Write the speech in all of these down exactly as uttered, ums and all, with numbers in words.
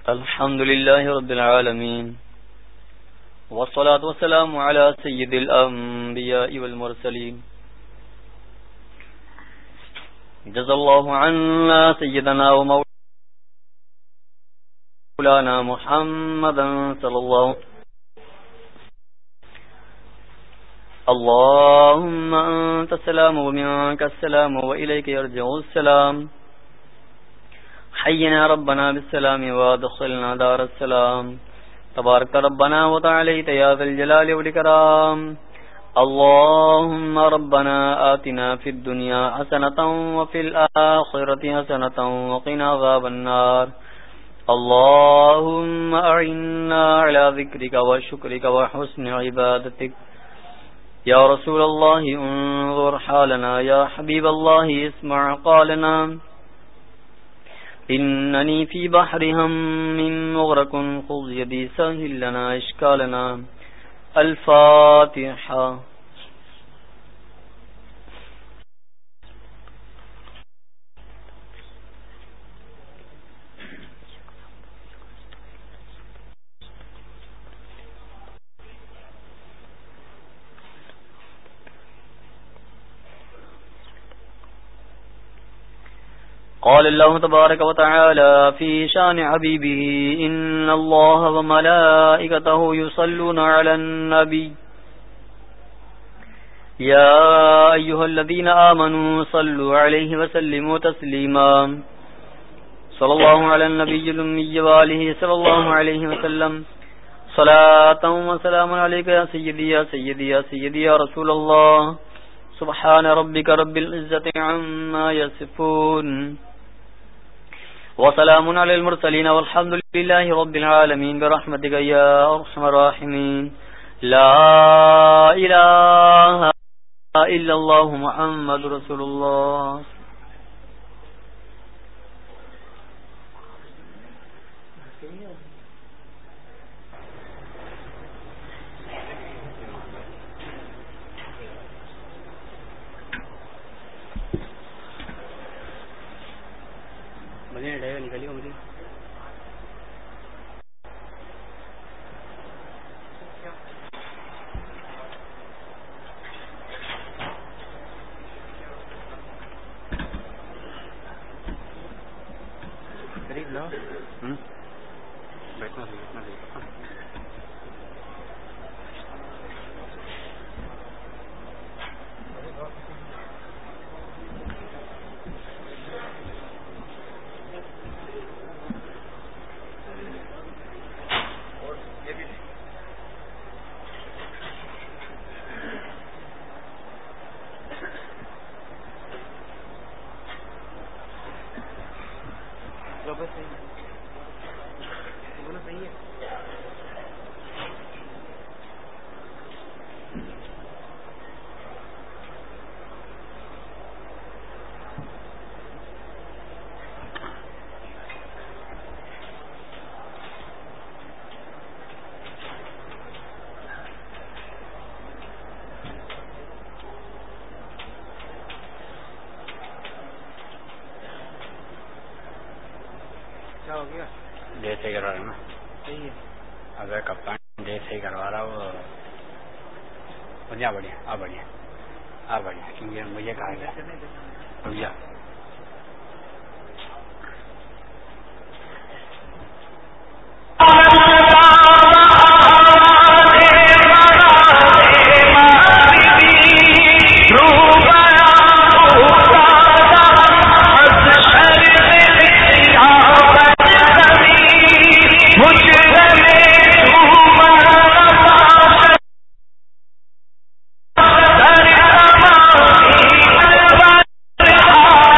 الحمد لله رب العالمين والصلاة والسلام على سيد الأنبياء والمرسلين جزا الله عنا سيدنا ومولانا محمدا صلى الله عليه وسلم. اللهم أنت السلام ومنك السلام وإليك يرجع السلام. حينا ربنا بالسلام وادخلنا دار السلام. تبارك ربنا وتعاليت يا ذا الجلال والإكرام. اللهم ربنا آتنا في الدنيا حسنة وفي الآخرة حسنة وقنا عذاب النار. اللهم أعنا على ذكرك وشكرك وحسن عبادتك. يا رسول الله انظر حالنا، يا حبيب الله اسمع قالنا. إنني في بحر هم مغرق خذ يدي سهل لنا إشكالنا. الفاتحة. قال الله تبارك وتعالى في شان حبيبه: إن الله وملائكته يصلون على النبي يا أيها الذين آمنوا صلوا عليه وسلموا تسليما. صلى الله على النبي الأمي وآله صلى الله عليه وسلم. صلاة وسلام عليك يا سيدي يا سيدي يا سيدي يا رسول الله. سبحان ربك رب العزة عما يصفون وسلام على المرسلين والحمد لله رب العالمين برحمتك يا أرحم الراحمين. لا إله إلا الله محمد رسول الله. نکلیے مجھے قریب لاؤ بیٹھنا بیٹھنا جیسے کروا رہا نا اگر کپتان جیسے کروا رہا وہ بڑھیا بڑھیا آ بڑھیا آ بڑھیا کیونکہ مجھے کہا گیا بڑھیا Oh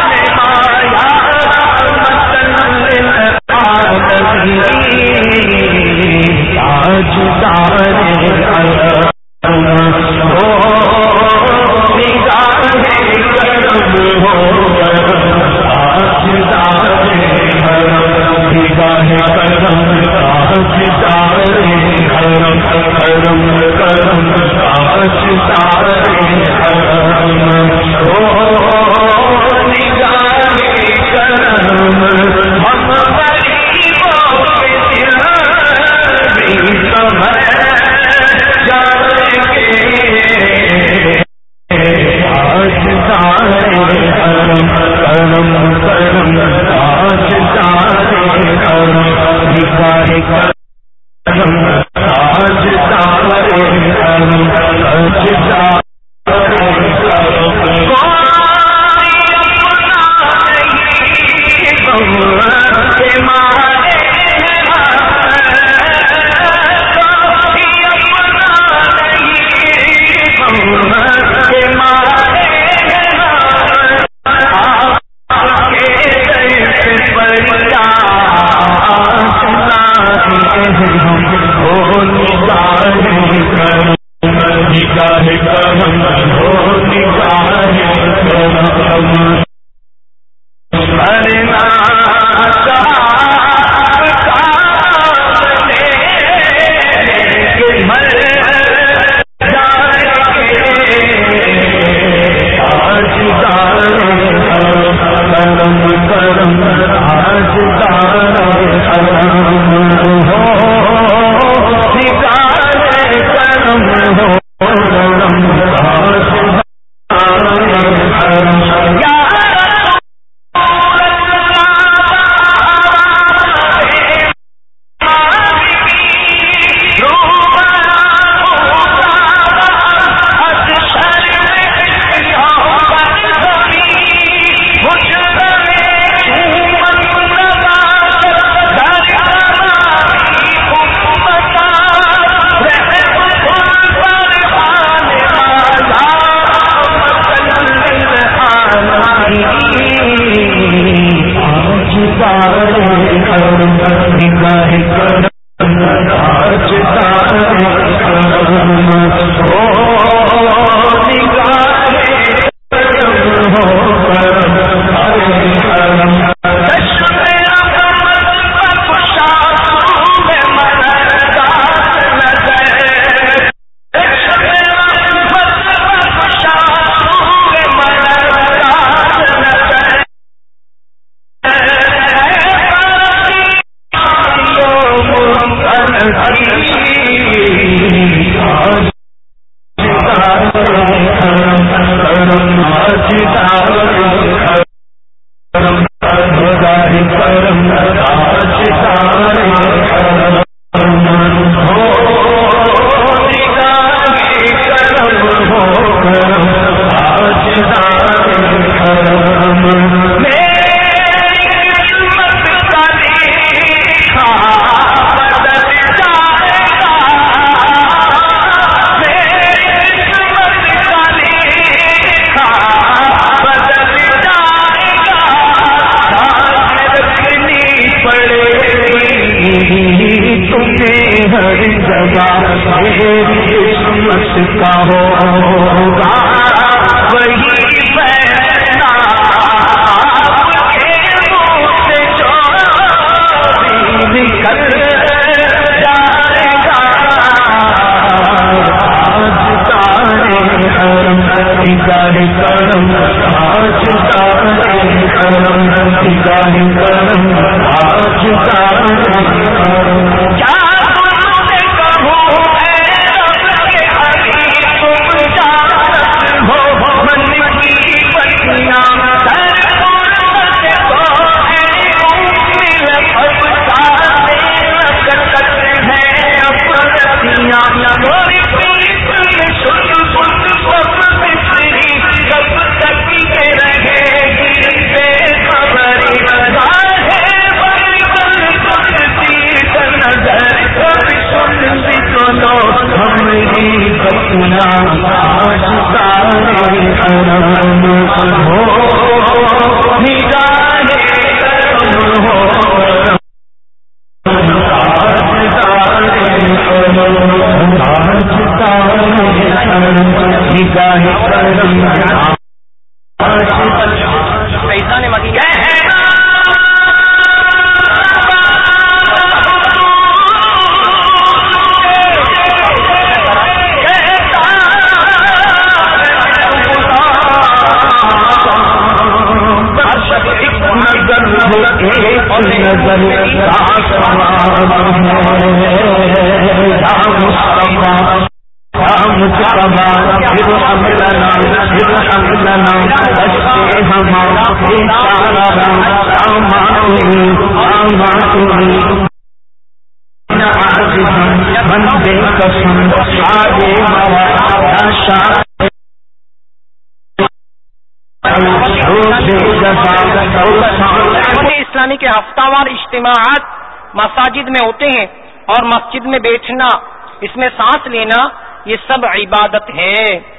اسلامی کے ہفتہ وار اجتماعات مساجد میں ہوتے ہیں اور مسجد میں بیٹھنا، اس میں سانس لینا، یہ سب عبادت ہے۔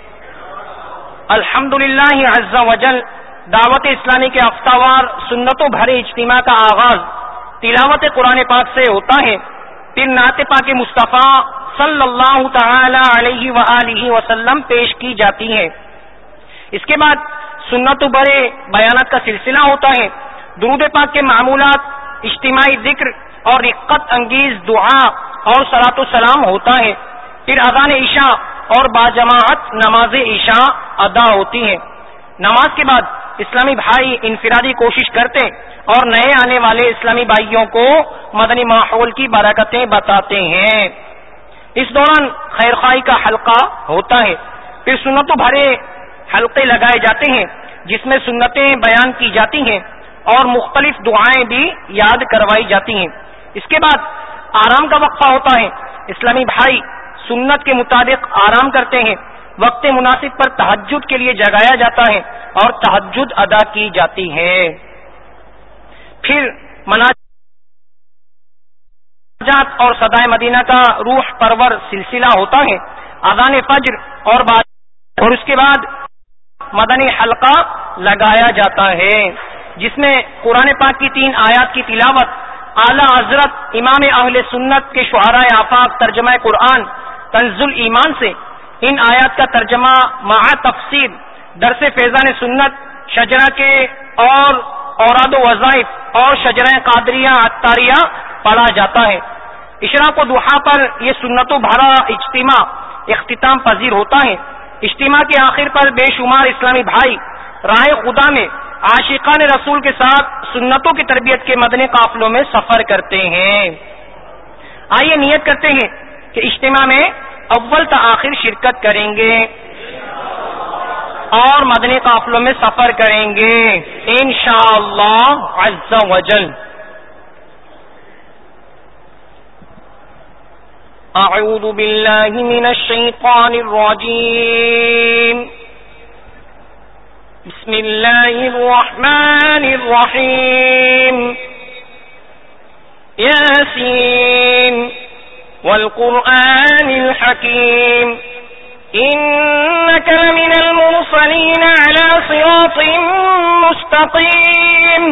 الحمدللہ عز وجل دعوت اسلامی کے ہفتہ وار سنتوں بھرے اجتماع کا آغاز تلاوت قرآن پاک سے ہوتا ہے، پھر نعت پاک مصطفیٰ صلی اللہ تعالی علیہ وآلہ وسلم پیش کی جاتی ہے۔ اس کے بعد سنتوں بھرے بیانات کا سلسلہ ہوتا ہے، درود پاک کے معمولات، اجتماعی ذکر اور رقت انگیز دعا اور صلاۃ و سلام ہوتا ہے، پھر اذان عشاء اور باجماعت نماز عشاء ادا ہوتی ہے۔ نماز کے بعد اسلامی بھائی انفرادی کوشش کرتے اور نئے آنے والے اسلامی بھائیوں کو مدنی ماحول کی برکتیں بتاتے ہیں۔ اس دوران خیر خواہی کا حلقہ ہوتا ہے، پھر سنتوں بھرے حلقے لگائے جاتے ہیں جس میں سنتیں بیان کی جاتی ہیں اور مختلف دعائیں بھی یاد کروائی جاتی ہیں۔ اس کے بعد آرام کا وقفہ ہوتا ہے، اسلامی بھائی سنت کے مطابق آرام کرتے ہیں، وقت مناسب پر تہجد کے لیے جگایا جاتا ہے اور تہجد ادا کی جاتی ہے۔ پھر مناجات اور صدائے مدینہ کا روح پرور سلسلہ ہوتا ہے، اذان فجر اور بعد اور اس کے بعد مدنی حلقہ لگایا جاتا ہے جس میں قرآن پاک کی تین آیات کی تلاوت، اعلی حضرت امام اہل سنت کے شعراء آفاق ترجمہ قرآن کنز الایمان سے ان آیات کا ترجمہ مع تفسیر درس فیضان سنت شجرہ کے اور اوراد و وظائف اور شجرہ قادریہ عطاریہ پڑھا جاتا ہے۔ اشراق و ضحیٰ پر یہ سنتوں بھرا اجتماع اختتام پذیر ہوتا ہے۔ اجتماع کے آخر پر بے شمار اسلامی بھائی راہ خدا میں عاشقان رسول کے ساتھ سنتوں کی تربیت کے مدنی قافلوں میں سفر کرتے ہیں۔ آئیے نیت کرتے ہیں کہ اجتماع میں اول تا آخر شرکت کریں گے اور مدنی قافلوں میں سفر کریں گے انشاءاللہ عز وجل۔ اعوذ باللہ من الشیطان الرجیم، بسم اللہ الرحمن الرحیم، یاسین والقرآن الحکیم انک لمن المرسلین علی صراط مستقیم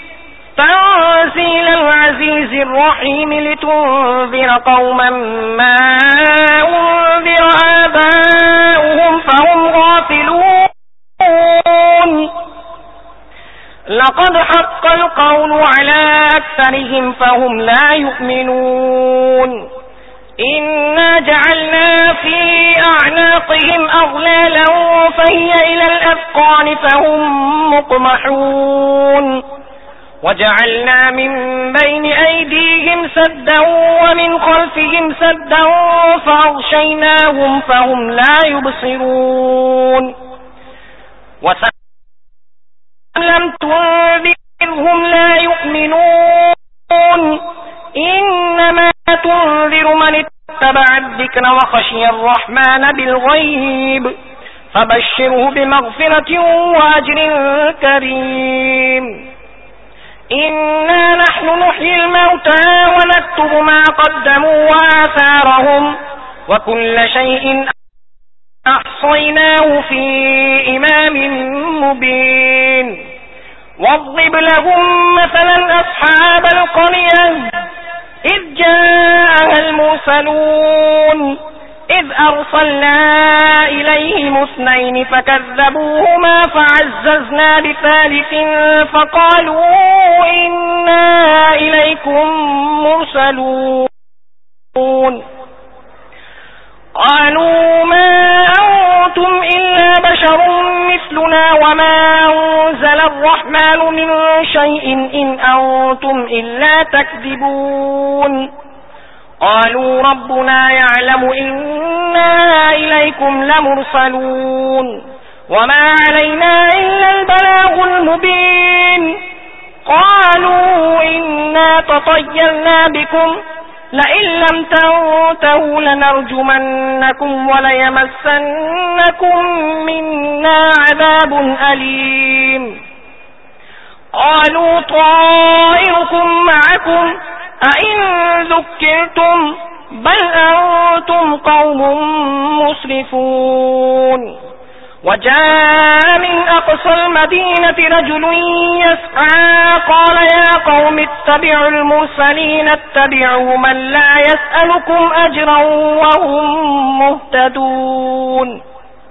تنزیل العزیز الرحیم لتنذر قوما ما انذر آباؤهم فهم غافلون لقد حق القول على أكثرهم فهم لا يؤمنون إنا جعلنا في أعناقهم أغلالا فهي إلى الأذقان فهم مقمحون وجعلنا من بين أيديهم سدا ومن خلفهم سدا فأغشيناهم فهم لا يبصرون لم تنذرهم لا يؤمنون إنما تنذر من اتبع الذكر وخشي الرحمن بالغيب فبشره بمغفرة وأجر كريم إنا نحن نحيي الموتى ونكتب ما قدموا وآثارهم وكل شيء أحصيناه في إمام مبين واضرب لهم مثلا أصحاب القرية إذ جاءها المرسلون إذ أرسلنا إليهم اثنين فكذبوهما فعززنا بثالث فقالوا إنا إليكم مرسلون قالوا ما أنتم إلا بشر مثلنا وما أنزل الرحمن من شيء إن أنتم إلا تكذبون قالوا ربنا يعلم إنا إليكم لمرسلون وما علينا إلا البلاغ المبين قالوا إنا تطيرنا بكم لئن لم تنتهوا لنرجمنكم وليمسنكم منا عذاب أليم قالوا طائركم معكم أئن ذكرتم بل أنتم قوم مسرفون وجاء من أقصى المدينة رجل يسعى قال يا قوم اتبعوا المرسلين اتبعوا من لا يسألكم أجرا وهم مهتدون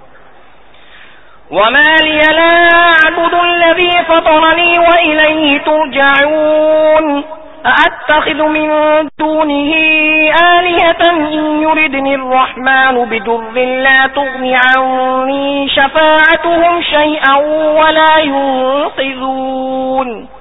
وما لي لا أعبد الذي فطرني وإليه ترجعون أأتخذ من دونه آلهة إن يردني الرحمن بضر لا تغني عني شفاعتهم شيئا ولا ينقذون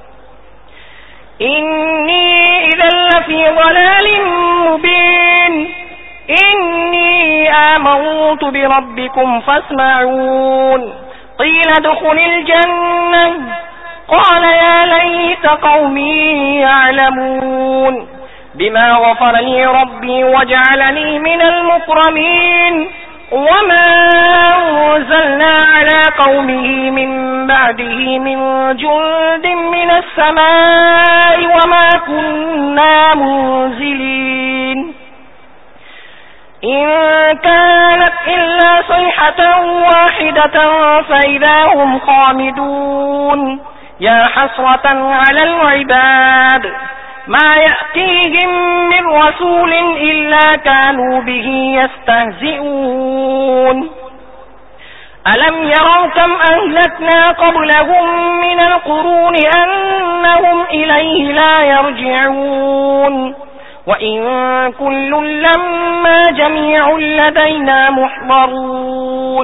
إني إذا لفي ضلال مبين إني آمنت بربكم فاسمعون قيل ادخل الجنة قال يا ليت قومي يعلمون بما غفر لي ربي وجعلني من المكرمين وما أنزلنا على قومه من بعده من جند من السماء وما كنا منزلين إن كانت إلا صيحة واحدة فإذا هم خامدون يا حسرة على العباد ما يأتيهم من رسول إلا كانوا به يستهزئون ألم يروا كم أهلكنا قبلهم من القرون أنهم إليه لا يرجعون وَإِن كُلٌّ لَّمَّا جَمِيعٌ لَّدَيْنَا مُحْضَرُونَ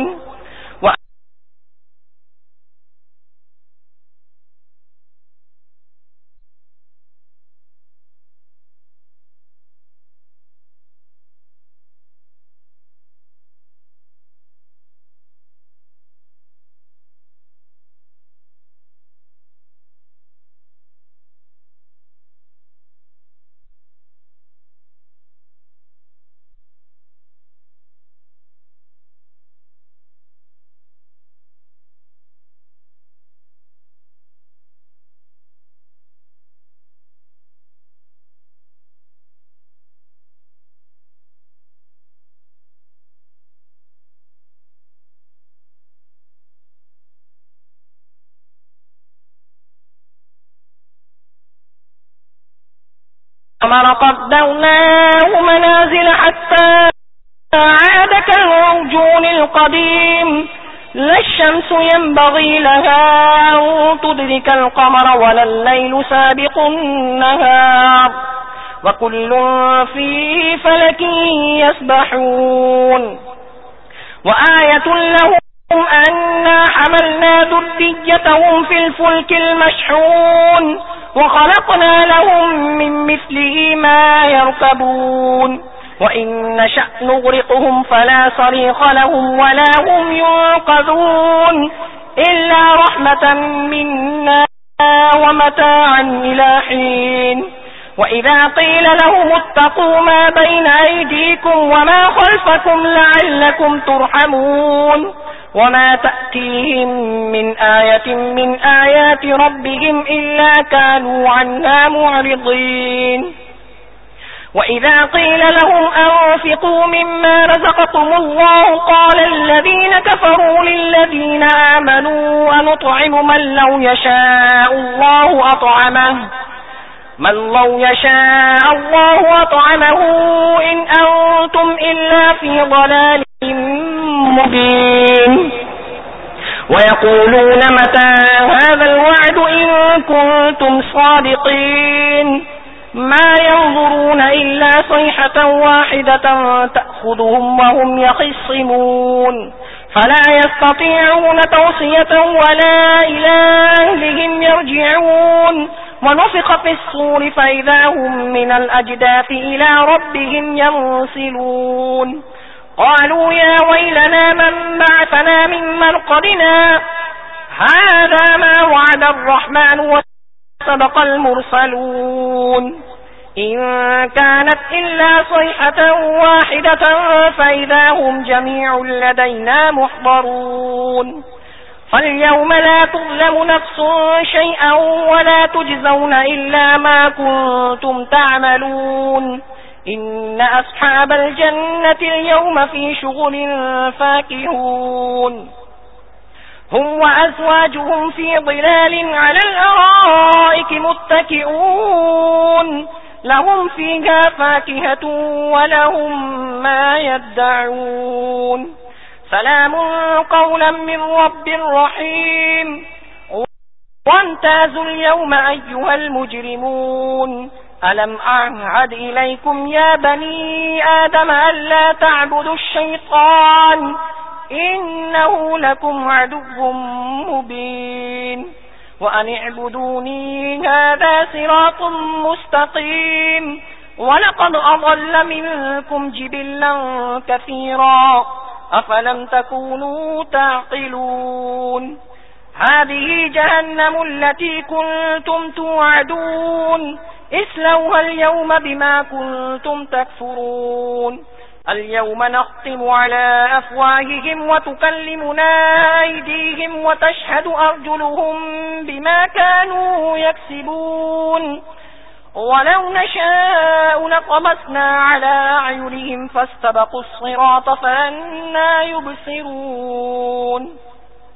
القمر قدرناه منازل حتى عاد كالعرجون القديم لا الشمس ينبغي لها أن تدرك القمر ولا الليل سابق النهار وكل في فلك يسبحون وآية لهم أنا حملنا ذريتهم في الفلك المشحون وخلقنا لهم من مثله ما يركبون وإن نشأ نغرقهم فلا صريخ لهم ولا هم ينقذون إلا رحمة منا ومتاعا إلى حين وإذا قيل لهم اتقوا ما بين أيديكم وما خلفكم لعلكم ترحمون وما تأتيهم من آية من آيات ربهم إلا كانوا عنها معرضين وإذا قيل لهم أنفقوا مما رزقكم الله قال الذين كفروا للذين آمنوا أنطعم من لو يشاء الله أطعمه من لو يشاء الله أطعمه إن أنتم إلا في ضلال مبين ويقولون متى هذا الوعد إن كنتم صادقين ما ينظرون إلا صيحة واحدة تأخذهم وهم يخصمون فلا يستطيعون توصية ولا إلى أهلهم يرجعون ونفخ في الصور فإذا هم من الأجداث إلى ربهم ينسلون قالوا يا ويلنا من بعثنا من مرقدنا هذا ما وعد الرحمن وصدق المرسلون إن كانت إلا صيحة واحدة فإذا هم جميع لدينا محضرون فاليوم لا تظلم نفس شيئا ولا تجزون إلا ما كنتم تعملون إن أصحاب الجنة اليوم في شغل فاكهون هم وأزواجهم في ظلال على الأرائك متكئون لهم فيها فاكهة ولهم ما يدعون سلام قولا من رب رحيم وامتازوا اليوم أيها المجرمون ألم أعهد إليكم يا بني آدم ألا تعبدوا الشيطان إنه لكم عدو مبين وأن اعبدوني هذا صراط مستقيم ولقد أضل منكم جبلا كثيرا أفلم تكونوا تعقلون هذه جهنم التي كنتم توعدون اصلوها اليوم بما كنتم تكفرون اليوم نختم على أفواههم وتكلمنا أيديهم وتشهد أرجلهم بما كانوا يكسبون ولو نشاء لطمسنا على أعينهم فاستبقوا الصراط فأنى يبصرون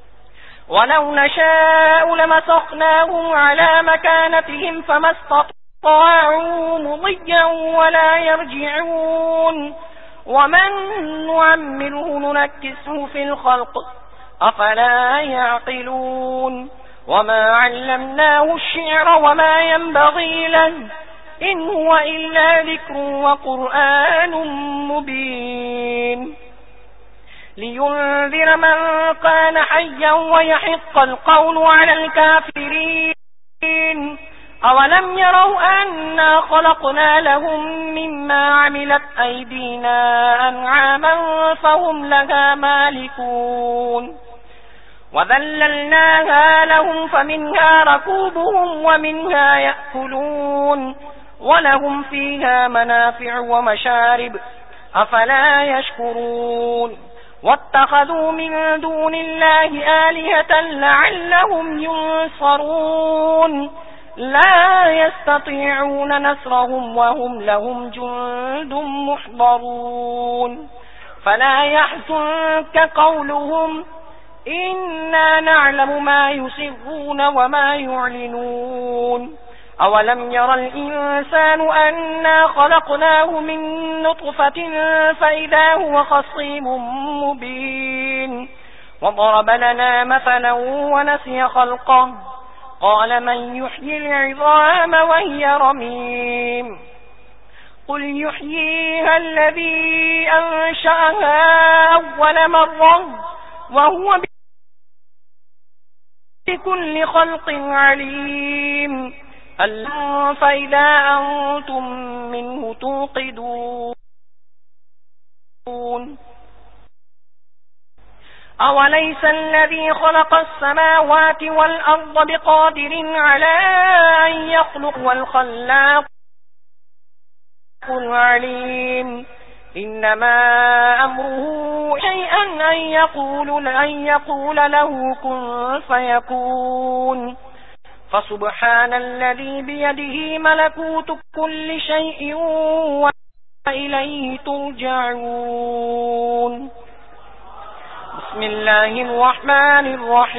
ولو نشاء لمسخناهم على مكانتهم فما استطاعوا طاعوا مضيا ولا يرجعون ومن نعمره ننكسه في الخلق أفلا يعقلون وما علمناه الشعر وما ينبغي له إن هو إلا ذكر وقرآن مبين لينذر من كان حيا ويحق القول على الكافرين أولم يروا أنا خلقنا لهم مما عملت أيدينا أنعاما فهم لها مالكون وذللناها لهم فمنها ركوبهم ومنها يأكلون ولهم فيها منافع ومشارب أفلا يشكرون واتخذوا من دون الله آلهة لعلهم ينصرون لا يستطيعون نصرهم وهم لهم جند محضرون فلا يحزنك قولهم إنا نعلم ما يسرون وما يعلنون أولم ير الإنسان أنا خلقناه من نطفة فإذا هو خصيم مبين وضرب لنا مثلا ونسي خلقه قال من يحيي العظام وهي رميم قل يحييها الذي أنشأها أول مرة وهو بكل خلق عليم فإذا أنتم منه توقدون أوليس الذي خلق السماوات والأرض بقادر على أن يخلق والخلاق العليم إنما أمره شيئا أن يقول, أن يقول له كن فيكون فسبحان الذي بيده ملكوت كل شيء وإليه ترجعون بسم الله الرحمن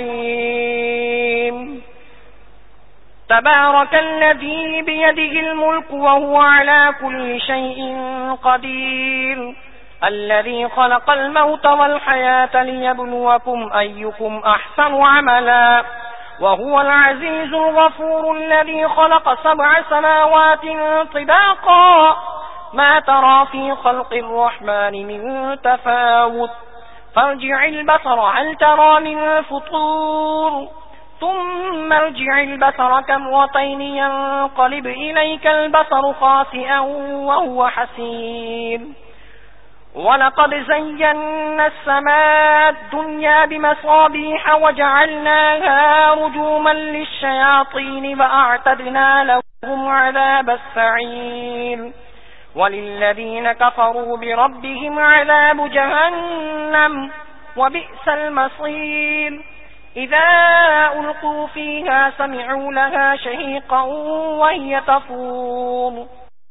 الرحيم تبارك الذي بيده الملك وهو على كل شيء قدير الذي خلق الموت والحياة ليبلوكم أيكم أحسن عملا وهو العزيز الغفور الذي خلق سبع سماوات طباقا ما ترى في خلق الرحمن من تفاوت فارجع البصر هل ترى من فطور ثم ارجع البصر كرتين ينقلب إليك البصر خاسئا وهو حسير ولقد زينا السماء الدنيا بمصابيح وجعلناها رجوما للشياطين وأعتدنا لهم عذاب السعير وللذين كفروا بربهم عذاب جهنم وبئس المصير إذا ألقوا فيها سمعوا لها شهيقا وهي تفور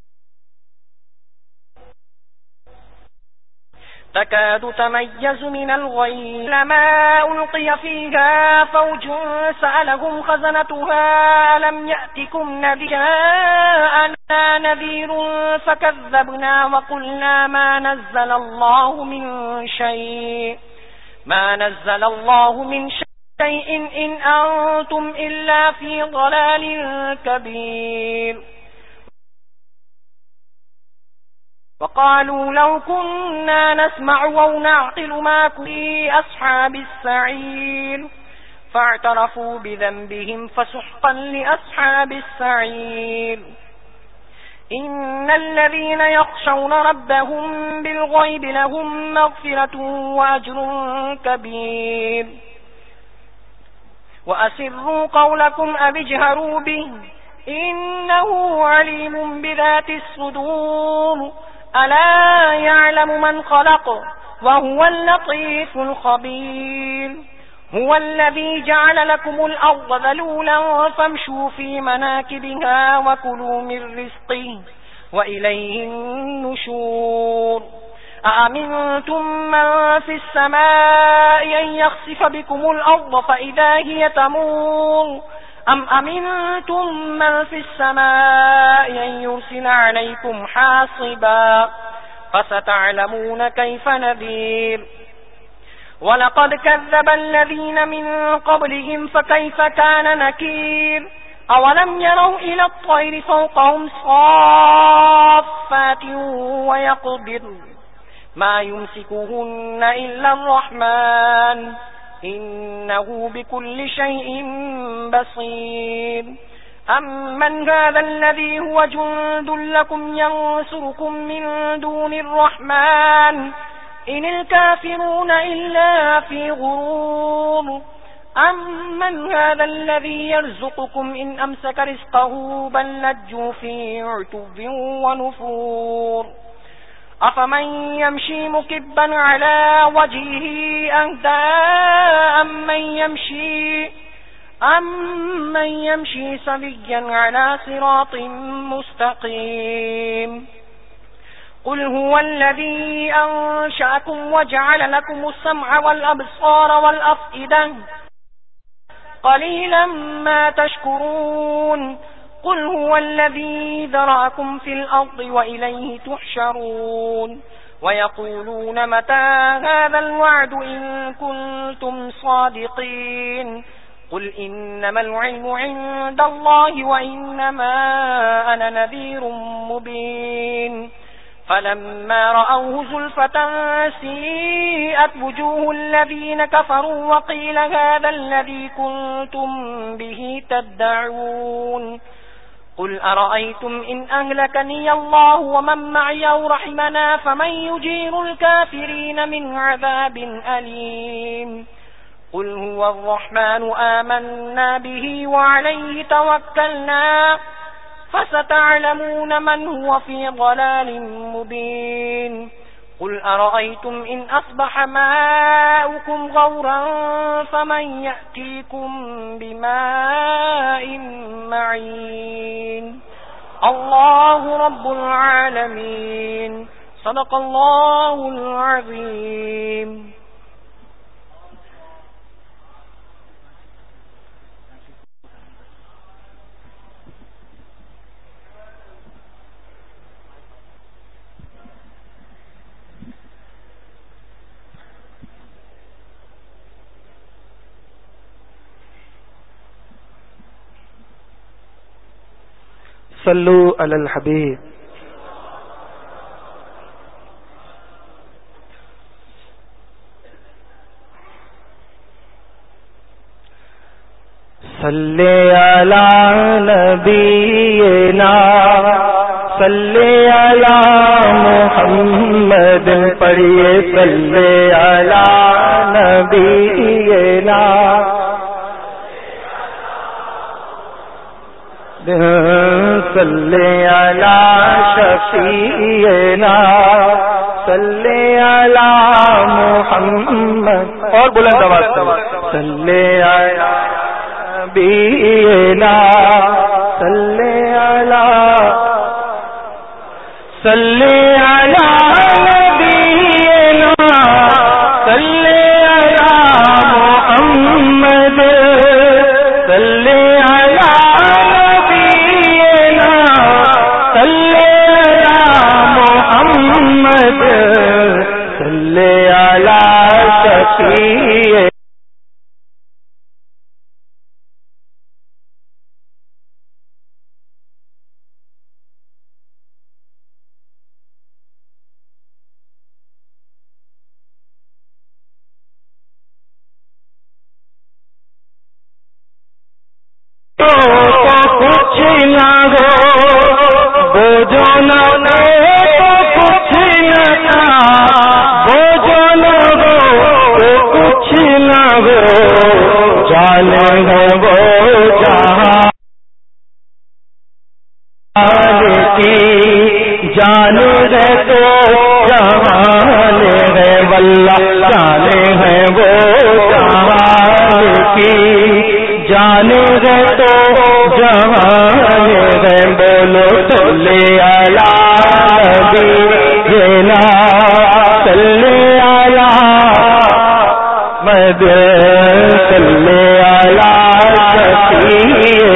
تكاد تميز من الغيظ لما ألقي فيها فوج سألهم خزنتها ألم يأتكم نذير جاءنا نذير فكذبنا وقلنا ما نزل الله من شيء ما نزل الله من شيء إن أنتم إلا في ضلال كبير وقالوا لو كنا نسمع أو نعقل ما كنا في أصحاب السعير فاعترفوا بذنبهم فسحقا لأصحاب السعير إن الذين يخشون ربهم بالغيب لهم مغفرة وأجر كبير وأسروا قولكم أو اجهروا به إنه عليم بذات الصدور ألا يعلم من خلق وهو اللطيف الخبير هو الذي جعل لكم الأرض ذلولا فامشوا في مناكبها وكلوا من رزقه وإليه النشور أأمنتم من في السماء أن يخسف بكم الأرض فإذا هي تمور أم أمنتم من في السماء أن يرسل عليكم حاصبا فستعلمون كيف نذير ولقد كذب الذين من قبلهم فكيف كان نكير أولم يروا إلى الطير فوقهم صافات ويقبضن ما يمسكهن إلا الرحمن إنه بكل شيء بصير أمن هذا الذي هو جند لكم ينصركم من دون الرحمن إن الكافرون إلا في غرور أمن هذا الذي يرزقكم إن أمسك رزقه بل لجوا في عتو ونفور أفمن يمشي مكبا على وجهه أهدى أمن يمشي أمن يمشي سويا على صراط مستقيم قل هو الذي أنشأكم وجعل لكم السمع والأبصار والأفئدة قليلا ما تشكرون قل هو الذي ذرأكم في الأرض وإليه تحشرون ويقولون متى هذا الوعد إن كنتم صادقين قل إنما العلم عند الله وإنما أنا نذير مبين فلما رأوه زلفة سيئت وجوه الذين كفروا وقيل هذا الذي كنتم به تدعون قل أرأيتم إن أهلكني الله ومن معي أو رحمنا فمن يجير الكافرين من عذاب أليم قل هو الرحمن آمنا به وعليه توكلنا فستعلمون من هو في ضلال مبين قل أرأيتم إن أصبح ماؤكم غورا فمن يأتيكم بماء معين الله رب العالمين صدق الله العظيم. صلو علی الحبیب. صلی علی نبینا صلی علی محمد پڑھیے صلی علی نبینا صلی علی شفیعنا صلی علی محمد اور بلند آواز سے صلی علی نبینا صلی علی صلی علی نبینا صلی علی محمد صلی صلی علی شفیع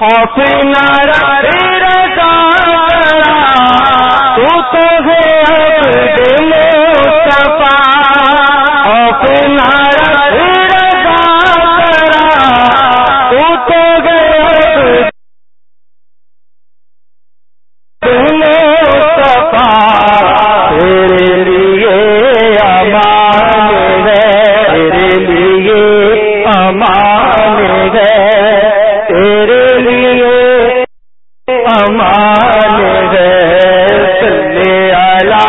خوف نہ رکھ رضا کرا تو تو ہے عبد مصطفیٰ خوف نہ رکھ رضا کرا تو تو ہے عبد مصطفیٰ تیرے لیے امان ہے تیرے لیے امان ہے تیرے لیے امان ہے صلی علی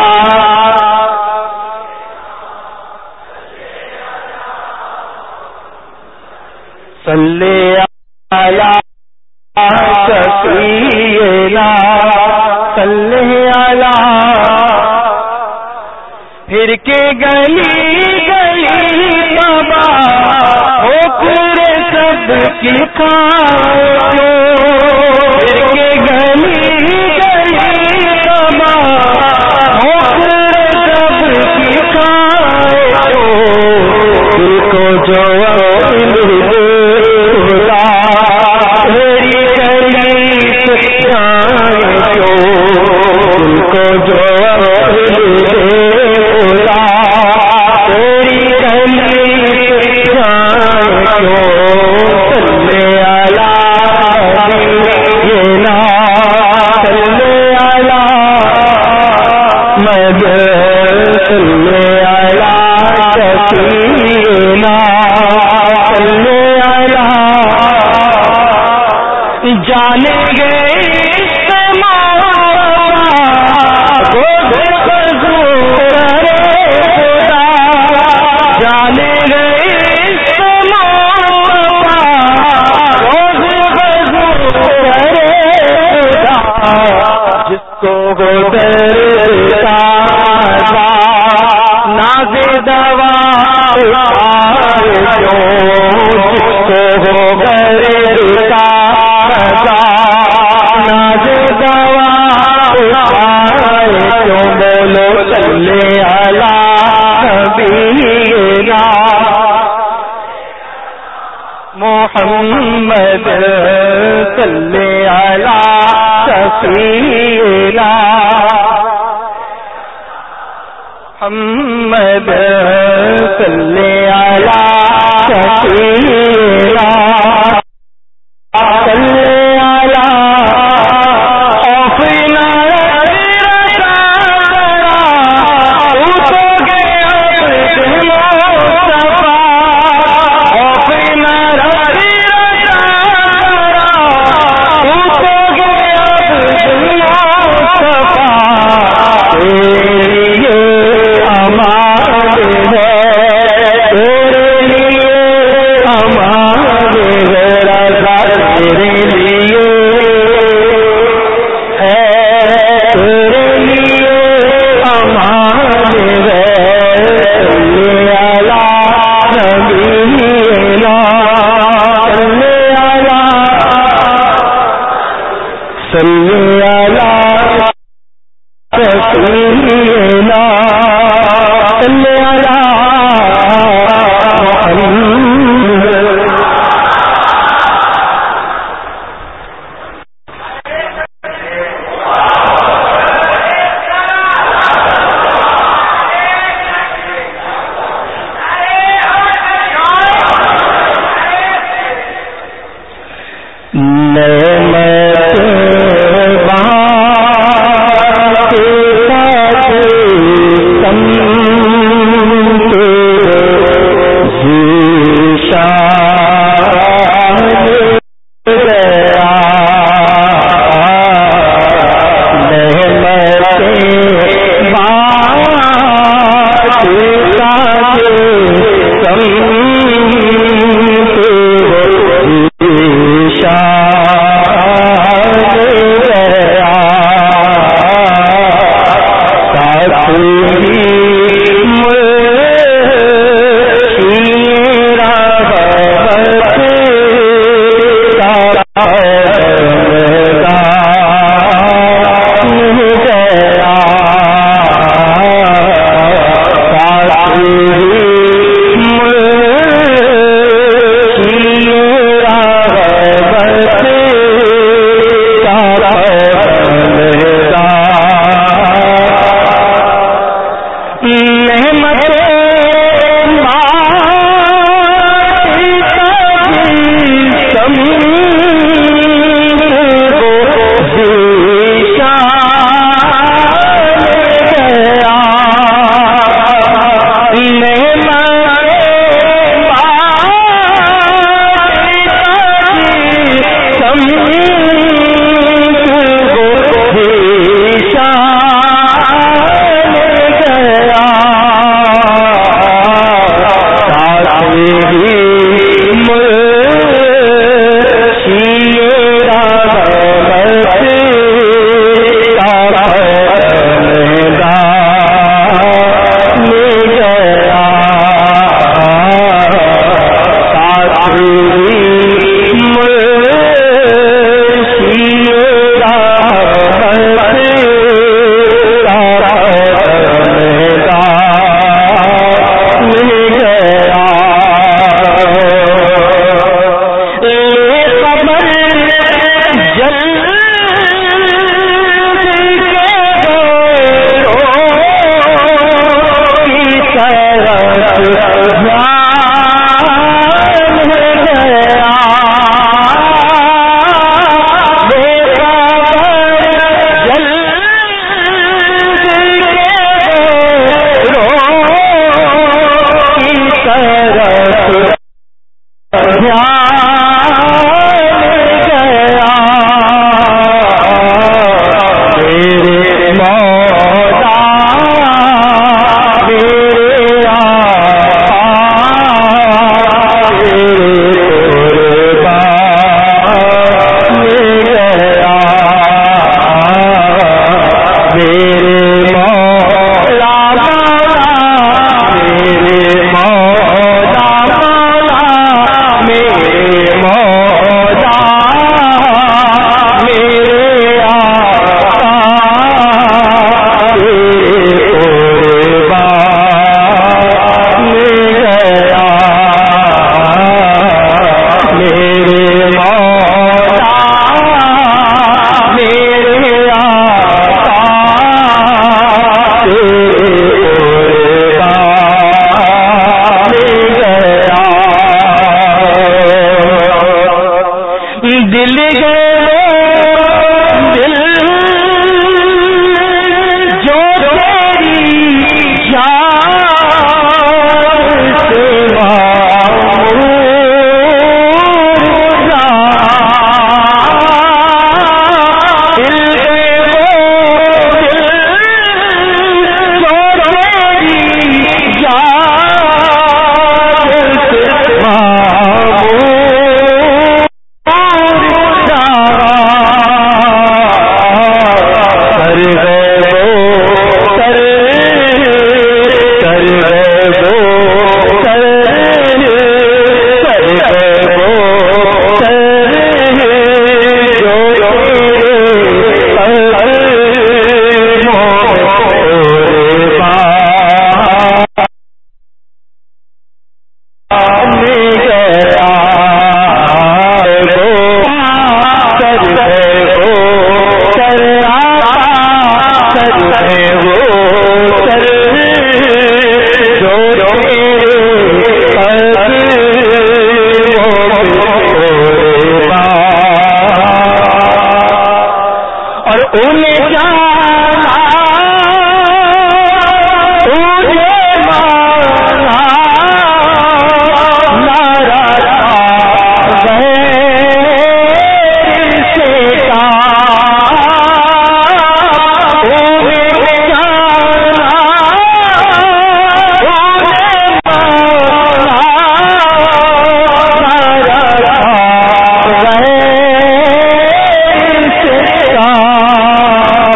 صلی علی سیدنا صلی علی پھر کے گلی گلی بابا ہو پورے سب کی کھاؤ پھر کے گلی گلی بابا ہو پورے سب کی کھاؤ دل کو جو خدا تیری گلی جانو دل کو جو جانے گے جانے گئے جس کو ناز دوا جس کو ناز دوا بولو صلی علی نبینا محمد صلی علی سفینا محمد صلی علی سفینا صلی علی شاہ اللہ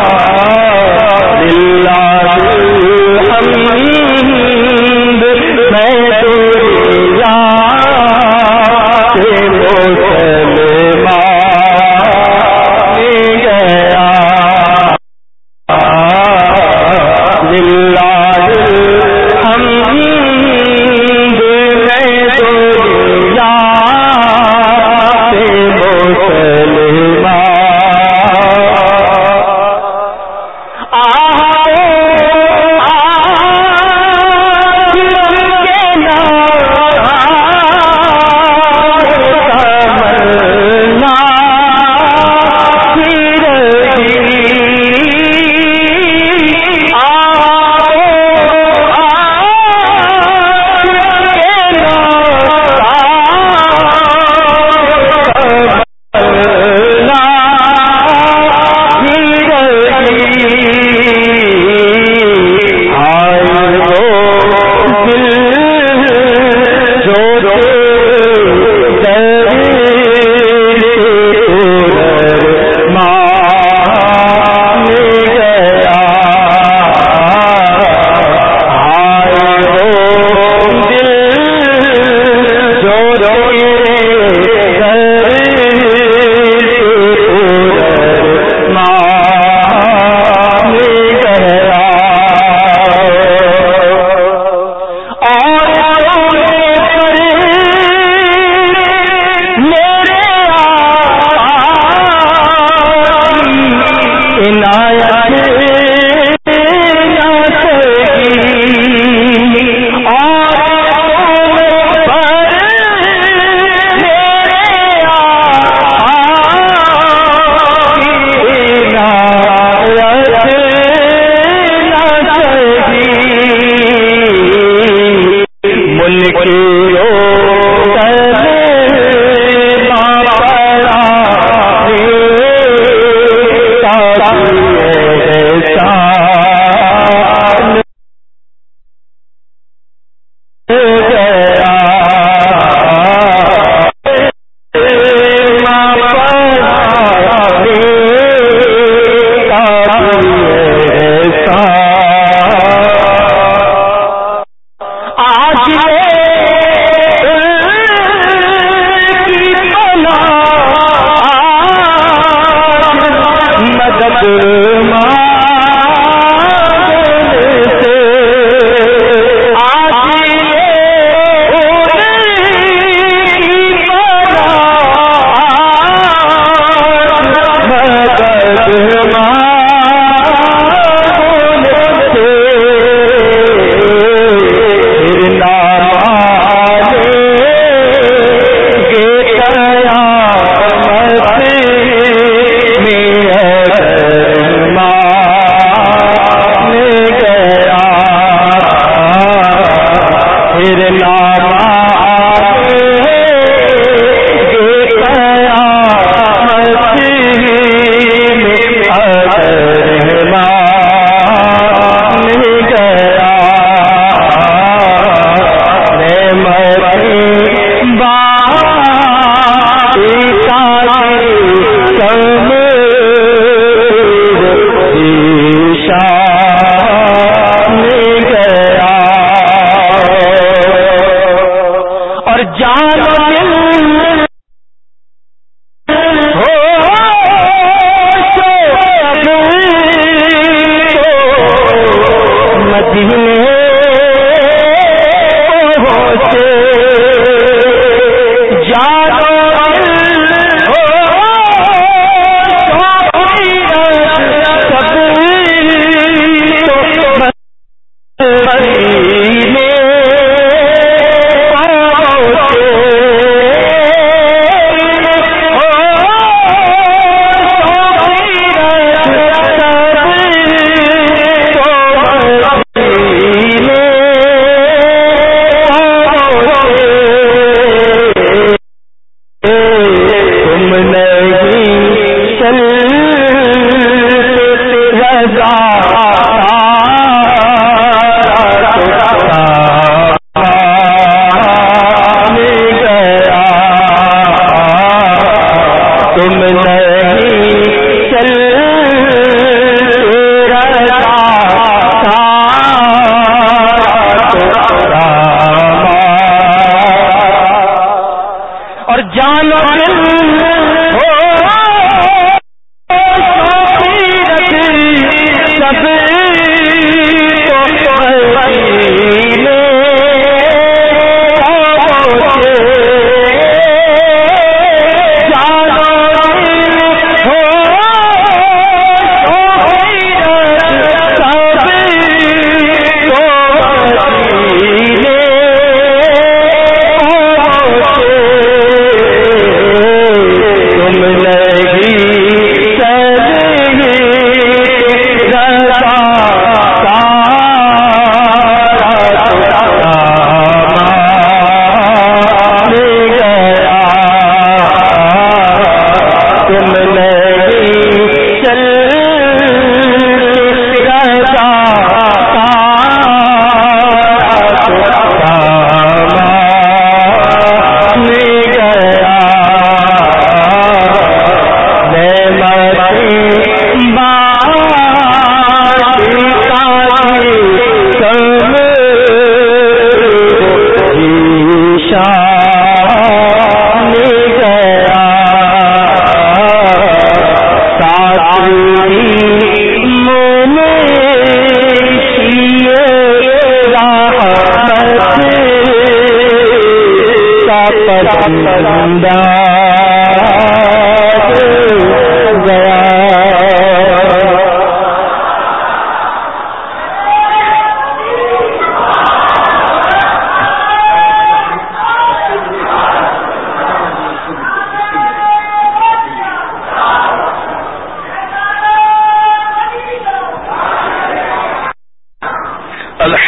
Oh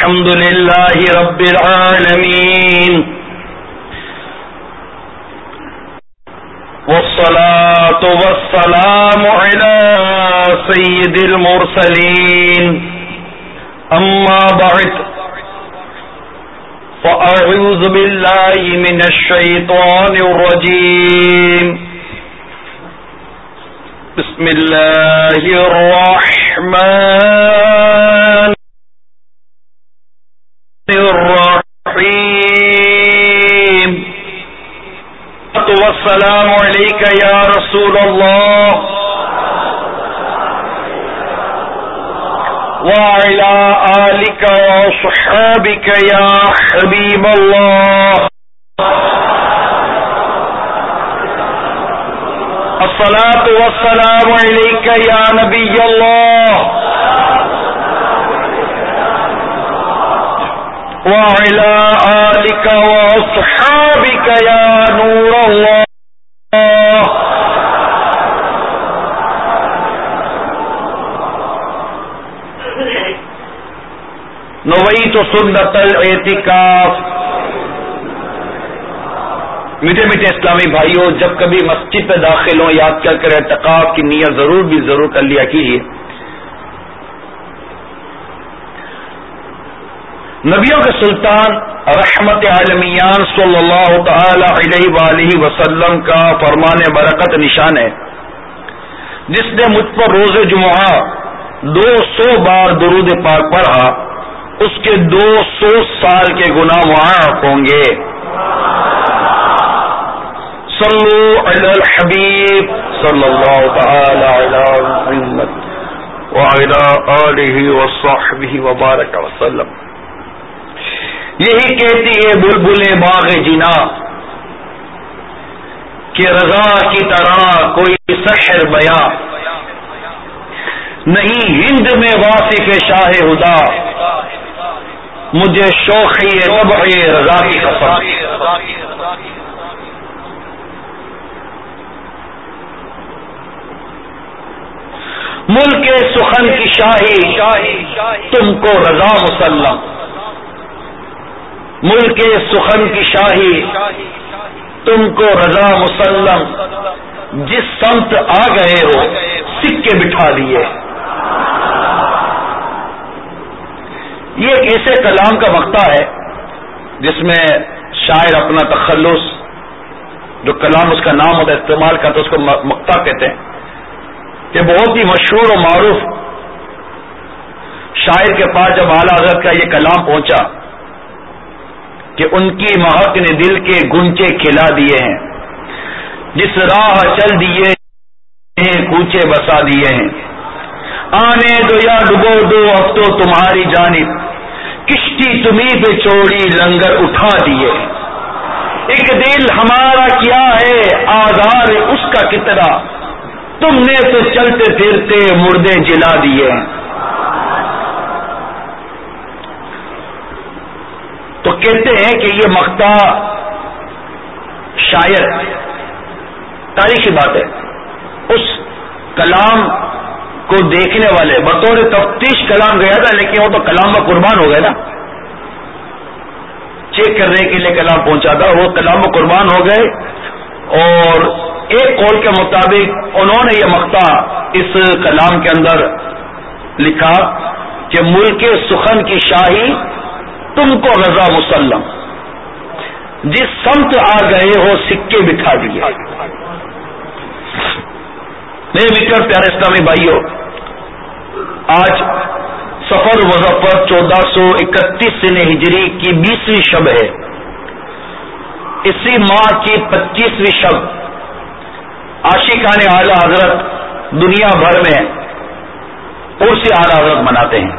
الحمد لله رب العالمين والصلاة والسلام على سيد المرسلين أما بعد فأعوذ بالله من الشيطان الرجيم بسم الله الرحمن الرحيم والسلام عليك يا رسول الله وعلى آلك وصحابك يا حبيب الله الصلاة والسلام عليك يا نبي الله وعلى آلك وصحابك يا نور الله نویت سنت الاعتکاف. میٹھے میٹھے اسلامی بھائیوں، جب کبھی مسجد پہ داخل ہوں یاد کر کر اعتکاف کی نیت ضرور بھی ضرور کر لیا کیجیے. نبیوں کے سلطان رحمت عالمیان صلی اللہ تعالی علیہ وآلہ وسلم کا فرمان برکت نشان ہے، جس نے مجھ پر روز جمعہ دو سو بار درود پاک پڑھا اس کے دو سو سال کے گناہ معاف ہوں گے. صلو علی الحبیب صلی اللہ تعالی علی محمد وعلی آلہ وصحبہ وبارک وسلم. یہی کہتی ہے بلبل باغ جنا کہ رضا کی طرح کوئی سحر بیاں نہیں ہند میں واصف شاہ ہدا، مجھے شوخی طبع رضا کی قسم. ملک سخن کی شاہی تم کو رضا مسلم، ملک سخن کی شاہی تم کو رضا مسلم، جس سمت آ گئے ہو سکے بٹھا دیے. یہ ایک ایسے کلام کا مقطع ہے جس میں شاعر اپنا تخلص، جو کلام اس کا نام ہوتا ہے استعمال کرتا ہے، اس کو مقطع کہتے ہیں. کہ بہت ہی مشہور و معروف شاعر کے پاس جب اعلیٰ حضرت کا یہ کلام پہنچا کہ ان کی مہک نے دل کے گنچے کھلا دیے ہیں، جس راہ چل دیے ہیں کوچے بسا دیے ہیں، آنے دو یا ڈبو دو اب تو تمہاری جانب، کشتی تمہیں پہ چوڑی لنگر اٹھا دیے. ایک دل ہمارا کیا ہے آزار اس کا کتنا، تم نے تو چلتے پھرتے مردے جلا دیے. تو کہتے ہیں کہ یہ مقطع شاعر، تاریخی بات ہے، اس کلام کو دیکھنے والے بطور تفتیش کلام گیا تھا، لیکن وہ تو کلام میں قربان ہو گئے نا، چیک کرنے کے لیے کلام پہنچا تھا، وہ کلام میں قربان ہو گئے. اور ایک قول کے مطابق انہوں نے یہ مقطع اس کلام کے اندر لکھا کہ ملک سخن کی شاہی تم کو رضا مسلم، جس سمت آ گئے ہو سکے بٹھا دیے. میرے مٹر پیارے اسلامی بھائیوں، آج سفر مظفر چودہ سو اکتیس سن ہجری کی بیسویں شب ہے. اسی ماہ کی پچیسویں شب عاشقان اعلی حضرت دنیا بھر میں عرس اعلی حضرت مناتے ہیں.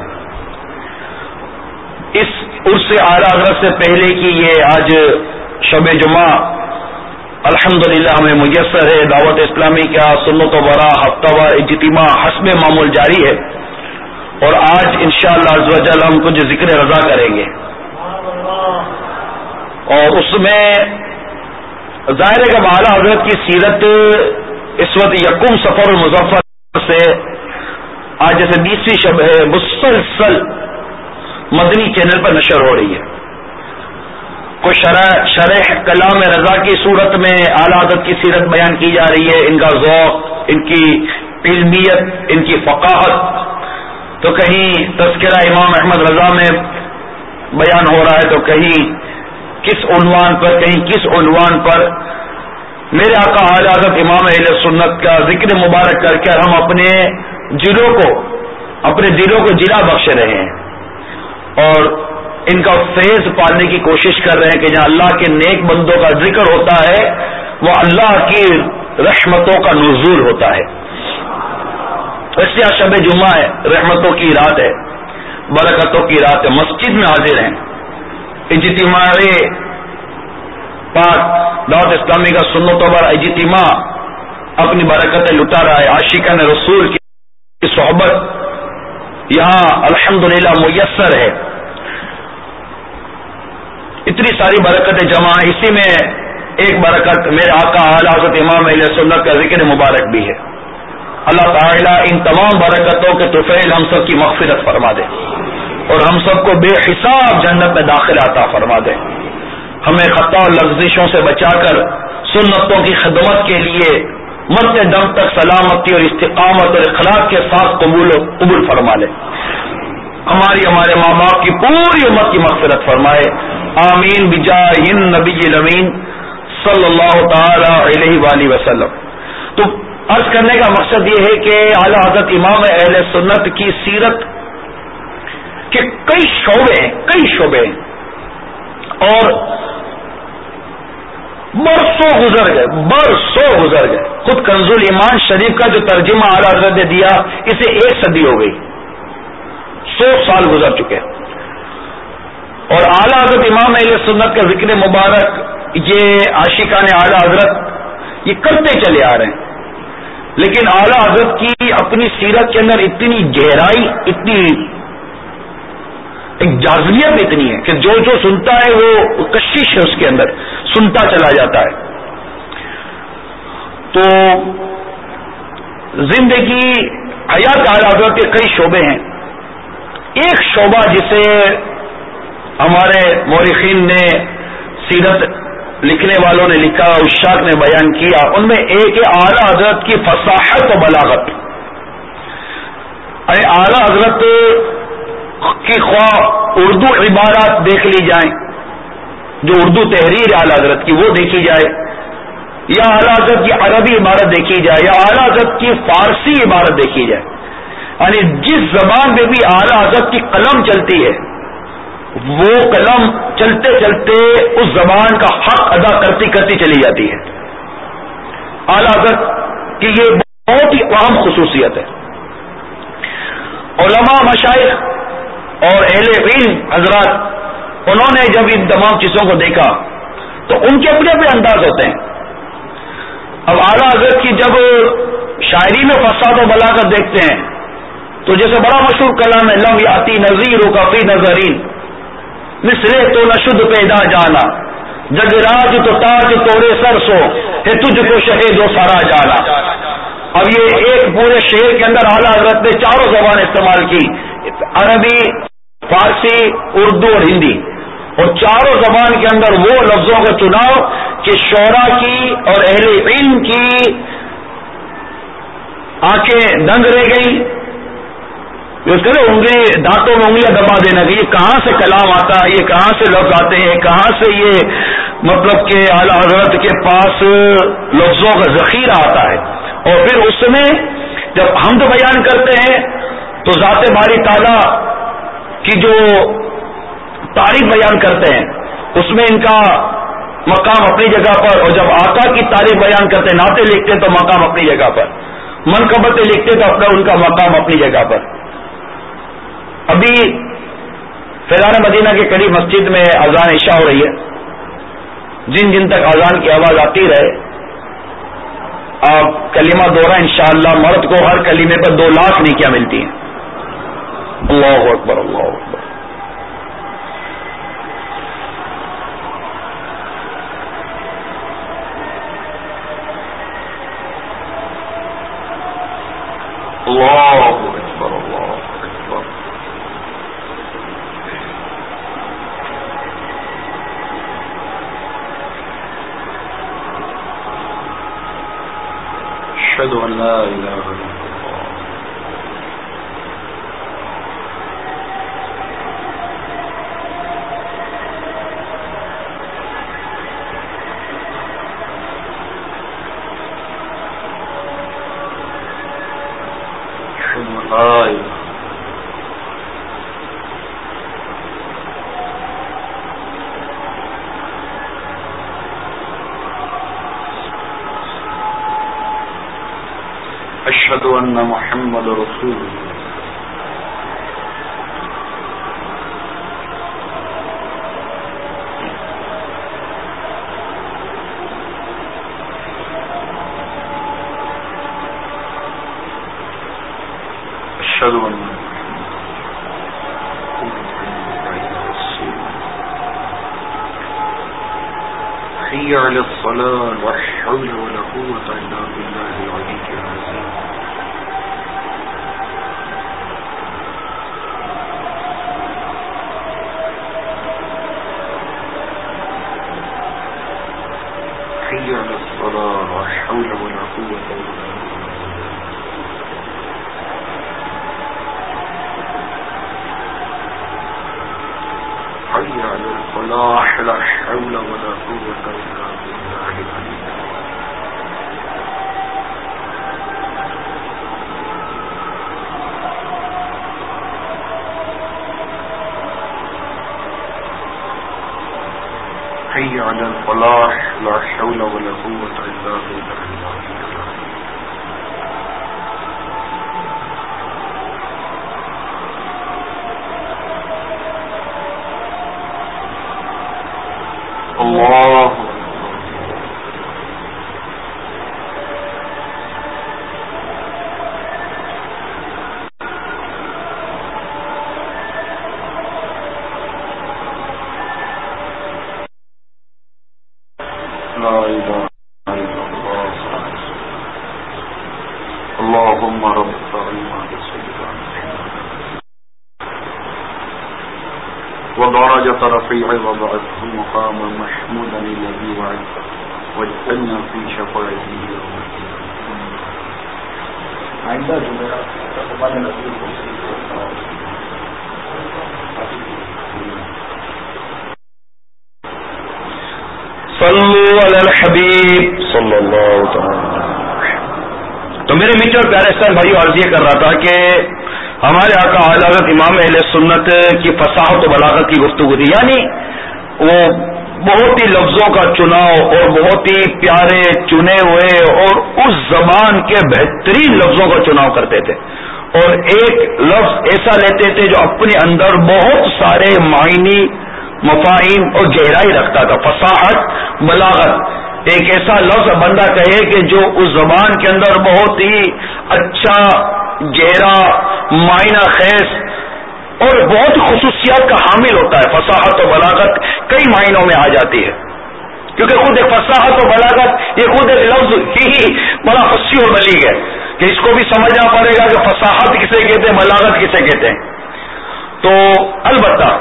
اس عرس اعلی حضرت سے پہلے کی یہ آج شب جمعہ الحمدللہ ہمیں میسر ہے. دعوت اسلامی کا سنت و برا ہفتہ وار اجتماع حسب معمول جاری ہے، اور آج انشاءاللہ عز و جل ہم کچھ ذکر رضا کریں گے. اور اس میں ظاہر ہے کہ اعلیٰ حضرت کی سیرت اس وقت یکم سفر المظفر سے آج جیسے بیسویں شب ہے مسلسل مدنی چینل پر نشر ہو رہی ہے. کوئی شرح شرح کلام رضا کی صورت میں اعلی حضرت کی سیرت بیان کی جا رہی ہے، ان کا ذوق، ان کی علمیت، ان کی فقاہت. تو کہیں تذکرہ امام احمد رضا میں بیان ہو رہا ہے، تو کہیں کس عنوان پر، کہیں کس عنوان پر. میرے آقا اعلی حضرت امام اہل سنت کا ذکر مبارک کر کے ہم اپنے دلوں کو اپنے دلوں کو جلا بخش رہے ہیں اور ان کا فیض پالنے کی کوشش کر رہے ہیں کہ جہاں اللہ کے نیک بندوں کا ذکر ہوتا ہے وہ اللہ کی رحمتوں کا نزول ہوتا ہے. اس لیے شب جمعہ ہے، رحمتوں کی رات ہے، برکتوں کی رات ہے. مسجد میں حاضر ہیں، اجتماع پاک دعوت اسلامی کا سنتوں پر اجتماع اپنی برکتیں لٹا رہا ہے. عاشقان رسول کی صحبت یہاں الحمدللہ میسر ہے. اتنی ساری برکتیں جمع ہیں. اسی میں ایک برکت میرے آقا اعلی حضرت امام اہل سنت کا ذکر مبارک بھی ہے. اللہ تعالیٰ ان تمام برکتوں کے طفیل ہم سب کی مغفرت فرما دے اور ہم سب کو بے حساب جنت میں داخل عطا فرما دے. ہمیں خطا اور لغزشوں سے بچا کر سنتوں کی خدمت کے لیے مرتے دم تک سلامتی اور استقامت اور اخلاق کے ساتھ قبول قبول فرما لے. ہماری ہمارے ماں باپ کی پوری امت کی مغفرت فرمائے. آمین بجاہ النبی الامین صلی اللہ تعالی علیہ وآلہ وسلم. تو عرض کرنے کا مقصد یہ ہے کہ اعلی حضرت امام اہل سنت کی سیرت کے کئی شعبے ہیں کئی شعبے ہیں اور برسوں گزر گئے برسوں گزر گئے. خود کنز الایمان شریف کا جو ترجمہ اعلی حضرت نے دیا اسے ایک صدی ہو گئی، سو سال گزر چکے اور اعلی حضرت امام اہل سنت کا ذکر مبارک یہ عاشقان اعلی حضرت یہ کرتے چلے آ رہے ہیں. لیکن اعلی حضرت کی اپنی سیرت کے اندر اتنی گہرائی، اتنی ایک جاذبیت اتنی ہے کہ جو جو سنتا ہے وہ کشش ہے اس کے اندر، سنتا چلا جاتا ہے. تو زندگی حیات اعلی حضرت کے کئی شعبے ہیں. ایک شعبہ جسے ہمارے مورخین نے، سیرت لکھنے والوں نے لکھا، عشاق نے بیان کیا، ان میں ایک ہے اعلی حضرت کی فصاحت و بلاغت. ارے اعلی حضرت کی خواہ اردو عبارات دیکھ لی جائیں، جو اردو تحریر اعلی حضرت کی وہ دیکھی جائے، یا اعلی حضرت کی عربی عبارت دیکھی جائے، یا اعلی حضرت کی فارسی عبارت دیکھی جائے، یعنی جس زبان میں بھی اعلی حضرت کی قلم چلتی ہے وہ قلم چلتے چلتے اس زبان کا حق ادا کرتی کرتی چلی جاتی ہے. اعلی حضرت کی یہ بہت ہی اہم خصوصیت ہے. علماء، مشائخ اور اہل علم حضرات انہوں نے جب ان تمام چیزوں کو دیکھا تو ان کے اپنے اپنے انداز ہوتے ہیں. اب اعلی حضرت کی جب شاعری میں فصاحت و بلاغت دیکھتے ہیں تو جیسے بڑا مشہور کلام ہے، لم یاتی نظیر کا فی نظرین مصرے تو نشد پیدا جانا، جگ راج تو تاج توڑے سر سو ہے تجھ کو شہید و سارا جانا. اب یہ ایک پورے شعر کے اندر اعلی حضرت نے چاروں زبان استعمال کی، عربی، فارسی، اردو اور ہندی، اور چاروں زبان کے اندر وہ لفظوں کا چناؤ کہ شعراء کی اور اہل علم کی آنکھیں دنگ رہ گئی. اس کے انگلی دانتوں میں انگلیاں دبا دینا کہ یہ کہاں سے کلام آتا ہے، یہ کہاں سے لفظ آتے ہیں، کہاں سے یہ مطلب کہ اعلی حضرت کے پاس لفظوں کا ذخیرہ آتا ہے. اور پھر اس میں جب حمد بیان کرتے ہیں تو ذات باری تعالیٰ کی جو تعریف بیان کرتے ہیں اس میں ان کا مقام اپنی جگہ پر، اور جب آقا کی تعریف بیان کرتے ہیں، نعتیں لکھتے ہیں تو مقام اپنی جگہ پر، منقبتیں لکھتے تو اپنا ان کا مقام اپنی جگہ پر. ابھی فیضان مدینہ کے قریب مسجد میں اذان عشاء ہو رہی ہے. جن جن تک اذان کی آواز آتی رہے آپ کلمہ دوہرا انشاءاللہ. مرد کو ہر کلمے پر دو لاکھ نیکیاں ملتی ہیں. اللہ اکبر اللہ اکبر. اللہ اکبر اللہ اکبر. أشهد أن لا إله إلا الله أشهد أن محمد رسول الله أشهد أن حي على الصلاة لا حول ولا قوة إلا بالله العلي العظيم حي على الصلاة لا حول ولا قوة إلا بالله حي على الفلاح لا حول ولا قوة إلا بالله العلي حي على الفلاح لا حول ولا قوة إلا بالله العلي الله لا إله إلا الله اللهم رب العالمين ودرجة رفيعه وبعثه مقاما محمودا الذي وعدته واجعلنا في شفاعته يوم القيامة. آئندہ جمعرات تقبل نصیب ہو. صلو علی الحبیب صلی اللہ تعالی. تو میرے میٹھے اور پیارے اسلام بھائیو، عرض یہ کر رہا تھا کہ ہمارے آقا اعلی حضرت امام اہل سنت کی فصاحت و بلاغت کی گفتگو تھی، یعنی وہ بہت ہی لفظوں کا چناؤ اور بہت ہی پیارے چنے ہوئے اور اس زبان کے بہترین لفظوں کا چناؤ کرتے تھے، اور ایک لفظ ایسا لیتے تھے جو اپنے اندر بہت سارے معنی، مفاہیم اور گہرائی رکھتا تھا. فصاحت، بلاغت، ایک ایسا لفظ بندہ کہے کہ جو اس زبان کے اندر بہت ہی اچھا، گہرا، معنی خیز اور بہت خصوصیات کا حامل ہوتا ہے. فصاحت و بلاغت کئی معنوں میں آ جاتی ہے، کیونکہ خود ایک فصاحت و بلاغت یہ خود ایک لفظ ہی بڑا فصیح اور بلیغ ہے کہ اس کو بھی سمجھنا پڑے گا کہ فصاحت کسے کہتے ہیں، بلاغت کسے کہتے ہیں. تو البتہ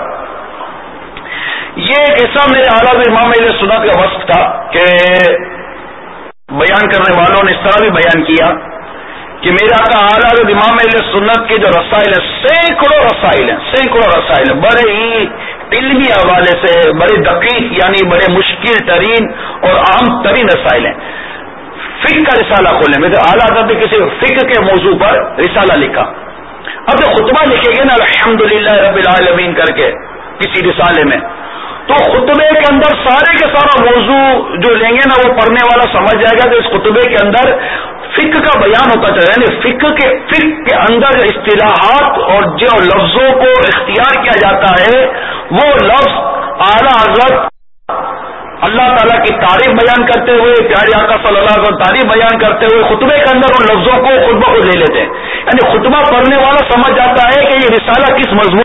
یہ ایک ایسا میرے اعلیٰ امام اہل سنت کا وصف تھا کہ بیان کرنے والوں نے اس طرح بھی بیان کیا کہ میرا آقا اعلیٰ امام اہل سنت کے جو رسائل ہیں، سینکڑوں رسائل ہیں، سینکڑوں رسائل ہیں، بڑے ہی علمی حوالے سے بڑے دقیق، یعنی بڑے مشکل ترین اور اہم ترین رسائل ہیں. فقہ کا رسالہ کھولیں، میرے اعلیٰ حضرت نے کسی فقہ کے موضوع پر رسالہ لکھا. اب جو خطبہ لکھے گے نا الحمدللہ رب العالمین کر کے کسی رسالے میں، تو خطبے کے اندر سارے کے سارا موضوع جو لیں گے نا وہ پڑھنے والا سمجھ جائے گا کہ اس خطبے کے اندر فقہ کا بیان ہوتا چلا، یعنی فقہ کے فقہ کے اندر جو اصطلاحات اور جو لفظوں کو اختیار کیا جاتا ہے وہ لفظ اعلیٰ حضرت اللہ تعالیٰ کی تعریف بیان کرتے ہوئے، پیارے آقا صلی اللہ علیہ وسلم تعریف بیان کرتے ہوئے خطبے کے اندر ان لفظوں کو خود بخود لے لیتے ہیں. یعنی خطبہ پڑھنے والا سمجھ جاتا ہے کہ یہ رسالہ کس مضمون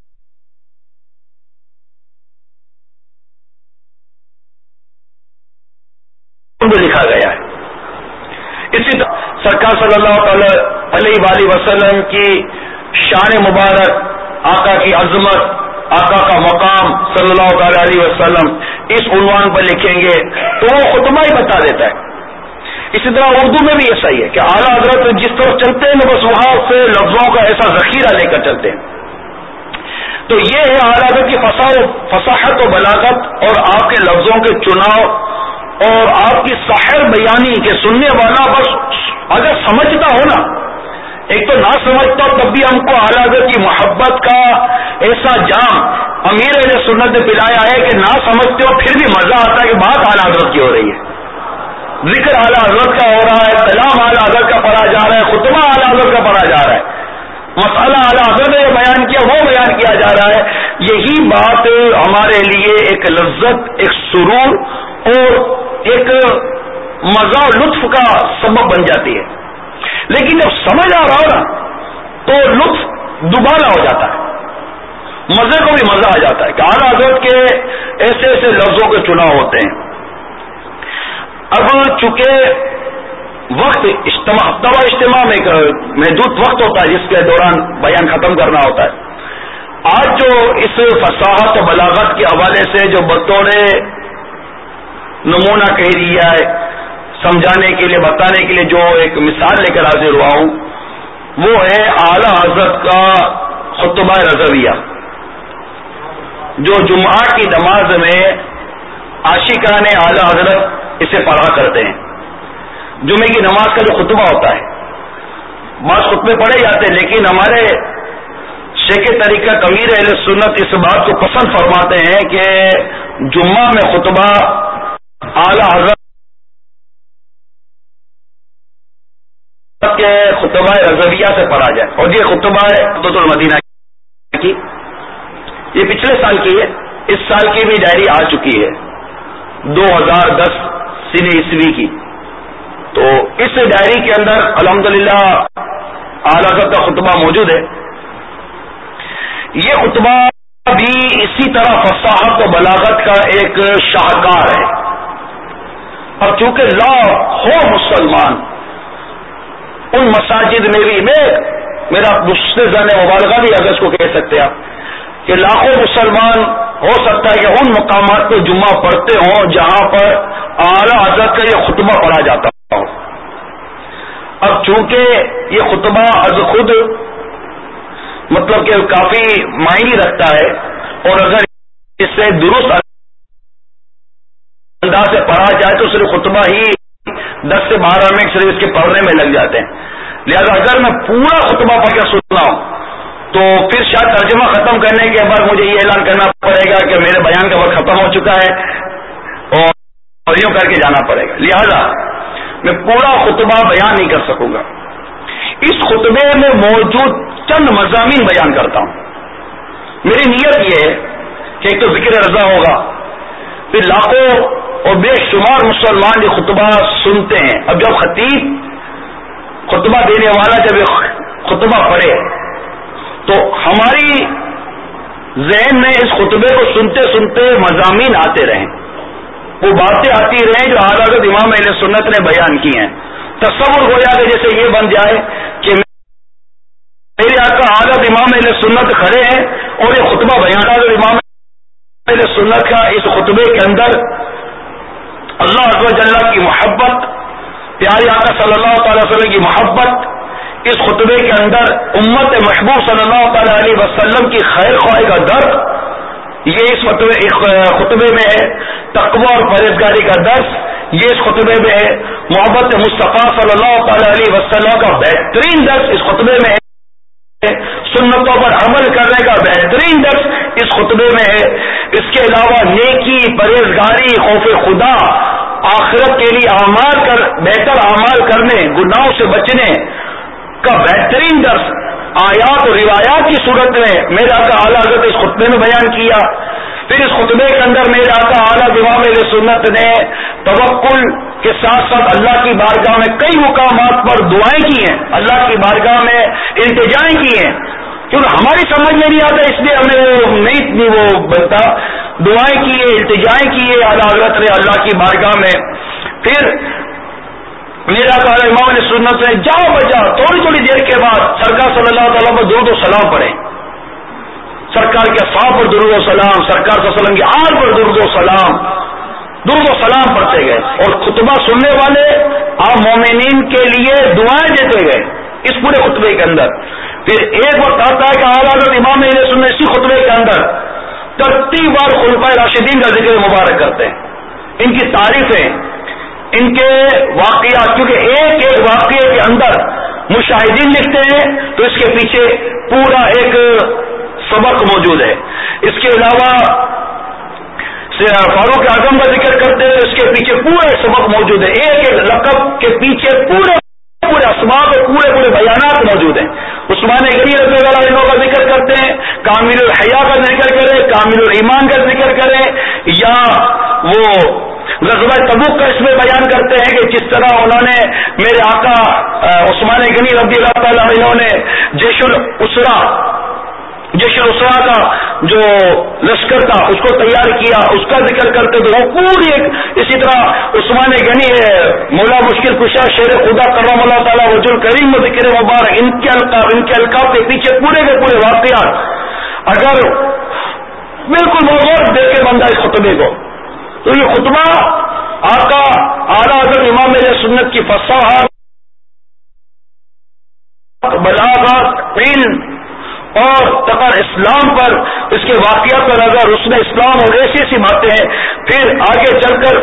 لکھا گیا ہے. اسی طرح سرکار صلی اللہ تعالی علیہ وآلہ وسلم کی شان مبارک، آقا کی عظمت، آقا کا مقام صلی اللہ تعالی علیہ وسلم اس عنوان پر لکھیں گے تو وہ خطبہ ہی بتا دیتا ہے. اسی طرح اردو میں بھی ایسا ہی ہے کہ اعلیٰ حضرت جس طرح چلتے ہیں بس وہاں سے لفظوں کا ایسا ذخیرہ لے کر چلتے ہیں. تو یہ ہے اعلیٰ حضرت کی فصاحت و بلاغت اور آپ کے لفظوں کے چناؤ اور آپ کی ساحر بیانی کے سننے والا بس اگر سمجھتا ہو نا، ایک تو نہ سمجھتا ہو تب بھی ہم کو اعلیٰ حضرت کی محبت کا ایسا جام امیر اہل سنت نے پلایا ہے کہ نہ سمجھتے ہو پھر بھی مزہ آتا ہے کہ بات اعلیٰ حضرت کی ہو رہی ہے، ذکر اعلیٰ حضرت کا ہو رہا ہے، کلام اعلیٰ حضرت کا پڑھا جا رہا ہے، خطبہ اعلیٰ حضرت کا پڑھا جا رہا ہے، مسئلہ اعلیٰ حضرت نے جو بیان کیا وہ بیان کیا جا رہا ہے. یہی بات ہمارے لیے ایک لذت، ایک سرور اور ایک مزہ و لطف کا سبب بن جاتی ہے. لیکن جب سمجھ آ رہا ہو نا تو لطف دوبارہ ہو جاتا ہے، مزے کو بھی مزہ آ جاتا ہے کہ اعلیٰ حضرت کے ایسے ایسے لفظوں کے چناؤ ہوتے ہیں. اب چونکہ وقت اجتماع ہفتہ وار اجتماع میں ایک محدود وقت ہوتا ہے جس کے دوران بیان ختم کرنا ہوتا ہے. آج جو اس فصاحت و بلاغت کے حوالے سے جو بطور نمونہ کہہ دیا ہے، سمجھانے کے لیے بتانے کے لیے جو ایک مثال لے کر حاضر ہوا ہوں وہ ہے اعلیٰ حضرت کا خطبہ رضویہ، جو جمعہ کی نماز میں عاشقان اعلیٰ حضرت اسے پڑھا کرتے ہیں. جمعے کی نماز کا جو خطبہ ہوتا ہے، بعض خطبے پڑھے جاتے ہیں لیکن ہمارے شیخ طریقہ امیر اہل سنت اس بات کو پسند فرماتے ہیں کہ جمعہ میں خطبہ اعلیٰ حضرت کے خطبہ رضویہ سے پڑھا جائے. اور یہ خطبہ ہے خطبۃ المدینہ کی، یہ پچھلے سال کی ہے، اس سال کی بھی ڈائری آ چکی ہے دو ہزار دس سن عیسوی کی. تو اس ڈائری کے اندر الحمدللہ اعلیٰ حضرت کا خطبہ موجود ہے. یہ خطبہ بھی اسی طرح فصاحت و بلاغت کا ایک شاہکار ہے. اب چونکہ لاکھوں مسلمان ان مساجد میں بھی، میں میرا مستزن مبالغہ بھی اگر اس کو کہہ سکتے آپ کہ لاکھوں مسلمان ہو سکتا ہے کہ ان مقامات پہ جمعہ پڑھتے ہوں جہاں پر اعلیٰ حضرت کا یہ خطبہ پڑھا جاتا ہو. اب چونکہ یہ خطبہ از خود مطلب کہ کافی معنی رکھتا ہے اور اگر اس سے درست انداز سے پڑھا جائے تو صرف خطبہ ہی دس سے بارہ منٹ صرف اس کے پڑھنے میں لگ جاتے ہیں. لہذا اگر میں پورا خطبہ پڑھ کے سننا ہوں تو پھر شاید ترجمہ ختم کرنے کے بعد مجھے یہ اعلان کرنا پڑے گا کہ میرے بیان کا وقت ختم ہو چکا ہے اور یوں کر کے جانا پڑے گا. لہذا میں پورا خطبہ بیان نہیں کر سکوں گا. اس خطبے میں موجود چند مضامین بیان کرتا ہوں. میری نیت یہ ہے کہ ایک تو ذکر رضا ہوگا، پھر لاکھوں اور بے شمار مسلمان یہ خطبہ سنتے ہیں. اب جب خطیب خطبہ دینے والا جب خطبہ پڑھے تو ہماری ذہن میں اس خطبے کو سنتے سنتے مضامین آتے رہیں، وہ باتیں آتی رہیں جو اعلیٰ حضرت امام اہل سنت نے بیان کی ہیں. تصور ہو جائے جیسے یہ بن جائے کہ میرے آقا حضرت امام اہل سنت کھڑے ہیں اور یہ خطبہ بیان حضرت امام اہل سنت کا اس خطبے کے اندر اللہ عز و جل کی محبت، پیارے آقا صلی اللہ تعالی وسلم کی محبت، اس خطبے کے اندر امت محبوب صلی اللہ تعالی علیہ وسلم کی خیر خواہی کا درد یہ اس خطبے میں ہے. تقوی اور پرہیزگاری کا درس یہ اس خطبے میں ہے. محبت مصطفیٰ صلی اللہ تعالی علیہ وسلم کا بہترین درس اس خطبے میں ہے. سنتوں پر عمل کرنے کا بہترین درس اس خطبے میں ہے. اس کے علاوہ نیکی، پرہیزگاری، خوف خدا، آخرت کے لیے اعمال کر بہتر اعمال کرنے، گناہوں سے بچنے کا بہترین درس آیات اور روایات کی صورت میں میرے آقا اعلیٰ حضرت اس خطبے میں بیان کیا. پھر اس خطبے کے اندر میرے آقا اعلیٰ امام اہل سنت نے توکل کے ساتھ ساتھ اللہ کی بارگاہ میں کئی مقامات پر دعائیں کی ہیں، اللہ کی بارگاہ میں التجائیں کی ہیں. کیونکہ ہماری سمجھ میں نہیں آتا اس لیے ہمیں وہ نہیں اتنی وہ بنتا. دعائیں کیے، التجائیں کیے اعلیٰ حضرت نے اللہ کی بارگاہ میں. پھر میرا کہا امام نے سنت سے جاؤ بجا تھوڑی تھوڑی دیر کے بعد سرکار صلی اللہ تعالیٰ پر درود و سلام پڑھے، سرکار کے صاحب پر درود و سلام، سرکار صلی اللہ علیہ وسلم کی آل پر درود و سلام، درود و سلام پڑھتے گئے. اور خطبہ سننے والے آپ مومنین کے لیے دعائیں دیتے گئے اس پورے خطبے کے اندر. پھر ایک وقت آتا ہے کہ اعلیٰ حضرت امام اہل سنت اسی خطبے کے اندر ترتیب بار خلفائے راشدین کا ذکر مبارک کرتے ہیں, ان کی تعریفیں, ان کے واقعات, کیونکہ ایک ایک واقعے کے اندر مشاہدین لکھتے ہیں تو اس کے پیچھے پورا ایک سبق موجود ہے. اس کے علاوہ فاروق اعظم کا ذکر کرتے ہیں تو اس کے پیچھے پورا ایک سبق موجود ہے. ایک ایک لقب کے پیچھے پورے پورے اسباب اور پورے پورے بیانات موجود ہیں. عثمان غنی رضی اللہ عنہ کا ذکر کرتے ہیں, کامل الحیا کا ذکر کریں, کامل الایمان کا ذکر کریں, یا وہ غزوہ تبوک کا اس میں بیان کرتے ہیں کہ کس طرح انہوں نے میرے آقا عثمان غنی رضی اللہ تعالیٰ عنہ نے جیش الاسرا جیش الاسرا کا جو لشکر تھا اس کو تیار کیا, اس کا ذکر کرتے تو وہ پوری ایک. اسی طرح عثمان غنی مولا مشکل کشا شیر خدا کرم اللہ تعالیٰ وجہ الکریم و ذکر مبارک, ان کے القاب ان کے القاب کے پیچھے پورے کے پورے واقعات اگر بالکل غور دیکھ کے بندہ اس خطبے کو, تو یہ خطبہ آقا اعلیٰ حضرت امام اہل سنت کی فصاحت, بلاغت, علم اور تقر اسلام پر, اس کے واقعات پر اگر حسن اسلام اور ایسی ایسی باتیں ہیں. پھر آگے چل کر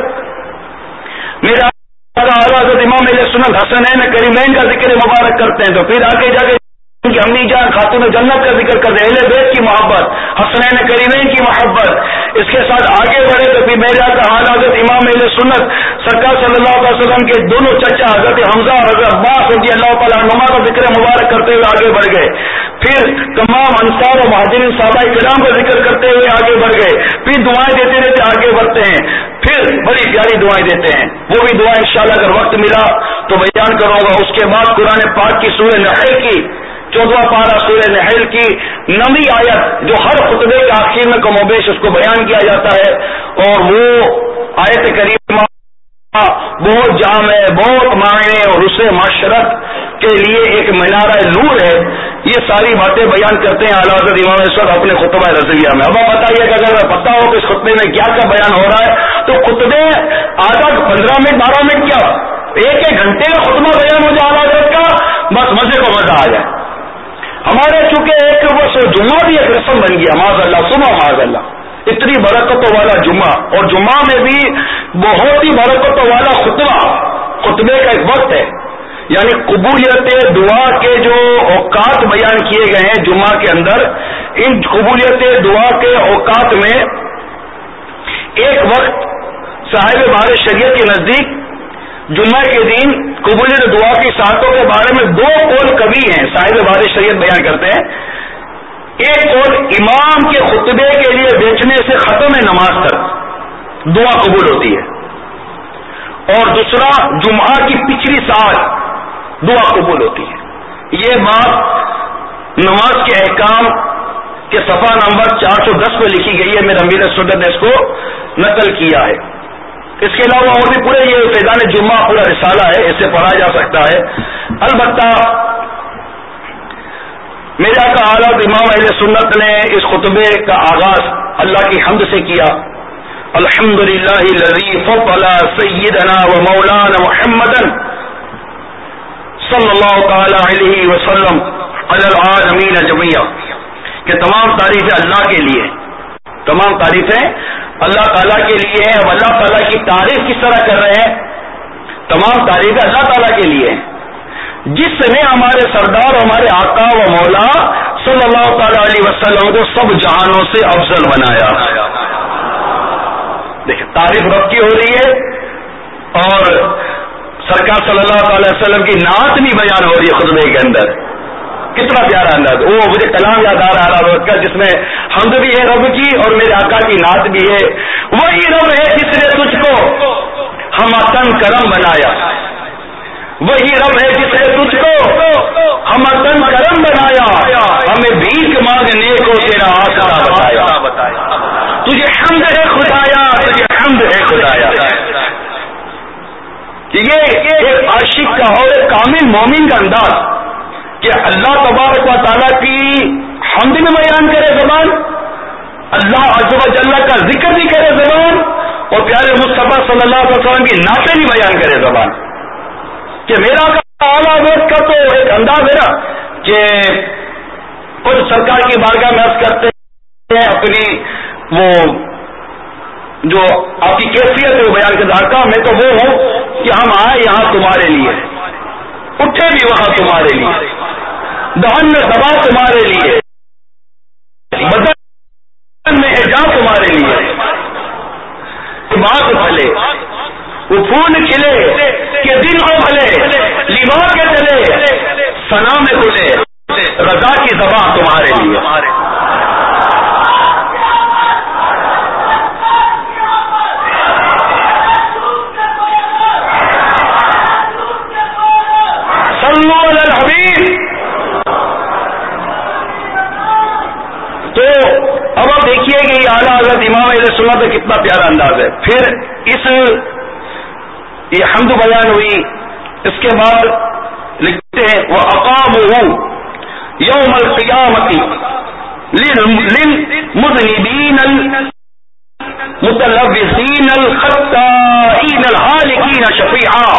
میرا اعلیٰ حضرت امام اہل سنت حسنین کریمین کا ذکر مبارک کرتے ہیں, تو پھر آگے جا کے ان کی امی جان خاتون جنت کا ذکر کرتے ہیں, اہل بیت کی محبت, حسنین کریمین کی محبت. اس کے ساتھ آگے بڑھے تو پھر میرے آقا اعلیٰ حضرت امام اہل سنت سرکار صلی اللہ علیہ وسلم کے دونوں چچا حضرت حمزہ اور حضرت عباس رضی اللہ تعالیٰ عنہما کا ذکر مبارک کرتے ہوئے آگے بڑھ گئے. پھر تمام انصار و مہاجرین صحابہ کرام کا ذکر کرتے ہوئے آگے بڑھ گئے. پھر دعائیں دیتے دیتے آگے بڑھتے ہیں. پھر بڑی پیاری دعائیں دیتے ہیں, وہ بھی دعائیں انشاءاللہ اگر وقت ملا تو بیان کروں گا. اس کے بعد قرآن پاک کی سورہ نحل کی چودواں پارہ سورہ نحل کی نویں آیت جو ہر خطبے کے آخر میں کم و بیش اس کو بیان کیا جاتا ہے, اور وہ آیت کریمہ بہت جامع, بہت معنی اور اسے معاشرت کے لیے ایک منارہ نور ہے. یہ ساری باتیں بیان کرتے ہیں اعلیٰ حضرت امام اس وقت اپنے خطبہ رضویہ میں. اب آپ بتائیے کہ اگر پتہ ہو کہ اس خطبے میں کیا کیا بیان ہو رہا ہے تو خطبے آدھا پندرہ منٹ بارہ منٹ کیا ایک ایک گھنٹے کا خطبہ بیان ہو جائے اعلیٰ حضرت کا, بس مزے کو مزہ آ جائے. ہمارے چونکہ ایک بس جمعہ بھی ایک رسم بن گیا, معاذ اللہ صبح معاذ اللہ, اتنی برکتوں والا جمعہ, اور جمعہ میں بھی بہت ہی برکتوں والا خطبہ. خطبے کا ایک وقت ہے, یعنی قبولیت دعا کے جو اوقات بیان کیے گئے ہیں جمعہ کے اندر, ان قبولیت دعا کے اوقات میں ایک وقت صاحب بہار شریعت کے نزدیک جمعہ کے دن قبولیت دعا کی ساعتوں کے بارے میں دو قول کبھی ہیں صاحب بہار شریعت بیان کرتے ہیں. ایک قول امام کے خطبے کے لیے بیچنے سے ختم نماز تک دعا قبول ہوتی ہے, اور دوسرا جمعہ کی پچھلی ساعت دعا قبول ہوتی ہے. یہ بات نماز کے احکام کے صفحہ نمبر چار سو دس پہ لکھی گئی ہے, میرے امیر سنت نے اس کو نقل کیا ہے. اس کے علاوہ اور بھی پورے یہ فیضان جمعہ پورا رسالہ ہے, اسے پڑھا جا سکتا ہے. البتہ میرے آقا اعلیٰ امام اہل سنت نے اس خطبے کا آغاز اللہ کی حمد سے کیا. الحمدللہ الذی فضل سیدنا و مولانا محمدا صلی اللہ تعالی علیہ وسلم علی العالمین جميعا, کہ تمام تعریفیں اللہ کے لیے, تمام تعریفیں اللہ تعالیٰ کے لیے ہیں. اب اللہ تعالیٰ کی تعریف کس طرح کر رہے ہیں؟ تمام تعریفیں اللہ تعالیٰ کے لیے ہیں جس نے ہمارے سردار ہمارے آقا و مولا صلی اللہ تعالی علیہ وسلم کو سب جہانوں سے افضل بنایا. دیکھیں تعریف رب کی ہو رہی ہے, اور سرکار صلی اللہ تعالی وسلم کی نعت بھی بیان ہو رہی ہے خطبے کے اندر. کتنا پیارا انداز. وہ مجھے کلام یاد آ رہا ہے کا جس میں حمد بھی ہے رب کی اور میرے آقا کی نعت بھی ہے. وہی رب ہے جس نے تجھ کو ہم تن کرم بنایا, وہی رب ہے جس نے تجھ کو ہم تن کرم بنایا, ہمیں بھیک مانگنے کو تیرا آسرا بتایا. تجھے حمد ہے خدایا, تجھے حمد ہے خدایا. یہ ایک عاشق کا اور ایک کامل مومن کا انداز کہ اللہ تبارک و تعالیٰ کی حمد بھی بیان کرے زبان, اللہ عز و جل کا ذکر بھی کرے زبان, اور پیارے مصطفیٰ صلی اللہ علیہ وسلم کی نعتیں بھی بیان کرے زبان. کہ میرا اعلیٰ حضرت کا تو ایک انداز ہے نا کہ خود سرکار کی بارگاہ میں عرض کرتے ہیں اپنی وہ جو آپ کی کیفیت ہے وہ بیان کے دھاکہ میں تو وہ ہوں کہ ہم آئے یہاں تمہارے لیے، اٹھے بھی وہاں تمہارے لیے، دہن میں دبا تمہارے لیے، بدن میں حجاب تمہارے لیے، بات پھلے وہ پھول کھلے کہ دن ہو بھلے، لیوا کے چلے سنا میں کھلے، رضا کی زبان تمہارے لیے. صلو علی الحبیب. تو اب آپ دیکھیے کہ یہ اعلیٰ حضرت امام اہل سنت کا کتنا پیارا انداز ہے. پھر اس یہ حمد بیان ہوئی، اس کے بعد لکھتے ہیں وَأَقَامُهُ يَوْمَ الْقِيَامَةِ لِلْمُذْنِبِينَ الْمُتَلَوِّثِينَ الْخَطَّائِينَ الْهَالِكِينَ شَفِيعًا.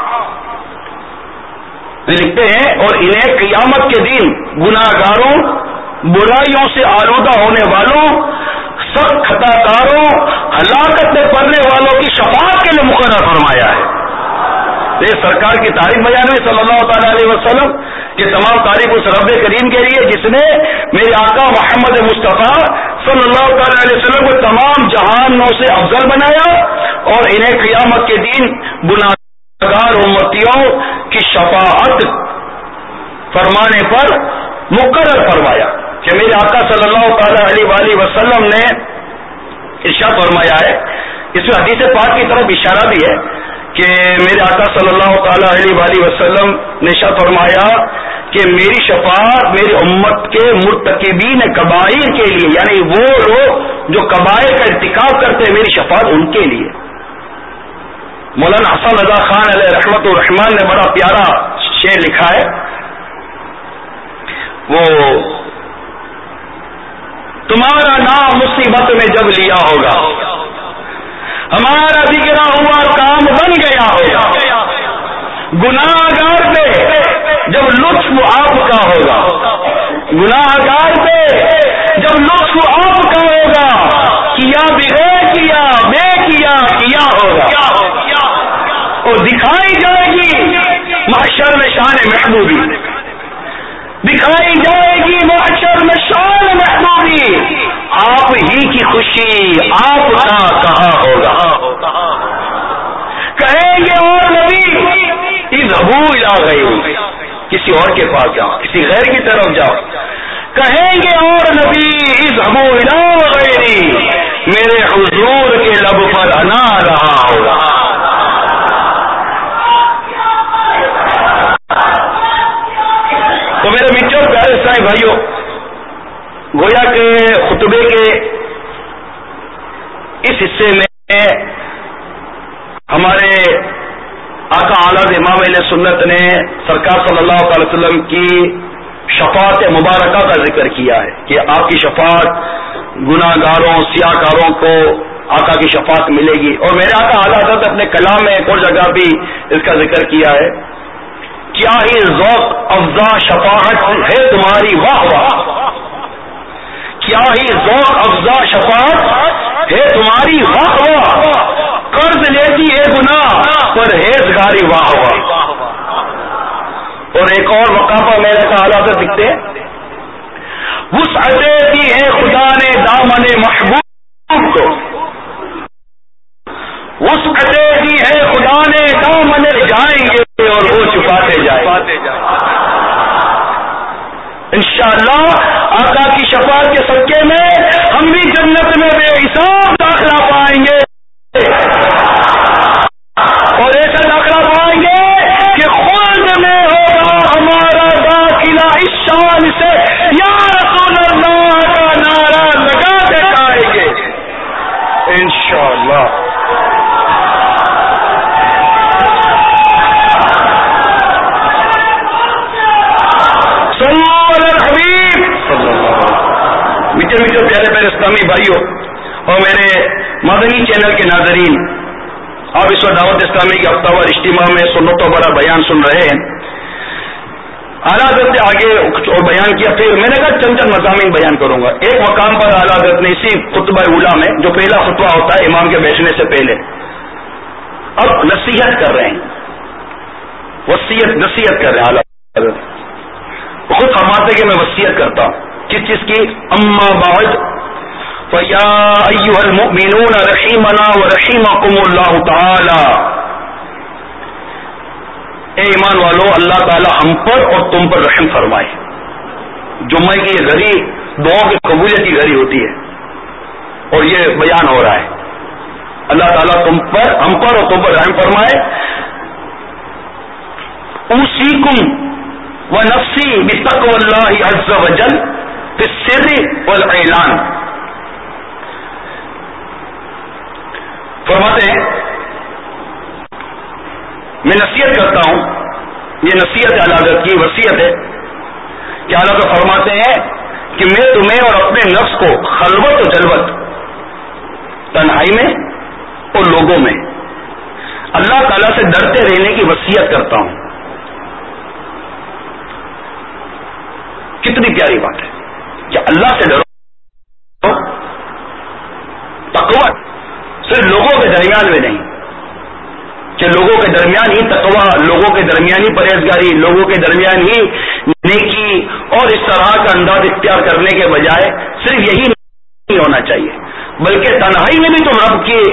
لکھتے ہیں اور انہیں قیامت کے دن گناہگاروں، برائیوں سے آلودہ ہونے والوں، سخت خطا کاروں، ہلاکت میں پڑنے والوں کی شفاعت کے لیے مقرر فرمایا ہے. یہ سرکار کی تعریف بیان ہوئی صلی اللہ تعالی علیہ وسلم کہ تمام تعریف اس رب کریم کے لیے جس نے میرے آقا محمد مصطفیٰ صلی اللہ تعالی علیہ وسلم کو تمام جہانوں سے افضل بنایا اور انہیں قیامت کے دن گناہگار امتیوں کی شفاعت فرمانے پر مقرر فرمایا کہ میرے آقا صلی اللہ تعالی علیہ وآلہ وسلم نے ارشاد فرمایا ہے. اس میں حدیث پاک کی طرف اشارہ بھی ہے کہ میرے آقا صلی اللہ تعالی علیہ وآلہ وسلم نے ارشاد فرمایا کہ میری شفاعت میری امت کے مرتکبین کبائر کے لیے، یعنی وہ لوگ جو کبائر کا ارتکاب کرتے ہیں میری شفاعت ان کے لیے. مولانا حسن رضا خان علیہ رحمت الرحمان نے بڑا پیارا شعر لکھا ہے. وہ تمہارا نام مصیبت میں جب لیا ہوگا، ہمارا ذکر ہوا کام بن گیا ہوگا، گناہگار پہ جب لطف آپ کا ہوگا، گناہگار پہ جب لطف آپ کا ہوگا، کیا بغیر کیا بے کیا کیا ہوگا، اور دکھائی جائے گی محشر میں شان محبوبی، دکھائی جائے گی محشر میں شان محبوبی، آپ ہی کی خوشی آپ کا کہاں ہوگا. کہیں گے اور نبی اذهبوا الی غیری، کسی اور کے پاس جاؤ، کسی غیر کی طرف جاؤ. کہیں گے اور نبی اذهبوا الی غیری، میرے حضور کے لب پر انا رہا ہوگا. تو میرے بچوں پیارے اسلامی بھائیوں، گویا کہ خطبے کے اس حصے میں ہمارے آقا اعلیٰ امام اہل سنت نے سرکار صلی اللہ تعالی وسلم کی شفاعت مبارکہ کا ذکر کیا ہے کہ آپ کی شفاعت گناہگاروں سیاہ کاروں کو آقا کی شفاعت ملے گی. اور میرے آقا اعلیٰ حضرت اپنے کلام میں ایک اور جگہ بھی اس کا ذکر کیا ہے. کیا ہی ذوق افزا شفاعت ہے تمہاری واہ واہ، کیا ہی ذوق افزا شفاعت ہے تمہاری واہ واہ، قرض لیتی ہے گناہ پر ہیزگاری واہ واہ. اور ایک اور مقامہ میرے کا اعلیٰ سے دکھتے ہیں، وسعت دی ہے خدا نے دامن محبوب کو، وسعت دی ہے خدا نے دامن جائیں گے اور وہ چھپاتے جائیں. انشاءاللہ آقا کی شفاعت کے صدقے میں ہم بھی جنت میں بے حساب داخلہ پائیں گے اور ایسا داخلہ پائیں گے کہ خلد میں ہوگا ہمارا داخلہ اس شان سے یا رسول اللہ کا نعرہ لگاتے جائیں گے انشاءاللہ. میٹھے میٹھے پیارے پیارے اسلامی بھائیوں اور میرے مدنی چینل کے ناظرین، آپ اس وقت دعوت اسلامی کے ہفتہ وار اجتماع میں سنتوں بڑا بیان سن رہے ہیں. اعلیٰ حضرت نے آگے اور بیان کیا، پھر میں نے کہا چند چند مضامین بیان کروں گا. ایک مقام پر اعلیٰ حضرت نے اسی خطبہ اولیٰ میں، جو پہلا خطبہ ہوتا ہے امام کے بیٹھنے سے پہلے، اب نصیحت کر رہے ہیں، وصیت نصیحت کر رہے ہیں. اعلیٰ حضرت خود فرماتے کہ میں وصیت کرتا ہوں کس چیز کی؟ اما بعد فیا ایھا المؤمنون رحمنا ورحمکم اللہ تعالی. اے ایمان والو، اللہ تعالی ہم پر اور تم پر رحم فرمائے. جمعے کی یہ گھڑی دعاؤں کی قبولیت کی گھڑی ہوتی ہے اور یہ بیان ہو رہا ہے. اللہ تعالیٰ تم پر، ہم پر اور تم پر رحم فرمائے. اوصیکم ونفسی بتقوی اللہ عز وجل فی السر والاعلان. فرماتے ہیں میں نصیحت کرتا ہوں، یہ نصیحت اعلیٰ حضرت کی وصیت ہے کہ اعلیٰ حضرت فرماتے ہیں کہ میں تمہیں اور اپنے نفس کو خلوت و جلوت، تنہائی میں اور لوگوں میں اللہ تعالیٰ سے ڈرتے رہنے کی وصیت کرتا ہوں. کتنی پیاری بات ہے کہ اللہ سے ڈرو. تقویٰ صرف لوگوں کے درمیان میں نہیں کہ لوگوں کے درمیان ہی تقویٰ، لوگوں کے درمیان ہی پرہیزگاری، لوگوں کے درمیان ہی نیکی اور اس طرح کا انداز اختیار کرنے کے بجائے صرف یہی نہیں ہونا چاہیے، بلکہ تنہائی میں بھی تم رب کی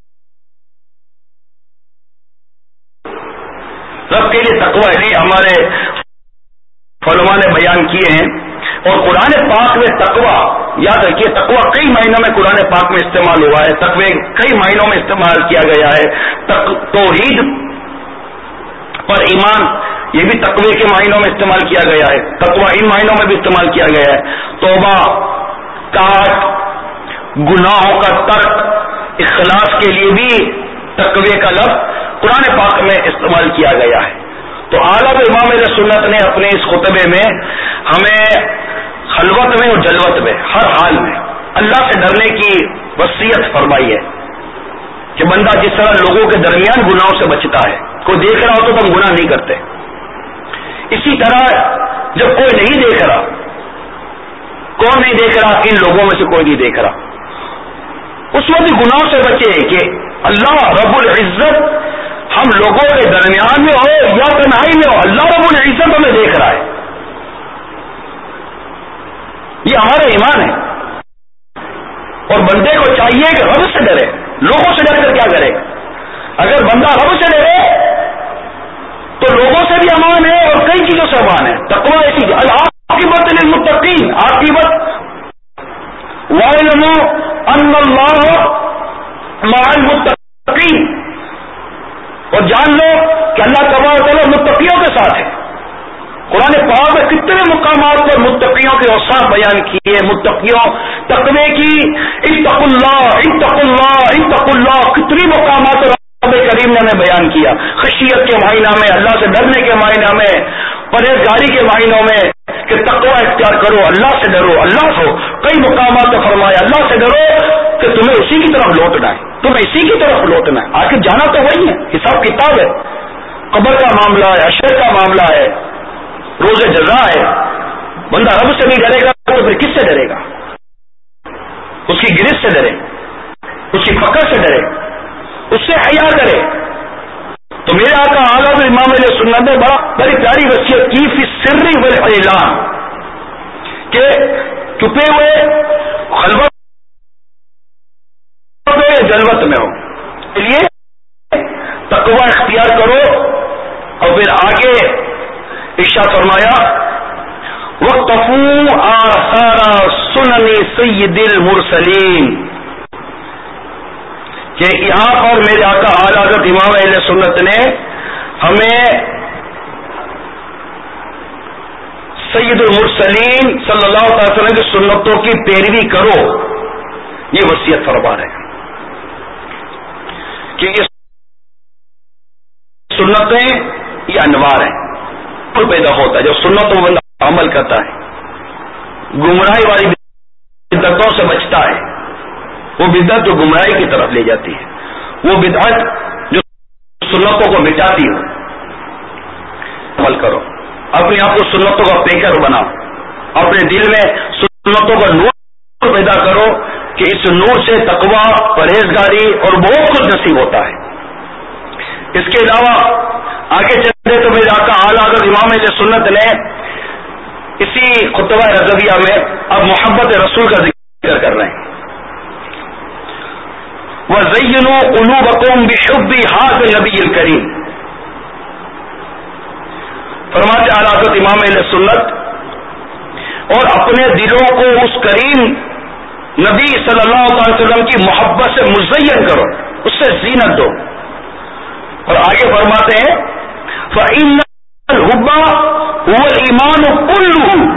رب کے لیے تقویٰ ہے. ہمارے علماء نے بیان کیے ہیں اور قرآن پاک میں تقویٰ، یاد رکھیے تقویٰ کئی معنوں میں قرآن پاک میں استعمال ہوا ہے. تقوی کئی معنوں میں استعمال کیا گیا ہے. توحید پر ایمان، یہ بھی تقوی کے معنوں میں استعمال کیا گیا ہے. تقویٰ ان معنوں میں بھی استعمال کیا گیا ہے. توبہ، کاٹ، گناہوں کا ترک، اخلاص کے لیے بھی تقوی کا لفظ قرآن پاک میں استعمال کیا گیا ہے. تو اعلیٰ امام اہل سنت نے اپنے اس خطبے میں ہمیں خلوت میں اور جلوت میں ہر حال میں اللہ سے ڈرنے کی وصیت فرمائی ہے کہ بندہ جس طرح لوگوں کے درمیان گناہوں سے بچتا ہے، کوئی دیکھ رہا ہو تو ہم گناہ نہیں کرتے، اسی طرح جب کوئی نہیں دیکھ رہا، کون نہیں دیکھ رہا؟ ان لوگوں میں سے کوئی نہیں دیکھ رہا، اس وقت گناہوں سے بچے کہ اللہ رب العزت ہم لوگوں کے درمیان میں ہو یا تنہائی میں ہو، اللہ رب العزت ہمیں دیکھ رہا ہے. یہ ہمارا ایمان ہے اور بندے کو چاہیے کہ رب سے ڈرے. لوگوں سے ڈر کر کیا کرے؟ اگر بندہ رب سے ڈرے تو لوگوں سے بھی امان ہے اور کئی چیزوں سے امان ہے. تقویٰ ایسی عاقبۃ للمتقین، عاقبت وَاعْلَمُوا أَنَّ اللَّهَ مَعَ الْمُتَّقِينَ، اور جان لو کہ اللہ تبارک و تعالیٰ متقیوں کے ساتھ ہے. قرآن پاک میں کتنے مقامات پر متقیوں کے اوصاف بیان کیے، متقیوں تقوی کی اتقوا اللہ اتقوا اللہ اتقوا اللہ، کتنی مقامات پر رب کریم نے ہمیں بیان کیا. خشیت کے معنی میں، اللہ سے ڈرنے کے معنی میں، پرہیزگاری کے معنوں میں کہ تقوی اختیار کرو، اللہ سے ڈرو، اللہ سے. کئی مقامات پر فرمایا اللہ سے ڈرو کہ تمہیں اسی کی طرف لوٹنا ہے، تمہیں اسی کی طرف لوٹنا ہے. آخر جانا تو وہی ہے، حساب کتاب ہے، قبر کا معاملہ ہے، حشر کا معاملہ ہے، روز جزا ہے. بندہ رب سے نہیں ڈرے گا تو پھر کس سے ڈرے گا؟ اس کی گرفت سے ڈرے، اس کی پکڑ سے ڈرے، اس سے حیا کرے. تو میرے آقا اعلیٰ امام اہل سنت نے بڑا بڑی پیاری وصیت کی فی السر والاعلان، کہ چھپے ہوئے خلوت میں یا جلوت میں ہو، اس لیے تقوی اختیار کرو. اور پھر آگے ارشاد فرمایا وَاقْتَفُوا آثَارَ سُنَنِ سَيِّدِ الْمُرْسَلِينَ، کہ یہاں پر میرے آقا اعلیٰ حضرت امام اہل سنت نے ہمیں سید المرسلین صلی اللہ علیہ وسلم کی سنتوں کی پیروی کرو، یہ وصیت فرما رہے ہیں. کہ یہ سنتیں یہ انوار ہیں، پھول پیدا ہوتا ہے جب سنتوں بندہ عمل کرتا ہے، گمراہی والی بدعتوں سے بچتا ہے. وہ بدعت جو گمراہی کی طرف لے جاتی ہے، وہ بدعت سنتوں کو مٹاتی ہو. عمل کرو، اپنے آپ کو سنتوں کا پیکر بناؤ، اپنے دل میں سنتوں کا نور پیدا کرو کہ اس نور سے تقوی، پرہیزگاری اور بہت کچھ نصیب ہوتا ہے. اس کے علاوہ آگے چلتے تو میرے آقا اعلیٰ حضرت امام اہل سنت نے اسی خطبہ رضویہ میں اب محبت رسول کا ذکر کر رہے ہیں. وَزَيِّنُوا قُلُوبَكُمْ بِحُبِّ هَذَا النَّبِيِّ الْكَرِيمِ. فرماتے اعلیٰ حضرت امام اہل سنت، اور اپنے دلوں کو اس کریم نبی صلی اللہ علیہ وسلم کی محبت سے مزین کرو، اس سے زینت دو. اور آگے فرماتے ہیں فَإِنَّ الْحُبَّ هُوَ الْإِيمَانُ كُلُّهُ.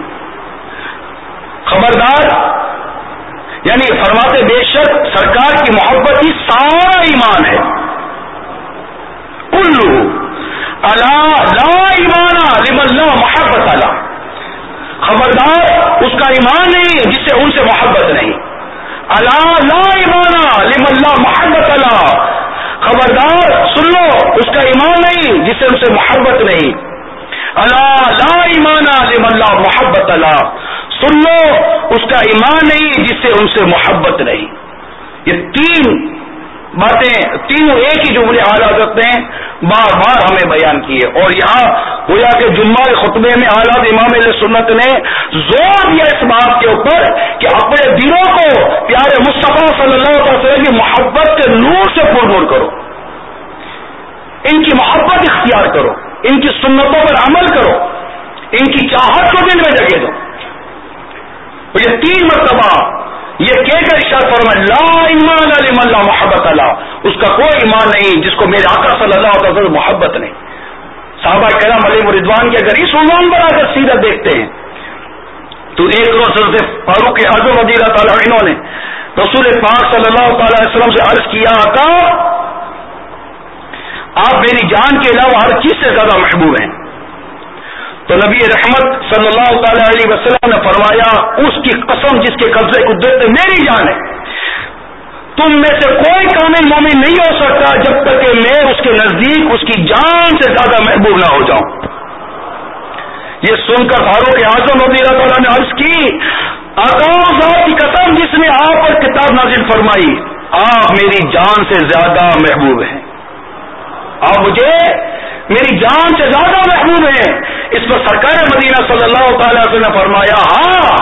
خبردار، یعنی فرماتے بے شک سرکار کی محبت ہی سارا ایمان ہے. کلو الا لا ایمان لمن لا محبت الا. خبردار، اس کا ایمان نہیں جس سے ان سے محبت نہیں. الا لا ایمان لمن لا محبت الا. خبردار سن لو، اس کا ایمان نہیں جس سے ان سے محبت نہیں. الا لا ایمان لمن لا محبت الا. سن لو، اس کا ایمان نہیں جس سے ان سے محبت نہیں. یہ تین باتیں، تینوں ایک ہی جملے اعلیٰ حضرت نے بار بار ہمیں بیان کیے. اور یہاں گویا کہ جمعہ خطبے میں اعلیٰ امام اہل سنت نے زور دیا اس بات کے اوپر کہ اپنے دلوں کو پیارے مصطفیٰ صلی اللہ علیہ وسلم کی محبت کے نور سے پر نور کرو، ان کی محبت اختیار کرو، ان کی سنتوں پر عمل کرو، ان کی چاہت کو دل میں جگہ دو. یہ تین مرتبہ یہ کہہ کر ارشاد فرمایا لا ایمان لمن لا محبت اللہ. اس کا کوئی ایمان نہیں جس کو میرے آقا صلی اللہ علیہ وسلم محبت نہیں. صحابہ کرام علیہ رضوان کے اگر اس عنوان پر آ کر سیرت دیکھتے ہیں تو ایک روز حضرت فاروق اعظم رضی اللہ تعالیٰ عنہ نے رسول پاک صلی اللہ تعالی علیہ وسلم سے عرض کیا آقا آپ میری جان کے علاوہ ہر چیز سے زیادہ محبوب ہیں. تو نبی رحمت صلی اللہ تعالی علیہ وسلم نے فرمایا اس کی قسم جس کے قبضے قدرت میری جان ہے، تم میں سے کوئی کامل مومن نہیں ہو سکتا جب تک کہ میں اس کے نزدیک اس کی جان سے زیادہ محبوب نہ ہو جاؤں. یہ سن کر فاروق اعظم رضی اللہ تعالیٰ نے عرض کی آقا ذات کی قسم جس نے آپ پر کتاب نازل فرمائی، آپ میری جان سے زیادہ محبوب ہیں، آپ مجھے میری جان سے زیادہ محبوب ہیں. اس پر سرکار مدینہ صلی اللہ تعالی وسلم نے فرمایا ہاں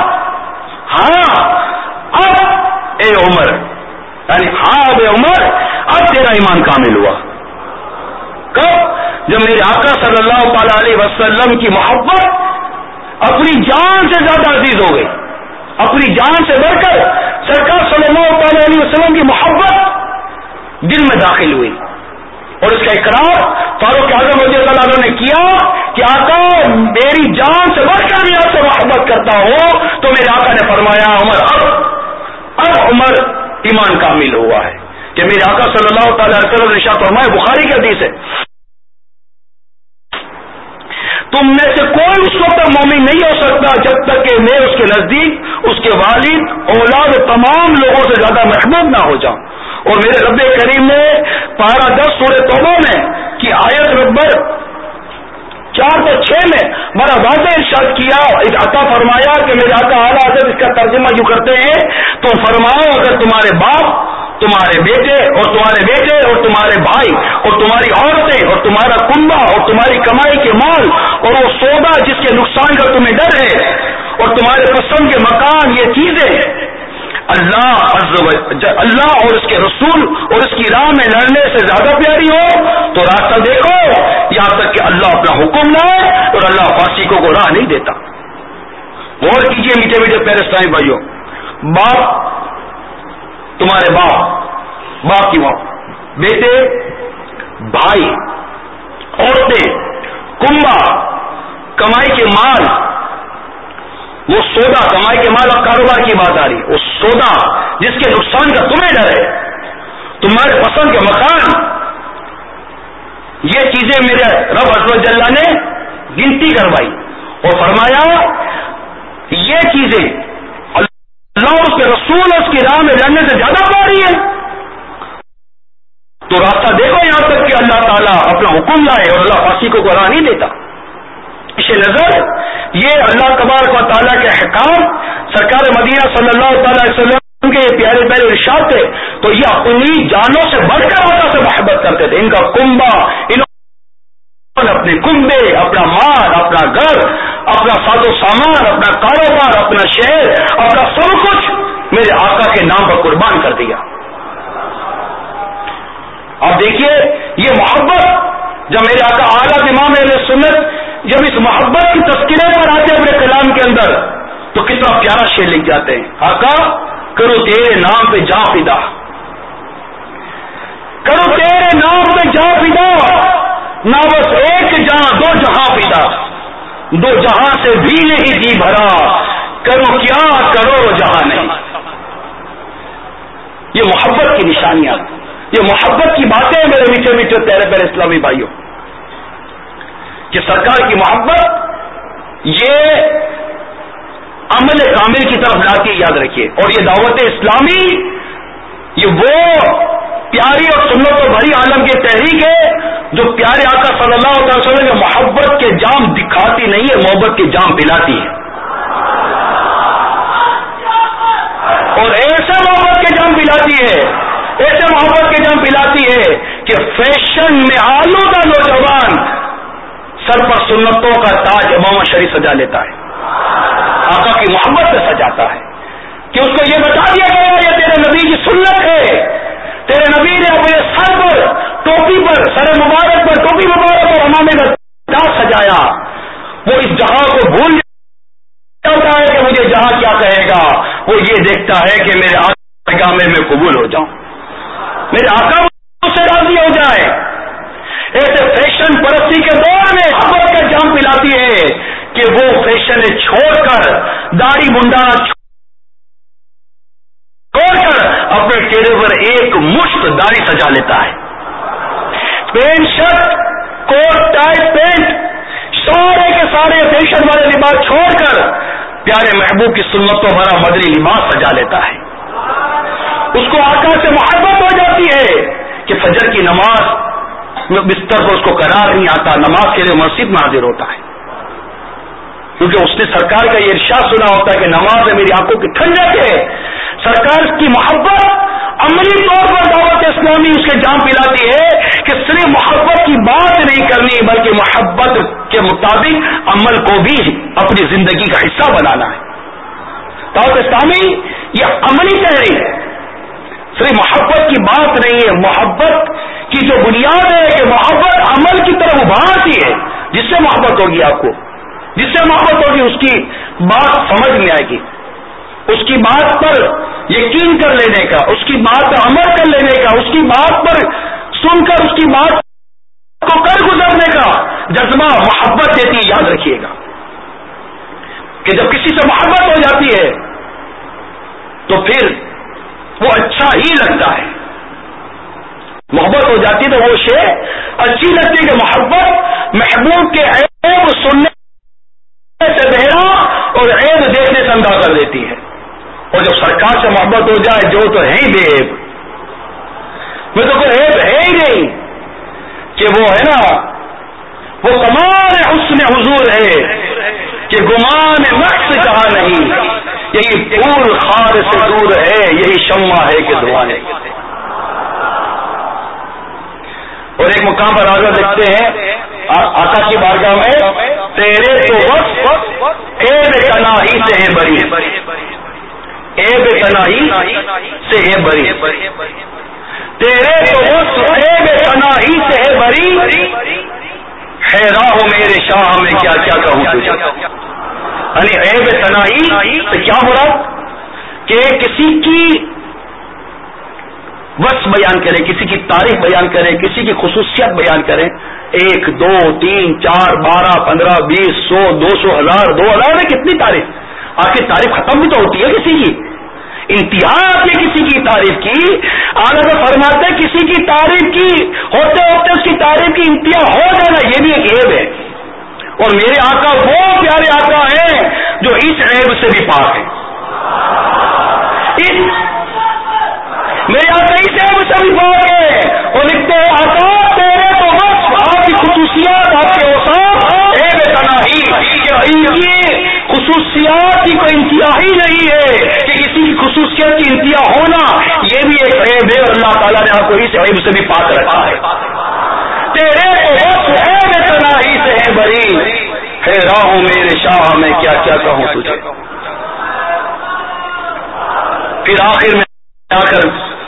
ہاں اب اے عمر، یعنی ہاں اب اے عمر اب تیرا ایمان کامل ہوا. کب؟ جب میرے آقا صلی اللہ تعالی علیہ وسلم کی محبت اپنی جان سے زیادہ عزیز ہو گئی، اپنی جان سے بڑھ کر سرکار صلی اللہ تعالی علیہ وسلم کی محبت دل میں داخل ہوئی. اور اس کا اقرار فاروق اعظم رضی اللہ عنہ نے کیا کہ آقا میری جان سے بڑھ کر بھی آپ سے محبت کرتا ہوں. تو میرے آقا نے فرمایا عمر اب اب عمر ایمان کامل ہوا ہے کہ میرے آقا صلی اللہ تعالی علیہ وسلم نے ارشاد فرمایا، بخاری کی حدیث ہے، تم میں سے کوئی اس وقت تک مومن نہیں ہو سکتا جب تک کہ میں اس کے نزدیک اس کے والد اولاد تمام لوگوں سے زیادہ محبوب نہ ہو جاؤں. اور میرے رب کریم نے پارہ دس سورہ توبہ میں کی آیت نمبر چار سے چھ میں بڑا واضح ارشاد کیا، عطا فرمایا کہ میرے آقا اعلیٰ حضرت اس کا ترجمہ جو کرتے ہیں تو فرماؤ اگر تمہارے باپ، تمہارے بیٹے اور تمہارے بیٹے اور تمہارے بھائی اور تمہاری عورتیں اور تمہارا کنبہ اور تمہاری کمائی کے مال اور وہ سودا جس کے نقصان کا تمہیں ڈر ہے اور تمہارے پسند کے مکان، یہ چیزیں اللہ عز و جل اللہ اور اس کے رسول اور اس کی راہ میں لڑنے سے زیادہ پیاری ہو تو راستہ دیکھو، یہاں تک کہ اللہ اپنا حکم لائے اور اللہ فاسقوں کو راہ نہیں دیتا. غور کیجئے میٹھے میٹھے پیرسٹائن بھائیوں، باپ، تمہارے باپ، باپ کی ماں، بیٹے، بھائی، عورتیں، کنبہ، کمائی کے مال، وہ سودا، کمائی کے مال اور کاروبار کی بات آ رہی، وہ سودا جس کے نقصان کا تمہیں ڈر ہے، تمہارے پسند کے مکان، یہ چیزیں میرے رب عز و جل نے گنتی کروائی اور فرمایا یہ چیزیں اللہ اور اس کے رسول اس کی راہ میں لڑنے سے زیادہ پا رہی ہے. تو راستہ دیکھو یہاں تک کہ اللہ تعالیٰ اپنا حکم لائے اور اللہ فاسی کو گناہ نہیں دیتا. اس نظر یہ اللہ تبارک و تعالیٰ کے احکام سرکار مدینہ صلی اللہ تعالی علیہ وسلم کے یہ پیارے پیارے ارشاد تھے. تو یہ اپنی جانوں سے بڑھ کر آقا سے محبت کرتے تھے. ان کا کنبہ، انہوں اپنے کنبے، اپنا مال، اپنا گھر، اپنا ساز و سامان، اپنا کاروبار، اپنا شہر، اپنا سب کچھ میرے آقا کے نام پر قربان کر دیا. اب دیکھیے یہ محبت جب میرے آقا اعلیٰ امام اہل سنت جب اس محبت کی تذکرے پر آتے ہیں اپنے کلام کے اندر تو کتنا پیارا شعر لکھ جاتے ہیں. آقا کرو تیرے نام پہ جاں فدا، کرو تیرے نام پہ جاں فدا، نہ بس ایک جہاں دو جہاں فدا، دو جہاں سے بھی نہیں جی بھرا، کرو کیا کرو جہاں نہیں. یہ محبت کی نشانیاں، یہ محبت کی باتیں میرے میٹھے میٹھے پیارے پیارے اسلامی بھائیوں کہ سرکار کی محبت یہ عمل کامل کی طرف لاتی ہے. یاد رکھیے. اور یہ دعوت اسلامی یہ وہ پیاری اور سنت و بھری عالم کی تحریک ہے جو پیارے آقا صلی اللہ علیہ وسلم نے محبت کے جام دکھاتی نہیں ہے، محبت کے جام پلاتی ہے. اور ایسا محبت کے جام پلاتی ہے، ایسے محبت کے جام پلاتی ہے کہ فیشن میں آلودہ نوجوان سر پر سنتوں کا تاج امامہ شریف سجا لیتا ہے، آقا کی محبت سے سجاتا ہے کہ اس کو یہ بتا دیا گیا یہ تیرے نبی کی سنت ہے. تیرے نبی نے اپنے سر پر ٹوپی پر سر مبارک پر ٹوپی مبارک پر امامے کا تاج سجایا. وہ اس جہاں کو بھول جاتا ہے کہ مجھے جہاں کیا کہے گا، وہ یہ دیکھتا ہے کہ میرے آقا میں میں قبول ہو جاؤں، میرے آقا مجھ سے راضی ہو جائے. ایسے فیشن پرستی کے دور میں محبت کا جام پلاتی ہے کہ وہ فیشن چھوڑ کر داڑھی منڈا چھوڑ کر اپنے چہرے پر ایک مشت داڑھی سجا لیتا ہے. Pant shirt coat tie pant سارے کے سارے فیشن والے لباس چھوڑ کر پیارے محبوب کی سنتوں بھرا مدنی لباس سجا لیتا ہے. اس کو آقا سے محبت ہو جاتی ہے کہ فجر کی نماز بستر پر اس کو قرار نہیں آتا، نماز کے لیے مسجد میں حاضر ہوتا ہے کیونکہ اس نے سرکار کا یہ ارشاد سنا ہوتا ہے کہ نماز ہے میری آنکھوں کی ٹھنڈک ہے. سرکار کی محبت عملی طور پر دعوت اسلامی اس کے جام پلاتی ہے کہ صرف محبت کی بات نہیں کرنی بلکہ محبت کے مطابق عمل کو بھی اپنی زندگی کا حصہ بنانا ہے. دعوت اسلامی یہ عملی تحریک ہے، صرف محبت کی بات نہیں ہے. محبت کی جو بنیاد ہے کہ محبت عمل کی طرف ابھارتی ہے. جس سے محبت ہوگی آپ کو، جس سے محبت ہوگی اس کی بات سمجھ میں آئے گی، اس کی بات پر یقین کر لینے کا، اس کی بات پر عمل کر لینے کا، اس کی بات پر سن کر اس کی بات کو کر گزرنے کا جذبہ محبت دیتی ہے. یاد رکھیے گا کہ جب کسی سے محبت ہو جاتی ہے تو پھر وہ اچھا ہی لگتا ہے. محبت ہو جاتی ہے تو وہ شے اچھی لگتی ہے کہ محبت محبوب کے عیب سننے سے بہرا اور عیب دیکھنے سے اندھا کر دیتی ہے. اور جب سرکار سے محبت ہو جائے جو تو ہے ہی بے عیب، میں تو کوئی عیب ہے ہی نہیں کہ وہ ہے نا وہ کمال حسن حضور ہے کہ گمان نقص جہاں نہیں، یہی پھول خار سے دور ہے، یہی شمع ہے کہ دھواں نہیں. اور ایک مقام پر حضرت لکھتے ہیں آقا کی بارگاہ میں تیرے تو بس عیب تنہائی سے ہے بری، عیب تنہائی سے ہے بری، تیرے تو بس عیب تنہائی سے ہے بری، حیران ہو میرے شاہ میں کیا کیا کہوں تجھے. یعنی عیب تنہائی سے کیا مراد کہ کسی کی وصف بیان کرے، کسی کی تعریف بیان کرے، کسی کی خصوصیت بیان کرے. ایک دو تین چار بارہ پندرہ بیس سو دو سو ہزار دو ہزار میں کتنی تعریف، آخر تعریف ختم بھی تو ہوتی ہے کسی کی، انتہا آتی ہے کسی کی تعریف کی. آج فرماتے کسی کی تعریف کی ہوتے ہوتے اس کی تعریف کی انتہا ہو جانا یہ بھی ایک عیب ہے. اور میرے آقا وہ پیارے آقا ہیں جو اس عیب سے بھی پاک ہیں. اس میرے آقا اس عیب سے بھی پاک ہے وہ لکھتے ہیں آقا تیرے تو وصف آپ کی خصوصیات آپ کے اوصاف اے بے تناہی کہ یہ خصوصیات کی کوئی انتہا ہی نہیں ہے کہ کسی کی خصوصیت کی انتہا ہونا یہ بھی ایک عیب ہے اور اللہ تعالیٰ نے آپ کو اس عیب سے بھی پاک رکھا ہے. تیرے تو وصف ہے بے تناہی سے ہے بری ہے راہوں میرے شاہ میں کیا کیا کہوں تجھے. پھر آخر میں آ کر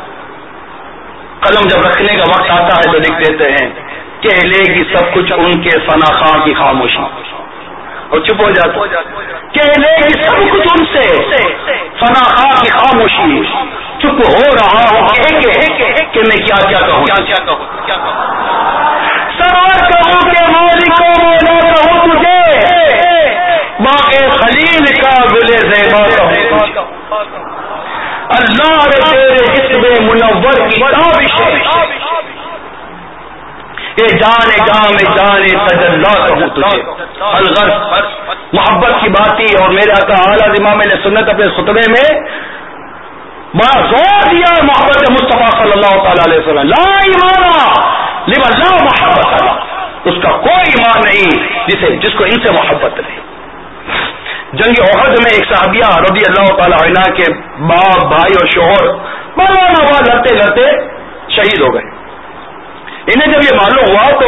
قلم جب رکھنے کا وقت آتا ہے تو لکھ دیتے ہیں کہہ لے گی سب کچھ ان کے ثنا خاں کی خاموشی اور چپ ہو جاتا. کہہ لے گی سب کچھ ان سے ثنا خاں کی خاموشی چپ ہو رہا ہوں کہ میں کیا کیا کہوں کیا کہوں سرور کہوں کہ مالک و مولا کہوں تجھے باقی خلیل کا گلے زیبا کہوں اللہ نے تیرے جسم منور کی تابش اے جانے جاں میں جانے تجلا کہوں تجھے. الغرض محبت کی بات ہی اور میرے آقا اعلیٰ امام نے سنت اپنے خطبے میں بڑا زور دیا محبت مصطفیٰ صلی اللہ تعالی علیہ وسلم. لا ایمان لمن لا محبت اللہ اس کا کوئی ایمان نہیں جسے جس کو ان سے محبت نہیں. جنگ احد میں ایک صحابیہ رضی اللہ تعالی عنہ کے باپ بھائی اور شوہر مولانا ہوا لڑتے لڑتے شہید ہو گئے. انہیں جب یہ معلوم ہوا تو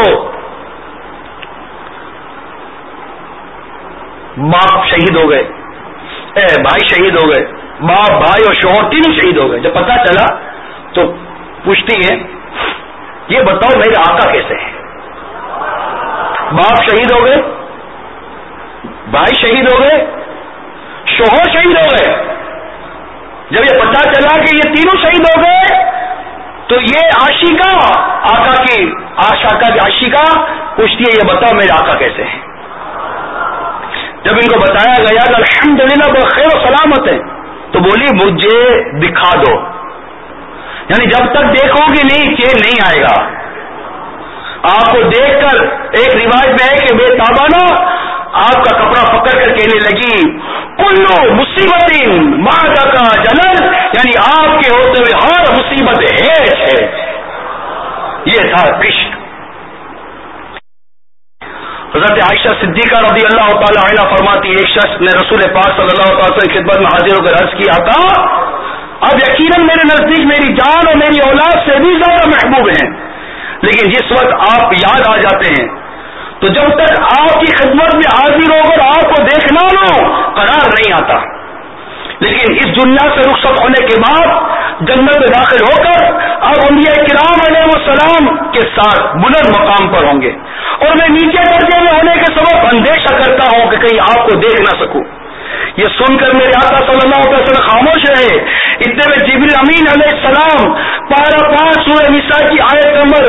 باپ شہید ہو گئے, اے بھائی شہید ہو گئے, باپ بھائی اور شوہر تینوں شہید ہو گئے. جب پتہ چلا تو پوچھتی ہیں یہ بتاؤ میرے آقا کیسے ہیں. باپ شہید ہو گئے, بھائی شہید ہو گئے, شوہر شہید ہو گئے. جب یہ پتہ چلا کہ یہ تینوں شہید ہو گئے تو یہ عاشقہ آقا کی آشاقہ کی عاشقہ پوچھتی ہے یہ بتاؤ میرے آقا کیسے ہیں. جب ان کو بتایا گیا کہ الحمدللہ بخیر و سلامت ہے تو بولی مجھے دکھا دو. یعنی جب تک دیکھو گے نہیں چین نہیں آئے گا. آپ کو دیکھ کر ایک روایت میں ہے کہ بے تابانہ آپ کا کپڑا پکڑ کر کہنے لگی کلو مصیبت ماں کا جلل یعنی آپ کے ہوتے ہوئے ہر مصیبت ہے. یہ تھا عشق. حضرت عائشہ صدیقہ رضی اللہ تعالی عنہ فرماتی ایک شخص نے رسول پاک صلی اللہ تعالی وسلم کی خدمت میں حاضر ہو کر عرض کیا تھا اب یقیناً میرے نزدیک میری جان اور میری اولاد سے بھی زیادہ محبوب ہیں لیکن جس وقت آپ یاد آ جاتے ہیں تو جب تک آپ کی خدمت میں حاضر ہو کر آپ کو دیکھنا لو قرار نہیں آتا. لیکن اس دنیا سے رخصت ہونے کے بعد جنت میں داخل ہو کر آپ انبیاء کرام علیہ السلام کے ساتھ بلند مقام پر ہوں گے اور میں نیچے درجے میں ہونے کے سبب اندیشہ کرتا ہوں کہ کہیں آپ کو دیکھ نہ سکوں. یہ سن کر میرے آقا صلی اللہ علیہ وسلم خاموش رہے. اتنے میں جبریل امین علیہ السلام پارہ پانچ سورہ نساء کی آیت نمبر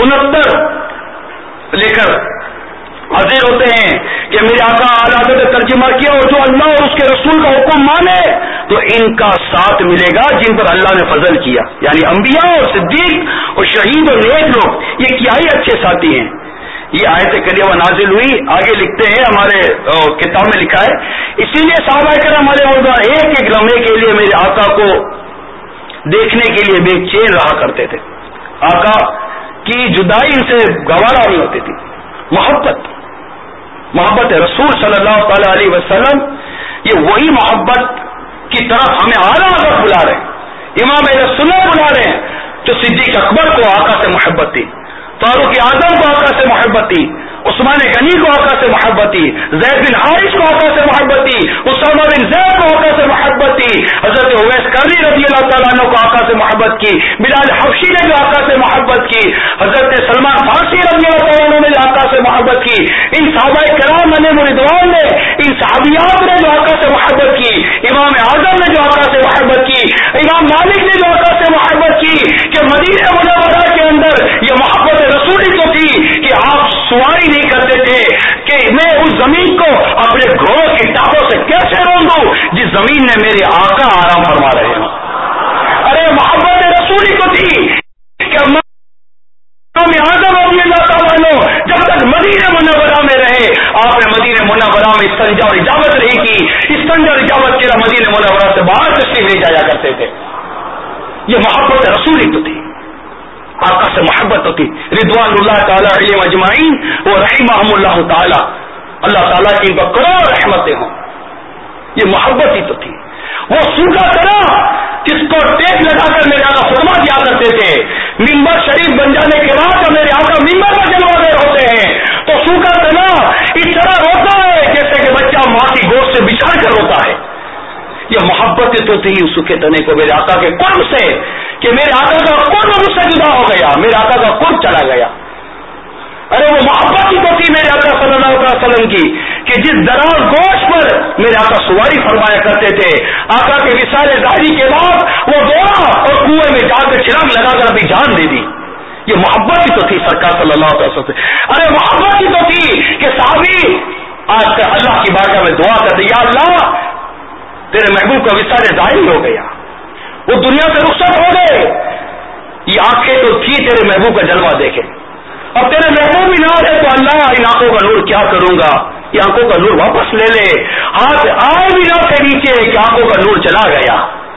انہتر لے کر حاضر ہوتے ہیں کہ میرے آقا اعلیٰ حضرت نے ترجمہ کیا اور جو اللہ اور اس کے رسول کا حکم مانے تو ان کا ساتھ ملے گا جن پر اللہ نے فضل کیا یعنی انبیاء اور صدیق اور شہید اور نیک لوگ یہ کیا ہی اچھے ساتھی ہیں. یہ آیت کریمہ نازل ہوئی آگے لکھتے ہیں ہمارے کتاب میں لکھا ہے اسی لیے صحابہ کرام ہمارے موضوع ایک ایک لمحے کے لیے میرے آقا کو دیکھنے کے لیے بے چین رہا کرتے تھے. آقا کی جدائی ان سے گوارا نہیں ہوتی تھی. محبت محبت رسول صلی اللہ تعالی علیہ وسلم یہ وہی محبت کی طرف ہمیں اعلیٰ حضرت بلا رہے ہیں امام اہل سنت بلا رہے ہیں جو صدیق اکبر کو آقا سے محبت تھی, فاروق اعظم کو آقا سے محبت تھی, عثمان غنی کو آقا سے محبت تھی, زید بن حارث کو آقا سے محبت تھی, اسامہ بن زید کو آقا سے محبت تھی, حضرت اویس کرنی رضی اللہ تعالیٰ عنہ کو آقا سے محبت کی, بلال حبشی نے جو آقا سے محبت کی, حضرت سلمان فارسی رضی اللہ تعالیٰ عنہ نے آقا سے محبت کی, ان صحابہ کرام علیہم رضوان نے, ان صحابیات نے جو آقا سے محبت کی, امام اعظم نے جو آقا سے محبت کی, امام مالک نے جو آقا سے محبت کی کہ مدینہ منورہ کے اندر یہ محبت رسولی تو تھی کہ آپ سواری نہیں کرتے تھے کہ میں اس زمین کو اپنے گھوڑوں کی ٹاپوں سے کیسے روک دوں جس زمین نے میرے آقا آرام فرما رہے ہیں. ارے محبت رسولی تو تھی کہ اعظم رضی اللہ تعالیٰ عنہ جب تک مدینہ منورہ میں رہے آپ نے مدینہ منورہ میں استنجا اور اجابت نہیں کی, استنجا اور اجابت کے مدینہ منورہ سے باہر تشریف لے جایا کرتے تھے. یہ محبت رسولی تو تھی. آقا سے محبت ہوتی. رضوان اللہ تعالی علیہم اجمعین و رحمہم اللہ تعالی, اللہ تعالیٰ کی ان پر کروڑ رحمتیں ہوں. یہ محبت ہی تو تھی. وہ سوکھا کرا جس کو ٹیک لگا کر میرے آقا خطبہ دیا کرتے تھے, ممبر شریف بن جانے کے بعد جب میرے آقا ممبر پر جلوہ دے ہوتے ہیں تو سوکھا کرنا اس طرح روتا ہے جیسے کہ بچہ ماں کی گود سے بچھڑ کر روتا ہے. یہ محبت تو تھی اس سوکھے تنے کو میرے آقا کے قرب سے, کہ میرے آقا کا قرب مجھ سے جدا ہو گیا, میرے آقا کا قرب چلا گیا. ارے وہ محبت ہی تو تھی میرے آقا صلی اللہ علیہ وسلم کی کہ جس دراز گوشت پر میرے آقا سواری فرمایا کرتے تھے, آقا کے وصال ظاہری کے بعد وہ دوڑا اور کنویں میں جا کر چراغ لگا کر اپنی جان دے دی. یہ محبت ہی تو تھی سرکار صلی اللہ علیہ وسلم سے. ارے محبت ہی تو تھی کہ صحابی آج کل اللہ کی بارگاہ میں دعا کرتے, یا اللہ تیرے محبوب کا وصال ظاہری ہو گیا, وہ دنیا سے رخصت ہو گئے, یہ آنکھیں تو تھی تیرے محبوب کا جلوہ دیکھے, اب تیرے محبوب بھی نہ ہے تو اللہ ان آنکھوں کا نور کیا کروں گا, یہ آنکھوں کا نور واپس لے لے. ہاتھ آئے بھی نہ تھے نیچے کہ آنکھوں کا نور چلا گیا.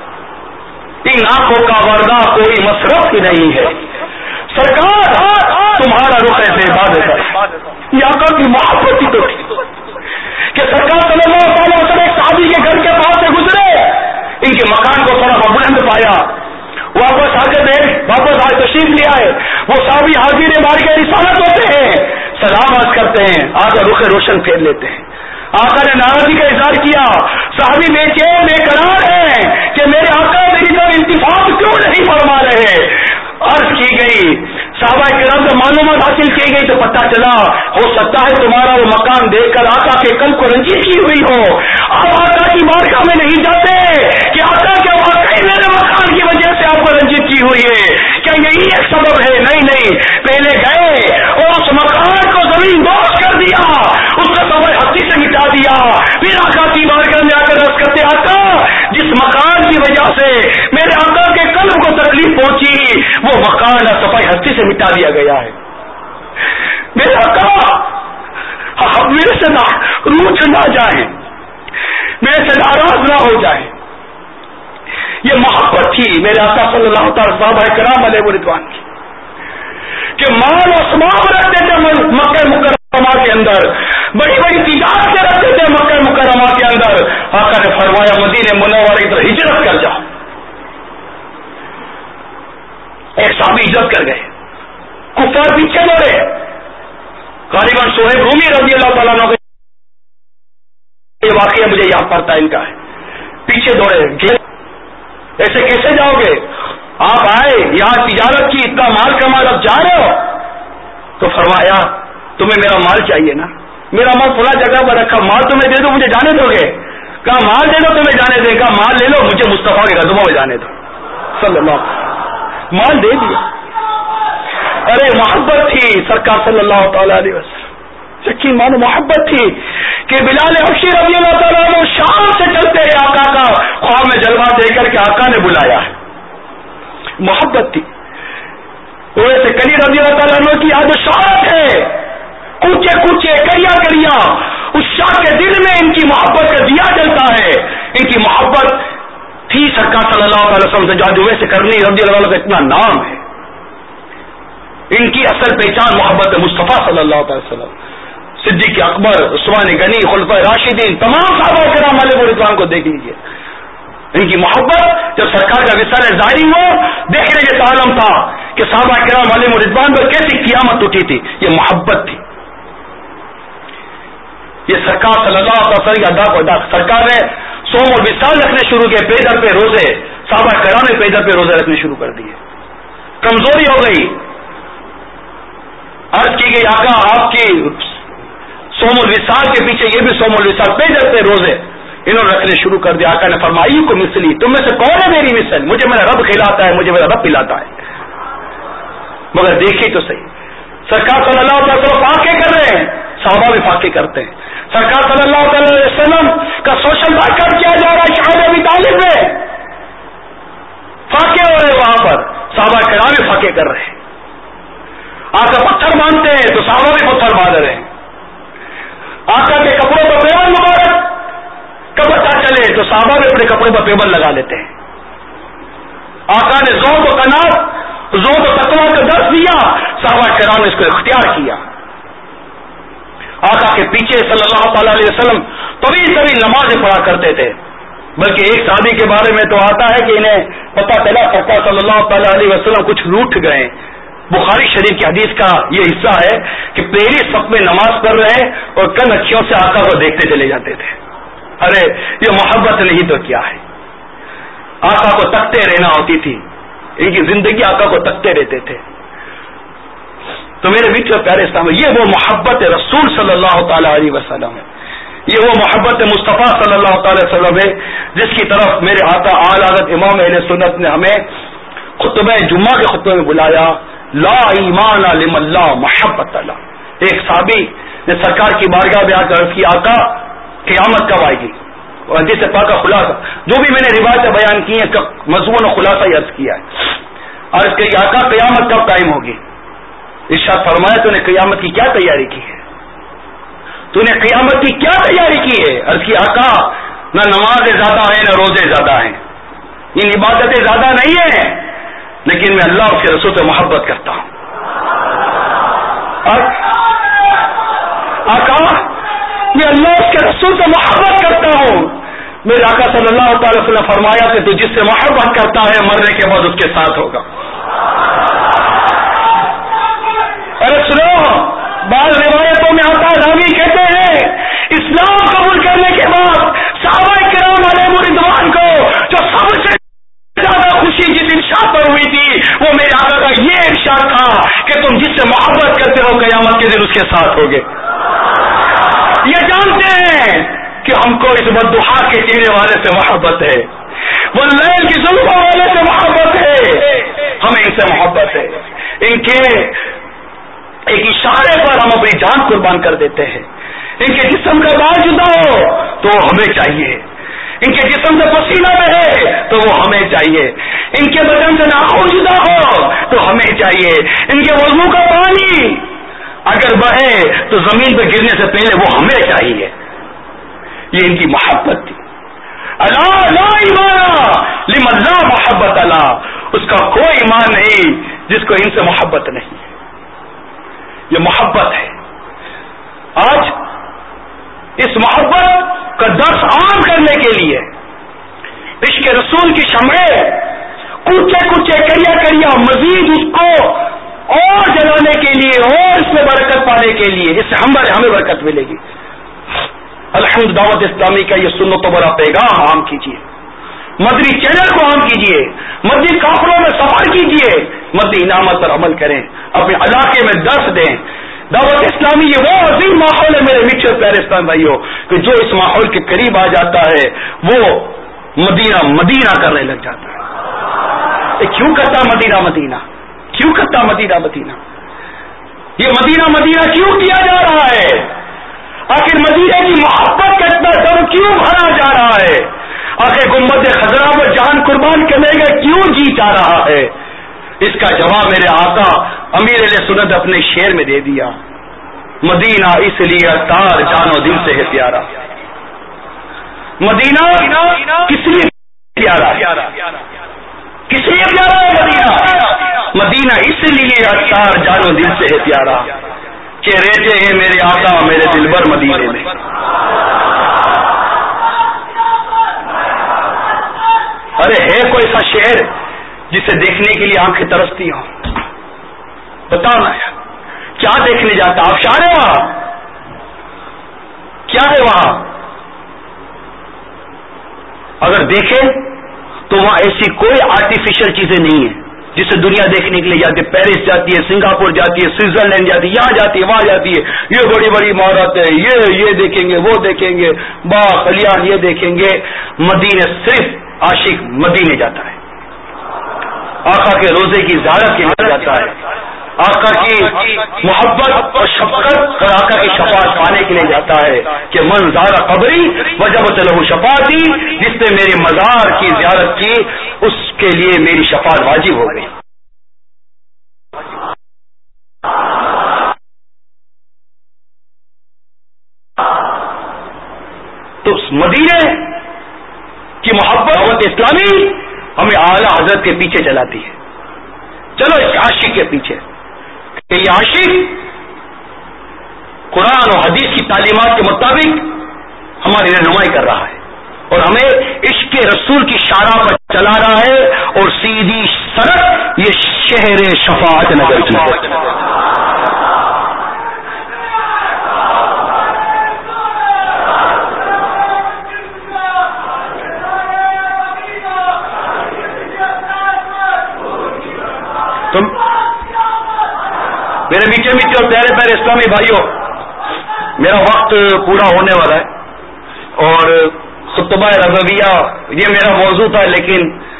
ان آنکھوں کا ورنہ کوئی مصرف ہی نہیں ہے. سرکار تمہارا رخ ایسے عبادت ہے. یہ آقا کی محبت ہی تو تھی کہ سرکار صلی اللہ علیہ وسلم ایک صحابی کے گھر کے پاس سے گزرے, ان کے مکان کو تھوڑا بلند پایا, واپس آ کے دیکھ واپس آج تشریف لے آئے. وہ صحابی حاضر بار کے رسالت ہوتے ہیں, سلام عرض کرتے ہیں, آگے رخ روشن پھیر لیتے ہیں. آقا نے ناراضی کا اظہار کیا, صحابی بے چین بے قرار ہے کہ میرے آقا میری طرف انتفاق کیوں نہیں فرما رہے. عرض کی گئی, صحابہ کرام سے معلومات حاصل کی گئی تو پتہ چلا ہو سکتا ہے تمہارا وہ مکان دیکھ کر آقا کے قلب کو رنجش کی ہوئی ہو. آپ آقا کی بارگاہ میں نہیں جاتے کہ آقا کے واقعی میرے مکان کی وجہ سے آپ کو رنجش کی ہوئی ہے, کیا یہی ایک سبب ہے؟ نہیں نہیں, پہلے گئے اور اس مکان کو زمین دوز کر دیا, اس کا سبب ہستی سے مٹا دیا, پھر آقا کی بارگاہ میں آ کر رس کرتے, آقا جس مکان کی وجہ سے میرے آقا کے قلب کو تکلیف پہنچی وہ مکان صفائی ہستی سے مٹا دیا گیا ہے. میرے آقا میرے سے روٹ نہ جائیں, میرے سے ناراض نہ ہو جائیں. یہ محبت تھی میرے آقا صلی اللہ تعالی صحابہ کرام علیہ رضوان کی کہ مال و اسباب رکھتے تھے مکہ مکرمہ کے اندر, بڑی بڑی تجارت رکھتے تھے مکہ مکرمہ کے اندر. آقا نے فرمایا مدینہ منورہ کی طرف ہجرت کر جاؤ. ایک صحابی ہجرت کر گئے, کفار پیچھے دوڑے, غالباً صہیب رومی رضی اللہ تعالیٰ عنہ یہ واقعہ مجھے یاد پڑتا ہے ان کا ہے, پیچھے دوڑے, ایسے کیسے جاؤ گے, آپ آئے یہاں تجارت کی, اتنا مال کما, اب جا رہے ہو. تو فرمایا تمہیں میرا مال چاہیے نا, میرا مال فلاں جگہ پر رکھا, مال تمہیں دے دو مجھے جانے دو گے. کہا مال دے دو تمہیں جانے دیں, کہا مال لے لو مجھے مصطفیٰ کے قدموں میں جانے دو صلی اللہ. مال دے دیا. ارے محبت تھی سرکار صلی اللہ تعالی علیہ وسلم, سچی مانو محبت تھی کہ بلال حبشی رضی اللہ تعالیٰ عنہ شام سے چلتے ہیں آقا کا خواب میں جلوہ دے کر کے آقا نے بلایا ہے. محبت تھی. ویسے کلی رضی اللہ تعالیٰ عنہ کی یاد شہرت ہے, کوچے کوچے کریا کریا اس شاہ کے دل میں ان کی محبت کا دیا جلتا ہے. ان کی محبت تھی سرکار صلی اللہ علیہ وسلم سے, جو ویسے کرنی رضی اللہ عنہ کا اتنا نام ہے. ان کی اصل پہچان محبت مصطفیٰ صلی اللہ علیہ وسلم. صدیق اکبر, عثمان غنی, خلفائے راشدین, تمام صحابہ کرام علیہ رضوان کو دیکھ لیجیے. ان کی محبت جب سرکار کا وصال ظاہری ہو, دیکھنے کے عالم تھا کہ صحابہ کرام علیہ رضوان پر کیسی قیامت اٹھی تھی. یہ محبت تھی. یہ سرکار صلی اللہ علیہ وسلم کی ادا کو ادا. سرکار نے سوم اور وصال رکھنے شروع کیے, پیدل پہ روزے, صحابہ کرام نے پیدل پہ روزے رکھنے شروع کر دیے. کمزوری ہو گئی, عرض کی گئی آقا آپ کی سوم الوصال کے پیچھے یہ بھی سوم الوصال پیدل پہ روزے انہوں نے رکھنے شروع کر دیا. آقا نے فرمائی کو مثلی, تم میں سے کون ہے میری مثل, مجھے میرا رب کھلاتا ہے, مجھے میرا رب پلاتا ہے. مگر دیکھیے تو صحیح, سرکار صلی اللہ علیہ وسلم فاقے کر رہے ہیں, صحابہ بھی فاقے کرتے ہیں. سرکار صلی اللہ علیہ وسلم کا سوشل بائیکاٹ کیا جا رہا ہے شاہد ابی طالب میں, فاقے ہو رہے وہاں پر, صحابہ کرام بھی فاقے کر رہے ہیں. آقا پتھر باندھتے ہیں تو صحابہ بھی پتھر باندھ رہے ہیں. آقا کے کپڑوں پر پیبند مبارک کا پتہ چلے تو صحابہ بھی اپنے کپڑے پر پیبند لگا لیتے ہیں. آقا نے ذوق و قناعت زہد و تقویٰ کا درس دیا، صحابہ کرام نے اس کو اختیار کیا. آقا کے پیچھے صلی اللہ تعالی علیہ وسلم طویل طویل نمازیں پڑھا کرتے تھے. بلکہ ایک صحابی کے بارے میں تو آتا ہے کہ انہیں پتہ چلا سرکار صلی اللہ تعالی علیہ وسلم کچھ روٹھ گئے. بخاری شریف کی حدیث کا یہ حصہ ہے کہ پہلی صف میں نماز پڑھ رہے ہیں اور کن اکھیوں سے آقا کو دیکھتے چلے جاتے تھے. ارے یہ محبت نہیں تو کیا ہے. آقا کو تکتے رہنا ہوتی تھی، ان کی زندگی آقا کو تکتے رہتے تھے. تو میرے بیچ پیارے اسلام، یہ وہ محبت رسول صلی اللہ تعالی علیہ وسلم ہے، یہ وہ محبت مصطفیٰ صلی اللہ تعالی وسلم ہے جس کی طرف میرے آقا اعلی حضرت امام اہل سنت نے ہمیں خطبہ جمعہ کے خطبے میں بلایا. لا ایمان لمن لا محبت اللہ. ایک صحابی نے سرکار کی بارگاہ میں آ کر عرض کی، آقا قیامت کب آئے گی؟ اور حدیث پاک کا خلاصہ جو بھی میں نے روایتیں بیان کی ہیں مضمون و خلاصہ ہی عرض کیا ہے. عرض کی آقا قیامت کب قائم ہوگی؟ ارشاد فرمایا تو نے قیامت کی کیا تیاری کی ہے؟ تو نے قیامت کی کیا تیاری کی ہے؟ عرض کی آقا نہ نمازیں زیادہ ہیں نہ روزے زیادہ ہیں، ان عبادتیں زیادہ نہیں ہیں، لیکن میں اللہ اور اس کے رسول سے محبت کرتا ہوں. آقا میں اللہ اور اس کے رسول سے محبت کرتا ہوں. میرے آقا صلی اللہ تعالی وسلم نے فرمایا کہ تو جس سے محبت کرتا ہے مرنے کے بعد اس کے ساتھ ہوگا. ارے سنو، بعض روایتوں میں آتا ہے راوی کہتے ہیں اسلام قبول کرنے کے بعد صحابہ کرام علیہ رضوان کو جو سب سے زیادہ خوشی جس ارشاد پر ہوئی تھی وہ میرے آقا کا یہ ارشاد تھا کہ تم جس سے محبت کرتے ہو قیامت کے دن اس کے ساتھ ہوگے. یہ جانتے ہیں کہ ہم کو اس بددعا کے چینے والے سے محبت ہے، واللیل کی ظلموں والے سے محبت ہے، ہمیں ان سے محبت ہے. ان کے ایک اشارے پر ہم اپنی جان قربان کر دیتے ہیں. ان کے جسم کا بال جدا ہو تو ہمیں چاہیے، ان کے جسم سے پسینہ بہے تو وہ ہمیں چاہیے، ان کے بدن سے ناخن جدا ہو تو ہمیں چاہیے، ان کے وضو کا پانی اگر بہے تو زمین پہ گرنے سے پہلے وہ ہمیں چاہیے. یہ ان کی محبت تھی. اللہ لا ایمان لمن لا محبت اللہ. اس کا کوئی ایمان نہیں جس کو ان سے محبت نہیں. یہ محبت ہے. آج اس محبت کا درس عام کرنے کے لیے عشق رسول کی شمعیں کوچے کوچے کریا کریا مزید اس کو اور جلانے کے لیے اور اس میں برکت پانے کے لیے اس سے ہمارے ہمیں برکت ملے گی. الحمد دعوت اسلامی کا یہ سنت و بڑا پیغام عام کیجیے، مدنی چینل کو عام کیجیے، مدنی کافروں میں سفر کیجیے، مدنی انعامت پر عمل کریں، اپنے علاقے میں درس دیں. دعوت اسلامی یہ وہ عظیم ماحول ہے میرے میٹھے پیارے اسلام بھائیوں کہ جو اس ماحول کے قریب آ جاتا ہے وہ مدینہ مدینہ کرنے لگ جاتا ہے. یہ کیوں کرتا مدینہ مدینہ کیوں کرتا مدینہ مدینہ یہ مدینہ مدینہ کیوں کیا جا رہا ہے؟ آخر مدینہ کی محبت کا اتنا دم کیوں بھرا جا رہا ہے؟ آخر گنبد خضرا پر جان قربان کرنے کا کیوں جی چاہ رہا ہے؟ اس کا جواب میرے آقا امیر علیہ سنت اپنے شعر میں دے دیا. مدینہ اس لیے تار جانو دل سے ہے پیارا. مدینہ کس لیے پیارا کس لیے پیارا ہے مدینہ؟ مدینہ اس لیے تار جانو دل سے ہے پیارا کہ رہتے ہیں میرے آقا میرے دل بر مدینے میں. ارے ہے کوئی ایسا شہر جسے دیکھنے کے لیے آنکھیں ترستی ہوں؟ بتاؤ نا یار، کیا دیکھنے جاتا؟ آپ شاہ ہے وہاں؟ کیا ہے وہاں؟ اگر دیکھیں تو وہاں ایسی کوئی آرٹیفیشل چیزیں نہیں ہیں جسے دنیا دیکھنے کے لیے جاتی ہے. پیرس جاتی ہے، سنگاپور جاتی ہے، سوئٹزرلینڈ جاتی ہے، یہاں جاتی ہے، وہاں جاتی ہے. یہ بڑی بڑی عمارت ہے، یہ یہ دیکھیں گے، وہ دیکھیں گے، باغ خلیان یہ دیکھیں گے. مدینے صرف عاشق مدینے جاتا ہے، آقا کے روزے کی زیارت کے لیے جاتا ہے، آقا کی محبت اور شفقت اور آقا کی شفاعت پانے کے لیے جاتا ہے کہ من زارا قبری وجبت لہ شفاعتی. جس نے میرے مزار کی زیارت کی اس کے لیے میری شفاعت واجب ہو گئی. تو مدینے کی محبت اسلامی ہمیں اعلی حضرت کے پیچھے چلاتی ہے. چلو اس عاشق کے پیچھے کہ یہ عاشق قرآن اور حدیث کی تعلیمات کے مطابق ہماری رہنمائی کر رہا ہے اور ہمیں عشق رسول کی شارع پر چلا رہا ہے اور سیدھی سڑک یہ شہر شفاعت نگر کی ہے. تم میرے میٹھے میٹھے اور پیارے پیارے اسلامی بھائیوں، میرا وقت پورا ہونے والا ہے اور خطبہ رضویہ یہ میرا موضوع تھا، لیکن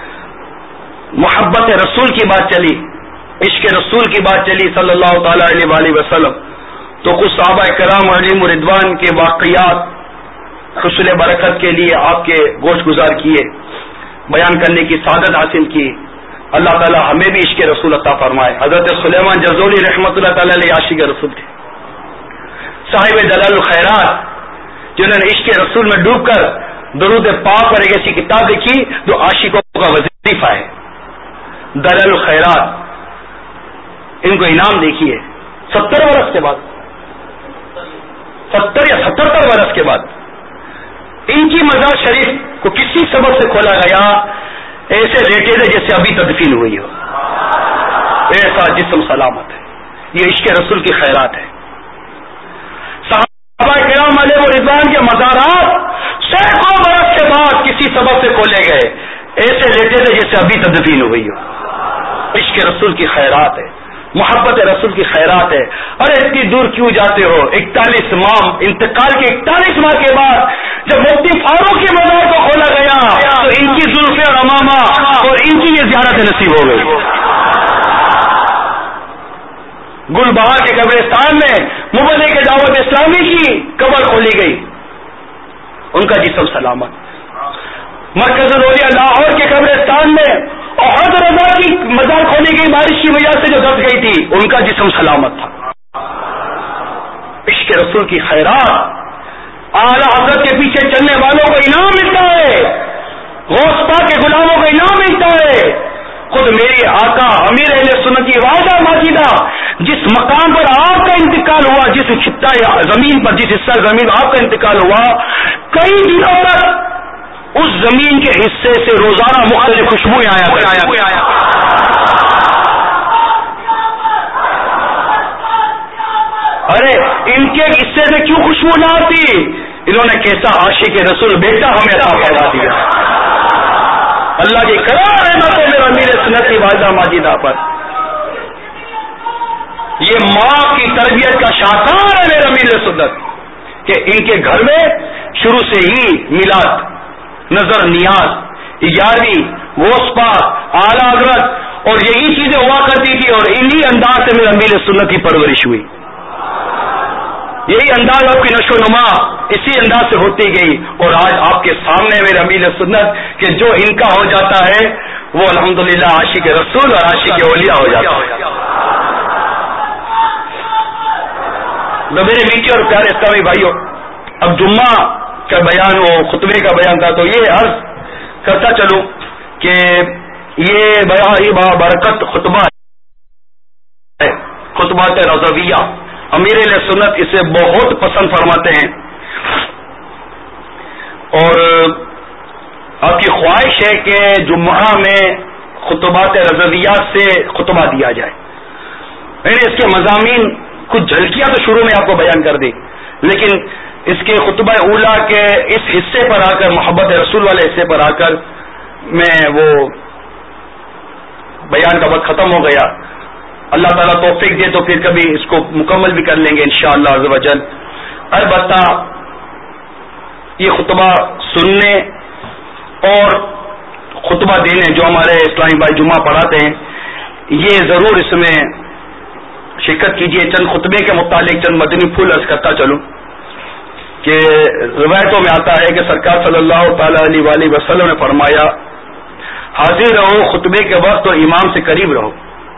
محبت رسول کی بات چلی، عشق رسول کی بات چلی صلی اللہ تعالی علیہ وآلہ وسلم، تو کچھ صحابہ کرام علیہم رضوان کے واقعات حصول برکت کے لیے آپ کے گوش گزار کیے، بیان کرنے کی سعادت حاصل کی. اللہ تعالی ہمیں بھی عشق رسول عطا فرمائے. حضرت سلیمان جرزولی رحمۃ اللہ تعالی علیہ عاشق رسول تھے، صاحب دلال الخیرات، جنہوں نے عشق رسول میں ڈوب کر درود پاک پر ایک ایسی کتاب لکھی جو عاشقوں کا وظیفہ ہے، دلال الخیرات. ان کو انعام دیکھیے ستر برس کے بعد، ستر یا ستہتر برس کے بعد ان کی مزار شریف کو کسی سبب سے کھولا گیا، ایسے لیٹے تھے جیسے ابھی تدفین ہوئی ہو، ایسا جسم سلامت ہے. یہ عشق رسول کی خیرات ہے. صحابہ کرام علیہ رضوان کے مزارات سینکڑوں برس کے بعد کسی سبب سے کھولے گئے، ایسے لیٹے تھے جیسے ابھی تدفین ہوئی ہو. عشق رسول کی خیرات ہے، محبت رسول کی خیرات ہے. ارے اتنی دور کیوں جاتے ہو؟ اکتالیس ماہ انتقال کے اکتالیس ماہ کے بعد جب مفتی فاروق کے مزار کو کھولا گیا تو ان کی زلفیں اور امامہ اور ان کی یہ زیارت نصیب ہو گئی. گل بہار کے قبرستان میں مبلغ کے دعوت اسلامی کی قبر کھولی گئی، ان کا جسم سلامت. مرکز الاولیاء لاہور کے قبرستان میں احد رضا کی مزار کھولی گئی، بارش کی وجہ سے جو دب گئی تھی، ان کا جسم سلامت تھا. عشق رسول کی خیرات، اعلی حضرت کے پیچھے چلنے والوں کو انعام ملتا ہے، غوث پاک کے غلاموں کو انعام ملتا ہے. خود میرے آقا امیر اہل سنت کی واحدہ ماجدہ جس مقام پر آپ کا انتقال ہوا، جس خطہ زمین پر، جس حصہ زمین آپ کا انتقال ہوا، کئی دنوں تک اس زمین کے حصے سے روزانہ مختلف خوشبوئیں آیا آیا ارے ان کے حصے سے کیوں خوشبو نہ آتی؟ انہوں نے کیسا عاشق رسول بیٹا ہمیں عطا فرما دیا. اللہ کی کرم رحمت ہے میرا امیر سنت کی واحدہ ماجدہ پر. یہ ماں کی تربیت کا شاہکار ہے میرا امیر سنت کہ ان کے گھر میں شروع سے ہی میلاد، نظر نیاز، گیارہویں، وسپا، اعلیٰ حضرت اور یہی چیزیں ہوا کرتی تھی اور انہی انداز سے میرا امیر سنت کی پرورش ہوئی. یہی انداز آپ کی نشو و نما اسی انداز سے ہوتی گئی اور آج آپ کے سامنے میرے امیر سنت کہ جو ان کا ہو جاتا ہے وہ الحمدللہ عاشق رسول اور عاشق اولیاء ہو جاتا ہے. تو میرے میٹھے اور پیارے اسلامی بھائیوں، اب جمعہ کا بیان ہو، خطبے کا بیان تھا، تو یہ عرض کرتا چلوں کہ یہ بڑا برکت خطبہ ہے، خطبات رضویہ. امیر علیہ سنت اسے بہت پسند فرماتے ہیں اور آپ کی خواہش ہے کہ جمعہ میں خطبات رضویہ سے خطبہ دیا جائے. میں نے اس کے مضامین کچھ جھلکیاں تو شروع میں آپ کو بیان کر دی، لیکن اس کے خطبہ اولا کے اس حصے پر آ کر، محبت رسول والے حصے پر آ کر میں وہ بیان کا وقت ختم ہو گیا. اللہ تعالیٰ توفیق دے تو پھر کبھی اس کو مکمل بھی کر لیں گے انشاءاللہ عز و جل. البتہ یہ خطبہ سننے اور خطبہ دینے جو ہمارے اسلامی بھائی جمعہ پڑھاتے ہیں، یہ ضرور اس میں شرکت کیجیے. چند خطبے کے متعلق چند مدنی پھول عرض کرتا چلوں کہ روایتوں میں آتا ہے کہ سرکار صلی اللہ تعالی علیہ وآلہ وسلم نے فرمایا، حاضر رہو خطبے کے وقت اور امام سے قریب رہو.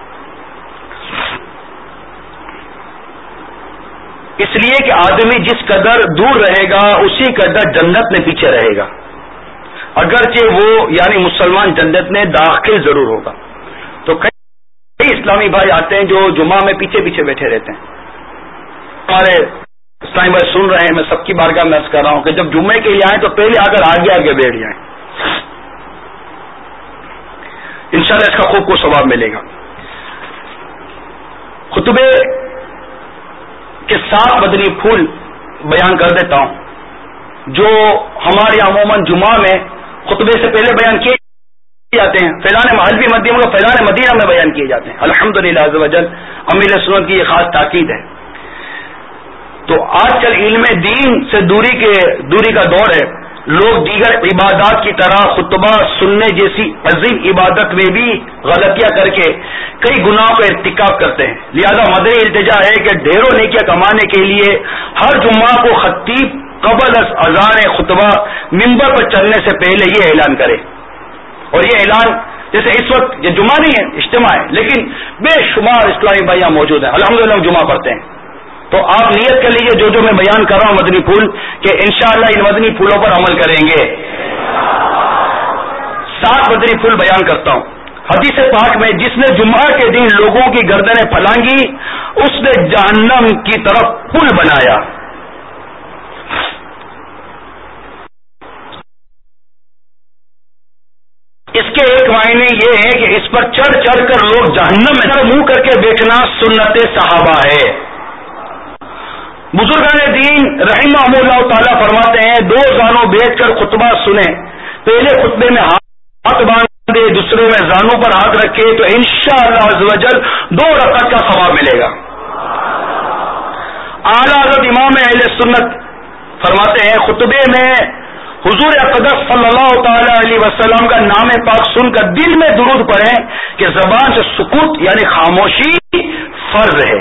اس لیے کہ آدمی جس قدر دور رہے گا اسی قدر جنت میں پیچھے رہے گا، اگرچہ وہ یعنی مسلمان جنت میں داخل ضرور ہوگا. تو کئی اسلامی بھائی آتے ہیں جو جمعہ میں پیچھے پیچھے بیٹھے رہتے ہیں. ہمارے اسلامی بھائی سن رہے ہیں, میں سب کی بارگاہ میں عرض کر رہا ہوں کہ جب جمعے کے لیے آئیں تو پہلے آ کر آگے آگے بیٹھ جائیں, انشاءاللہ اس کا خوب کو ثواب ملے گا. خطبے کے ساتھ مدنی پھول بیان کر دیتا ہوں جو ہمارے عموماً جمعہ میں خطبے سے پہلے بیان کیے جاتے ہیں. فیضان محل بھی مدینہ کو فیضان مدینہ میں بیان کیے جاتے ہیں. الحمدللہ عز و جل امیر سنت کی یہ خاص تاکید ہے. تو آج کل علم دین سے دوری کے دوری کا دور ہے. لوگ دیگر عبادات کی طرح خطبہ سننے جیسی عظیم عبادت میں بھی غلطیاں کر کے کئی گناہوں کا ارتکاب کرتے ہیں. لہذا مدنی التجا ہے کہ ڈھیروں نیکیاں کمانے کے لیے ہر جمعہ کو خطیب قبل از اذان خطبہ ممبر پر چلنے سے پہلے یہ اعلان کرے. اور یہ اعلان جیسے اس وقت یہ جمعہ نہیں ہے, اجتماع ہے, لیکن بے شمار اسلامی بھائیاں موجود ہیں, الحمدللہ ہم جمعہ پڑھتے ہیں. تو آپ نیت کر لیجئے جو جو میں بیان کر رہا ہوں مدنی پھول کہ انشاءاللہ ان مدنی پھولوں پر عمل کریں گے. سات مدنی پھول بیان کرتا ہوں. حدیث پاک میں جس نے جمعہ کے دن لوگوں کی گردنیں پھلانگی اس نے جہنم کی طرف پل بنایا. اس کے ایک معنی یہ ہے کہ اس پر چڑھ چڑھ کر لوگ جہنم میں منہ کر کے بیٹھنا سنت صحابہ ہے. بزرگان دین رحمہم اللہ تعالیٰ فرماتے ہیں دو زانوں بیٹھ کر خطبہ سنیں, پہلے خطبے میں ہاتھ باندھے دوسرے میں زانوں پر ہاتھ رکھے تو انشاءاللہ عز و جل دو رکعت کا ثواب ملے گا. اعلیٰ حضرت امام اہل سنت فرماتے ہیں خطبے میں حضور اقدس صلی اللہ تعالی علیہ وسلم کا نام پاک سن کر دل میں درود پڑھیں کہ زبان سے سکوت یعنی خاموشی فرض ہے.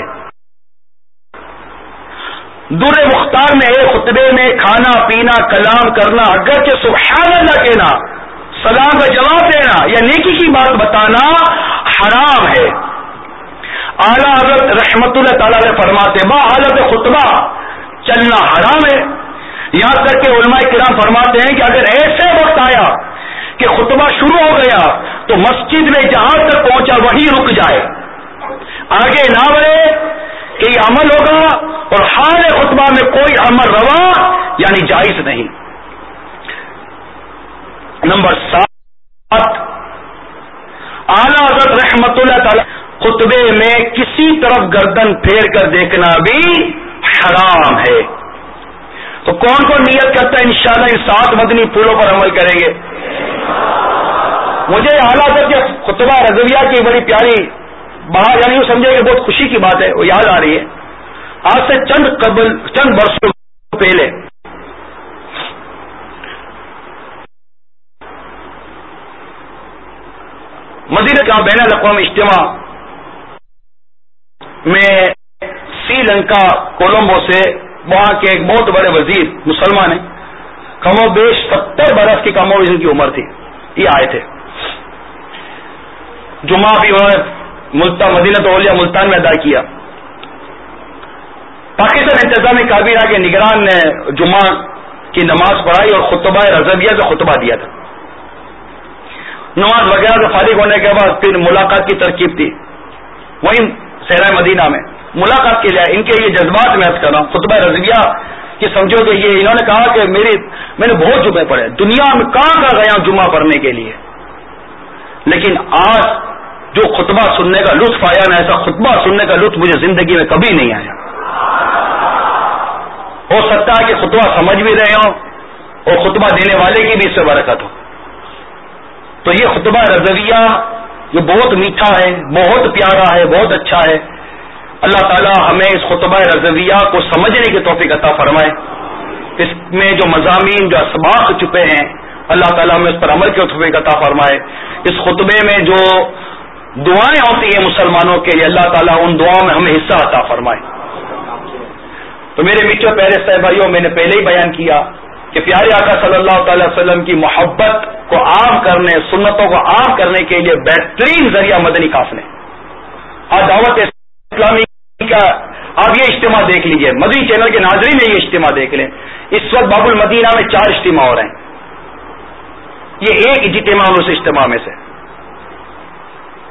در مختار میں ہے خطبے میں کھانا پینا کلام کرنا اگرچہ سبحان اللہ کہنا سلام کا جواب دینا یا نیکی کی بات بتانا حرام ہے. اعلیٰ حضرت رحمت اللہ تعالی نے فرماتے با حالت خطبہ چلنا حرام ہے. یہاں تک کہ علماء کرام فرماتے ہیں کہ اگر ایسے وقت آیا کہ خطبہ شروع ہو گیا تو مسجد میں جہاں تک پہنچا وہیں رک جائے, آگے نہ بڑھے کہ یہ عمل ہوگا اور حال خطبہ میں کوئی عمل روا یعنی جائز نہیں. نمبر سات اعلیٰ حضرت رحمت اللہ تعالی خطبے میں کسی طرف گردن پھیر کر دیکھنا بھی حرام ہے. تو کون کون نیت کرتا ہے انشاءاللہ ان سات مدنی پھولوں پر عمل کریں گے؟ مجھے اعلیٰ حضرت کے خطبہ رضویہ کی بڑی پیاری باہر یعنی وہ سمجھے کہ بہت خوشی کی بات ہے, وہ یاد آ رہی ہے. آج سے چند قبل چند برسوں پہلے مزید کا بین الاقوامی اجتماع میں سری لنکا کولمبو سے وہاں کے ایک بہت بڑے وزیر مسلمان ہیں, کم و بیش ستر برس کی کم و بیش ان کی عمر تھی, یہ آئے تھے. جمعہ بھی انہوں نے ملتان مدینہ اولیاء ملتان میں ادا کیا. پاکستان انتظامی کابینہ کے نگران نے جمعہ کی نماز پڑھائی اور خطبہ رضویہ کا خطبہ دیا تھا. نماز وغیرہ سے فارغ ہونے کے بعد پھر ملاقات کی ترکیب تھی وہیں صحرا مدینہ میں ملاقات کے لیے. ان کے یہ جذبات میں عرض کر رہا ہوں خطبہ رضویہ کہ سمجھو کہ یہ انہوں نے کہا کہ میری میں نے بہت جمعے پڑھے, دنیا میں کہاں کہاں گیا جمعہ پڑھنے کے لیے, لیکن آج جو خطبہ سننے کا لطف آیا نا ایسا خطبہ سننے کا لطف مجھے زندگی میں کبھی نہیں آیا. ہو سکتا ہے کہ خطبہ سمجھ بھی رہے ہوں اور خطبہ دینے والے کی بھی اس سے برکت ہو. تو یہ خطبہ رضویہ یہ بہت میٹھا ہے, بہت پیارا ہے, بہت اچھا ہے. اللہ تعالی ہمیں اس خطبہ رضویہ کو سمجھنے کی توفیق عطا فرمائے. اس میں جو مضامین جو اسباق چھپے ہیں اللہ تعالی ہمیں اس پر عمل کی توفیق عطا فرمائے. اس خطبے میں جو دعائیں ہوتی ہیں مسلمانوں کے لیے اللہ تعالی ان دعاؤں میں ہمیں حصہ عطا فرمائے. تو میرے میٹھے پیارے صاحب بھائیوں, میں نے پہلے ہی بیان کیا کہ پیارے آقا صلی اللہ تعالی وسلم کی محبت کو عام کرنے, سنتوں کو عام کرنے کے لیے بہترین ذریعہ مدنی قافلے. آج دعوت اسلامی کا آپ یہ اجتماع دیکھ لیجئے, مدنی چینل کے ناظرین نے یہ اجتماع دیکھ لیں. اس وقت باب المدینہ میں چار اجتماع ہو رہے ہیں, یہ ایک اجتماع اس اجتماع میں سے.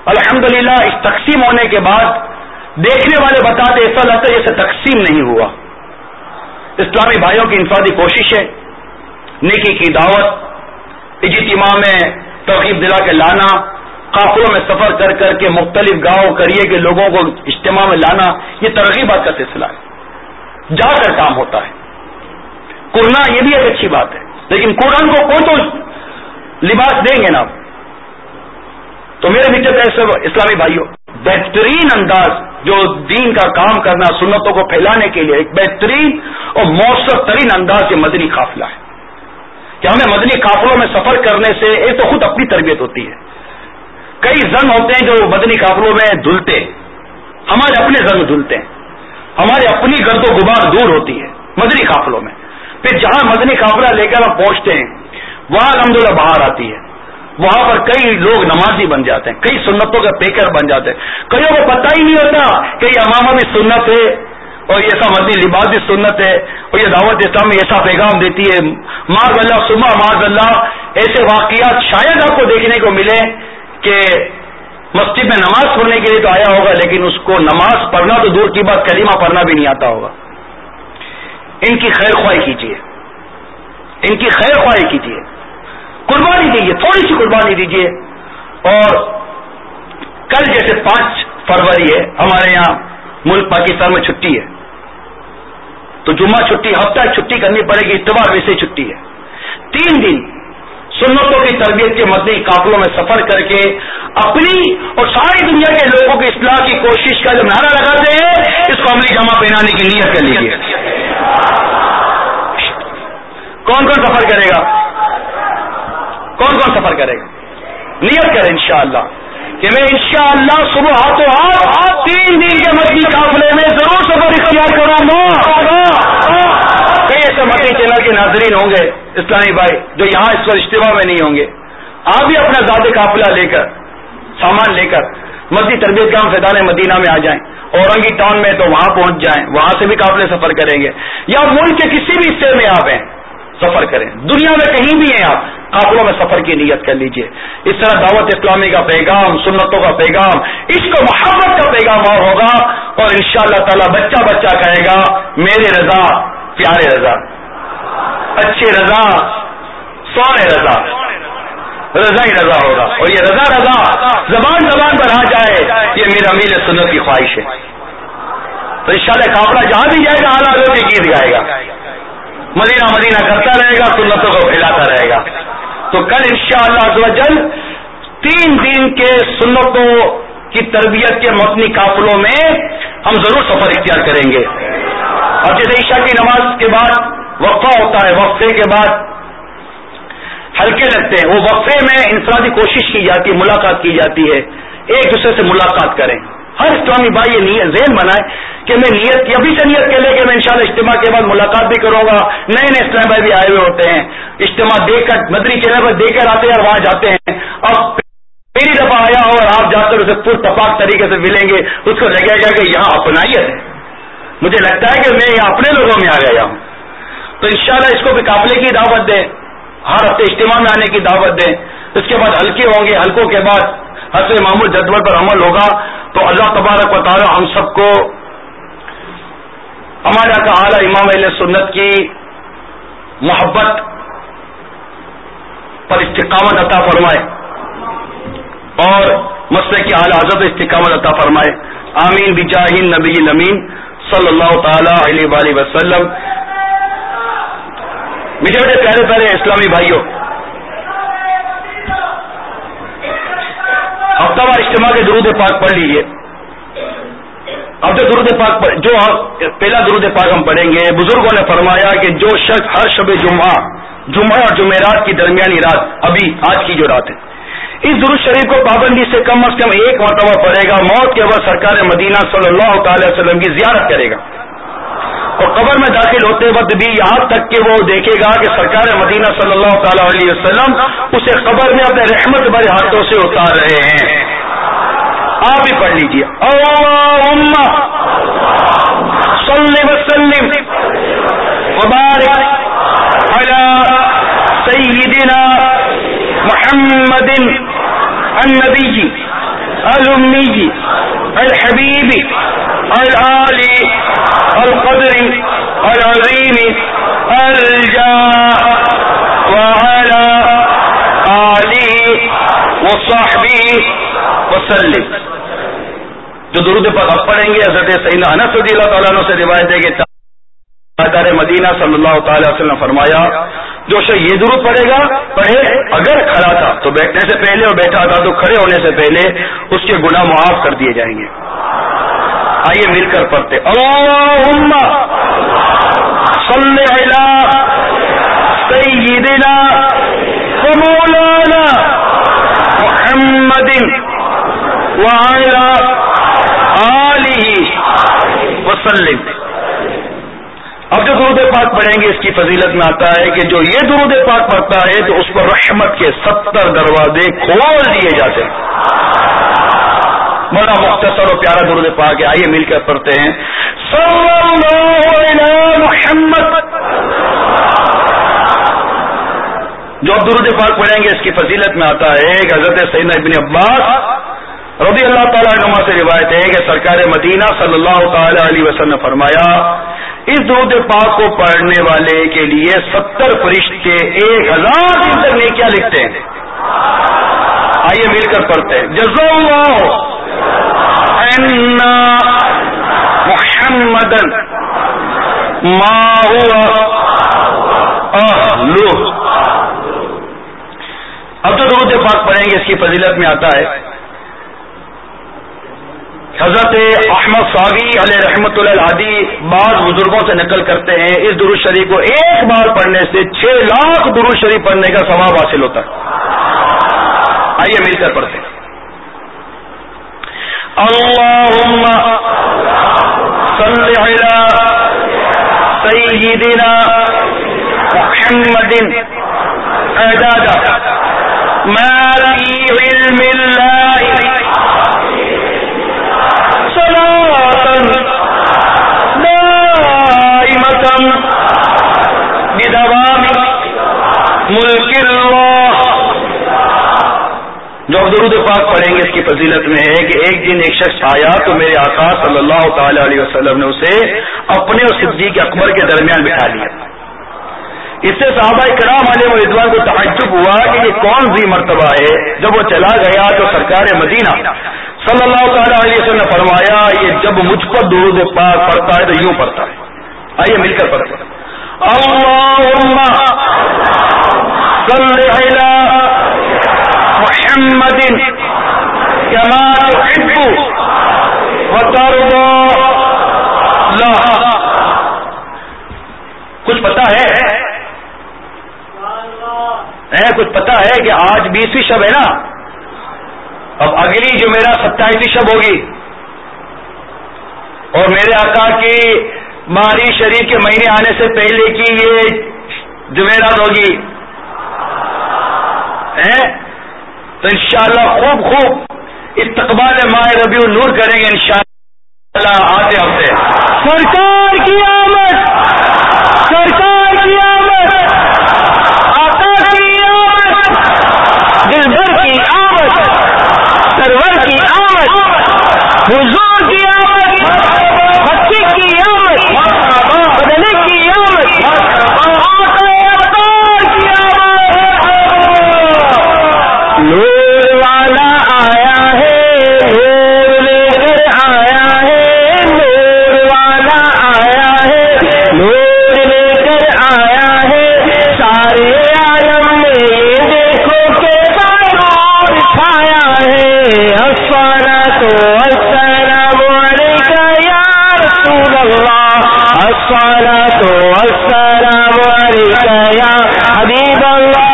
الحمدللہ اس تقسیم ہونے کے بعد دیکھنے والے بتاتے ایسا لگتا ہے جیسے تقسیم نہیں ہوا. اسلامی بھائیوں کی انفرادی کوشش ہے, نیکی کی دعوت, اجتماع میں ترغیب دلا کے لانا, قافلوں میں سفر کر کر کے مختلف گاؤں کریے کے لوگوں کو اجتماع میں لانا, یہ ترغیبات کا سلسلہ ہے. جا کر کام ہوتا ہے. قرآن یہ بھی ایک اچھی بات ہے, لیکن قرآن کو کوئی تو لباس دیں گے نا. تو میرے میٹھے پیسے اسلامی بھائیوں, بہترین انداز جو دین کا کام کرنا, سنتوں کو پھیلانے کے لیے ایک بہترین اور مؤثر ترین انداز یہ مدنی قافلہ ہے کہ ہمیں مدنی قافلوں میں سفر کرنے سے ایک تو خود اپنی تربیت ہوتی ہے. کئی زن ہوتے ہیں جو مدنی قافلوں میں دھلتے, ہمارے اپنے زن دھلتے ہیں, ہماری اپنی گرد و غبار دور ہوتی ہے مدنی قافلوں میں. پھر جہاں مدنی قافلہ لے کر ہم پہنچتے ہیں وہاں الحمدللہ بہار آتی ہے. وہاں پر کئی لوگ نمازی بن جاتے ہیں, کئی سنتوں کے پیکر بن جاتے ہیں. کئیوں کو پتہ ہی نہیں ہوتا کہ یہ امامہ بھی سنت ہے اور یہ ایسا مدنی لباس بھی سنت ہے اور یہ دعوت اسلامی ایسا پیغام دیتی ہے. معاذ اللہ صبح معاذ اللہ ایسے واقعات شاید آپ کو دیکھنے کو ملے کہ مسجد میں نماز پڑھنے کے لیے تو آیا ہوگا لیکن اس کو نماز پڑھنا تو دور کی بات, کلمہ پڑھنا بھی نہیں آتا ہوگا. ان کی خیر خواہی کیجیے, ان کی خیر خواہی کیجیے, قربانی دیجیے, تھوڑی سی قربانی دیجیے. اور کل جیسے پانچ فروری ہے, ہمارے یہاں ملک پاکستان میں چھٹی ہے تو جمعہ چھٹی, ہفتہ چھٹی کرنی پڑے گی, اتوار ویسے ہی چھٹی ہے. تین دن سنتوں کی تربیت کے مدنی قافلوں میں سفر کر کے اپنی اور ساری دنیا کے لوگوں کی اصلاح کی کوشش کا جو نعرہ لگاتے ہیں اس کو عملی جامہ پہنانے کی نیت کر لیجیے. کون کون سفر کرے گا؟ کون کون سفر کرے گا؟ نیت کرے انشاءاللہ کہ میں انشاءاللہ صبح ہاتھوں ہاتھ تین دن کے مدنی قافلے میں ضرور سفر اختیار کروں گا. کئی ایسے مدنی چینل کے ناظرین ہوں گے اسلامی بھائی جو یہاں اس وقت اجتماع میں نہیں ہوں گے. آپ بھی اپنا ذاتی قافلہ لے کر, سامان لے کر مدنی تربیت کا ہم فیضان مدینہ میں آ جائیں. اورنگی ٹاؤن میں تو وہاں پہنچ جائیں, وہاں سے بھی قافلے سفر کریں گے, یا ملک کے کسی بھی حصے میں آپ ہیں سفر کریں, دنیا میں کہیں بھی ہیں آپ, قافلوں میں سفر کی نیت کر لیجئے. اس طرح دعوت اسلامی کا پیغام, سنتوں کا پیغام, عشق و محبت کا پیغام اور ہوگا, اور انشاءاللہ تعالی بچہ بچہ کہے گا میرے رضا پیارے رضا, اچھے رضا سونے رضا, رضا ہی رضا ہوگا. اور یہ رضا رضا زبان زبان پر آ جائے, یہ میرا امیر سنت کی خواہش ہے. تو انشاءاللہ قافلہ جہاں بھی جائے گا اعلیٰ حضرت کی گیت گائے گا, مدینہ مدینہ کرتا رہے گا, سنتوں کو پھیلاتا رہے گا. تو کل انشاءاللہ عز و جل تین دن کے سنتوں کی تربیت کے مدنی قافلوں میں ہم ضرور سفر اختیار کریں گے. اور جیسے عشاء کی نماز کے بعد وقفہ ہوتا ہے, وقفے کے بعد ہلکے لگتے ہیں, وہ وقفے میں انفرادی کوشش کی جاتی ہے, ملاقات کی جاتی ہے, ایک دوسرے سے ملاقات کریں. ہر اسلامی بھائی یہ نیت ذہن بنائے کہ میں نیت ابھی سے نیت کے لے کے میں انشاءاللہ اجتماع کے بعد ملاقات بھی کروں گا. نئے نئے اسلامی بھائی بھی آئے ہوئے ہوتے ہیں, اجتماع دیکھ کر مدنی چینل پر دیکھ کر آتے ہیں اور وہاں جاتے ہیں. اب پہلی دفعہ آیا ہو اور آپ جا کر اسے پر تپاک طریقے سے ملیں گے, اس کو لگے گا کہ یہاں اپنائیت ہے, مجھے لگتا ہے کہ میں یہاں اپنے لوگوں میں آ گیا ہوں. تو انشاءاللہ اس کو بھی قافلے کی دعوت دیں, ہر ہفتے اجتماع میں آنے کی دعوت دیں. اس کے بعد ہلکے ہوں گے, ہلکوں کے بعد حسب معمول جدول پر عمل ہوگا. تو اللہ تبارک و تعالی ہم سب کو ہمارا کا اعلیٰ امام اہل سنت کی محبت پر استقامت عطا فرمائے اور مسلک کی اعلیٰ حضرت استقامت عطا فرمائے. آمین بجاہ النبی الامین صلی اللہ تعالی علیہ وآلہ وسلم. میٹھے میٹھے پیارے پیارے اسلامی بھائیوں, ہفتہ وار اجتماع کے درود پاک پڑھ لیجیے. اب جو درود پاک پڑھ, جو پہلا درود پاک ہم پڑھیں گے, بزرگوں نے فرمایا کہ جو شخص ہر شب جمعہ جمعہ اور جمعرات کی درمیانی رات, ابھی آج کی جو رات ہے, اس درود شریف کو پابندی سے کم از کم ایک مرتبہ پڑھے گا, موت کے وقت سرکار مدینہ صلی اللہ تعالی وسلم کی زیارت کرے گا. اور قبر میں داخل ہوتے وقت بھی یہاں تک کہ وہ دیکھے گا کہ سرکار مدینہ صلی اللہ تعالی علیہ وسلم اسے قبر میں اپنے رحمت بھرے ہاتھوں سے اتار رہے ہیں. آپ بھی پڑھ لیجیے, اللہم صلی وسلم وبارک علی سیدنا محمد النبی الأمي الحبيب العالي القدر العظيم الجاه وعلى آله وصحبه وسلم. جو درود پاک آپ پڑھیں گے حضرت سیدنا انس رضی اللہ تعالیٰ عنہ سے روایت ہے کہ تاجدار مدینہ صلی اللہ تعالی وسلم نے فرمایا جو شخص یہ درود پڑھے گا پڑھے اگر کھڑا تھا تو بیٹھنے سے پہلے اور بیٹھا تھا تو کھڑے ہونے سے پہلے اس کے گناہ معاف کر دیے جائیں گے. آئیے مل کر پڑھتے اللہم صلی علی سیدنا و مولانا محمد وعلی آلہ وسلم. اب جو درود پاک پڑھیں گے اس کی فضیلت میں آتا ہے کہ جو یہ درود پاک پڑھتا ہے تو اس پر رحمت کے ستر دروازے کھول دیے جاتے ہیں. بڑا مختصر اور پیارا درود پاک ہے. آئیے مل کر پڑھتے ہیں صلی اللہ علی محمد. جو اب درود پاک پڑھیں گے اس کی فضیلت میں آتا ہے کہ حضرت سیدنا ابن عباس رضی اللہ تعالیٰ عنہما سے روایت ہے کہ سرکار مدینہ صلی اللہ تعالی علیہ وسلم نے فرمایا اس درود پاک کو پڑھنے والے کے لیے ستر فرشتے ایک ہزار دن تک نیکیاں لکھتے ہیں. آئیے مل کر پڑھتے ہیں جزا اللہ عنا محمدا ما هو اہلہ. اب جو درود پاک پڑھیں گے اس کی فضیلت میں آتا ہے حضرت احمد ساوی علیہ رحمۃ اللہ الہادی بعض بزرگوں سے نقل کرتے ہیں اس درود شریف کو ایک بار پڑھنے سے چھ لاکھ درود شریف پڑھنے کا ثواب حاصل ہوتا ہے. آئیے مل کر پڑھتے ہیں اللہم صلی علی سیدنا محمد عدد ما فی علم اللہ بدوام ملک اللہ. جو اب درود پاک پڑھیں گے اس کی فضیلت میں ہے کہ ایک دن ایک شخص آیا تو میرے آقا صلی اللہ تعالی علیہ وسلم نے اسے اپنے اور صدیق اکبر کے درمیان بٹھا لیا. اس سے صحابہ کرام علیہ رضوان کو تعجب ہوا کہ یہ کون سی مرتبہ ہے. جب وہ چلا گیا تو سرکار مدینہ صلی اللہ تعالی علیہ وسلم نے فرمایا یہ جب مجھ پر درود پاک پڑھتا ہے تو یوں پڑھتا ہے. آئیے مل کر پڑھتے ہیں اللہم صلی علی محمد کما تحب وترضى لہ. کچھ پتا ہے کچھ پتا ہے کہ آج بیسویں شب ہے نا. اب اگلی جو میرا ستائیسویں شب ہوگی اور میرے آقا کی ماہری شریف کے مہینے آنے سے پہلے کی یہ جمعرات ہوگی تو انشاءاللہ خوب خوب استقبال ماہ ربیع النور کریں گے انشاءاللہ. آتے ہفتے سرکار کی آمد سرکار کی آمد آقا کی آمد دلبر کی آمد سرور کی آمد حضور کی آمد بچے کی آمد بدلے کی آمد نور والا آیا ہے نور لے کر آیا ہے نور والا آیا ہے نور لے کر آیا ہے سارے عالم میں دیکھو کیسا نور چھایا ہے. الصلاۃ والسلام علیک یا رسول اللہ الصلاۃ والسلام علیک یا حبیب اللہ.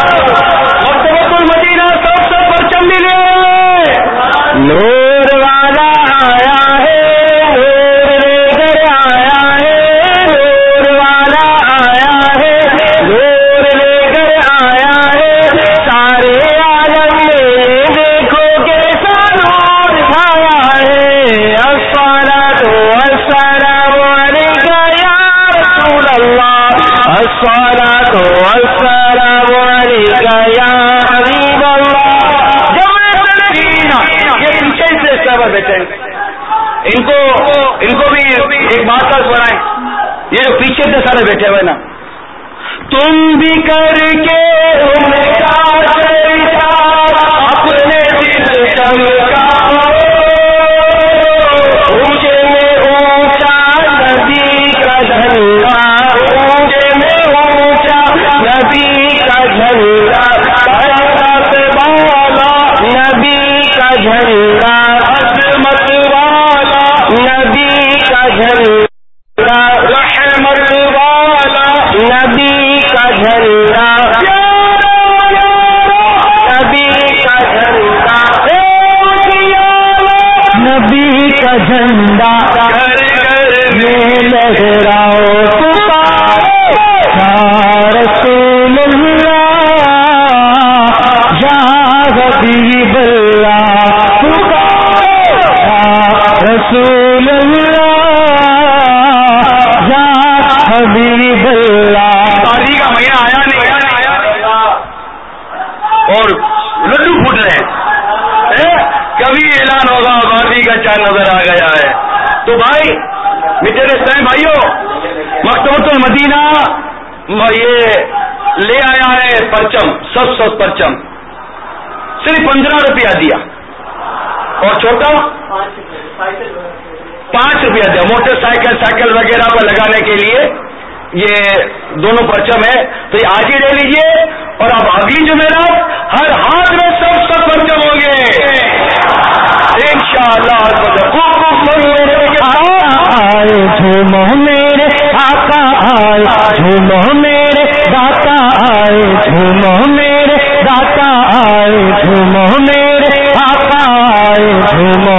نور والا آیا ہے نور لے کر آیا ہے نور والا آیا ہے نور لے کر آیا ہے سارے عالم میں دیکھو کیسا نور چھایا ہے. الصلاۃ والسلام علیک یا رسول اللہ الصلاۃ پیچھے سے سارے بیٹھے ہوئے نا. تم بھی کر کے ان کا چرچا اپنے دل چمکاؤ، اونچے میں اونچا نبی کا جھنڈا، اونچے میں اونچا نبی کا جھنڈا، عظمت والا نبی کا جھنڈا، عظمت والا نبی کا جھنڈا، رحمت والا نبی کا جھنڈا، نبی کا جھنڈا، نبی کا جھنڈا گھر گھر میں لہراؤ، یا رسول اللہ یا حبیب اللہ، یا رسول اللہ یا حبیب اللہ. شادی کا مہینہ آیا نہیں اور لڈو پھوٹ رہے ہیں، کبھی اعلان ہوگا بازی کا چاند نظر آ گیا ہے. تو بھائی میٹھے اسلام بھائیوں، مکتبۃ المدینہ یہ لے آیا ہے پرچم، سب سب پرچم صرف پندرہ روپیہ دیا، اور چھوٹا پانچ روپیہ دیا. موٹر سائیکل سائیکل وغیرہ پر لگانے کے لیے یہ دونوں پرچم ہے، تو یہ آج ہی لے لیجئے. اور اب اگلی جمعرات ہر ہاتھ میں سب سب پرچم ہوں گے انشاءاللہ. آئے جھومو میرے آقا آئے، جھومو میرے داتا آئے، جھومو میرے داتا آئے، جھومو میرے آقا آئے، جھومو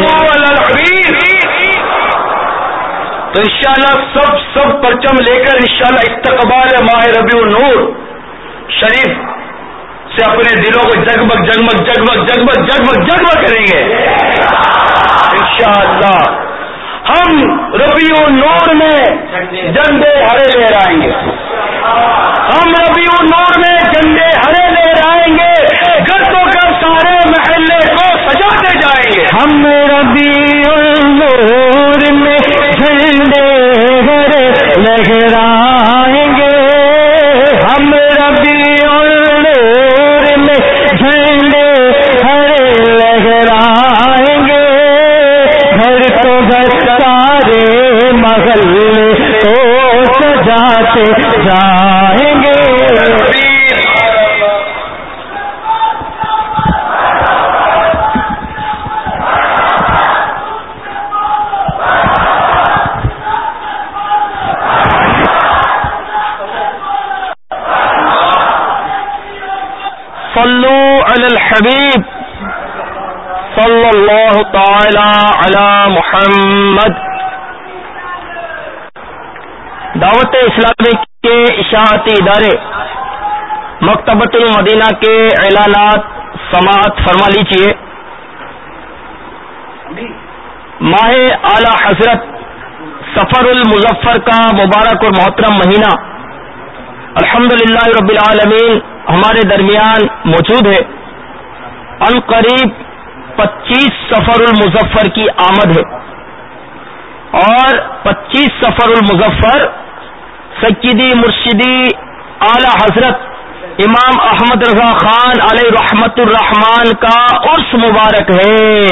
تو انشاءاللہ سب سب پرچم لے کر انشاءاللہ استقبال ماہ ربیع النور شریف سے اپنے دلوں کو جگمگ جگمگ جگمگ جگمگ جگمگ جگمگ کریں گے انشاءاللہ. ہم ربیع النور میں جھنڈے ہرے لہرائیں گے، ہم ربیع النور میں جھنڈے ہرے لہرائیں گے، گھروں کا سارے محلے کو سجاتے جائیں گے. ہم ربیع النور میں جھنڈے ہرے لہرائیں گے، ہم ربیع النور میں جھنڈے ہرے لہرائیں گے، گھر تو گھر سارے محلے کو سجاتے جائیں گے. صلو علی الحبیب صلی اللہ تعالی علی محمد. دعوت اسلامی کے اشاعتی ادارے مکتبۃ المدینہ کے اعلانات سماعت فرما لیجیے. ماہ اعلی حضرت سفر المظفر کا مبارک اور محترم مہینہ الحمدللہ رب العالمین ہمارے درمیان موجود ہے. ان قریب پچیس سفر المظفر کی آمد ہے، اور پچیس سفر المظفر سیدی مرشدی اعلی حضرت امام احمد رضا خان علیہ رحمت الرحمان کا عرس مبارک ہے.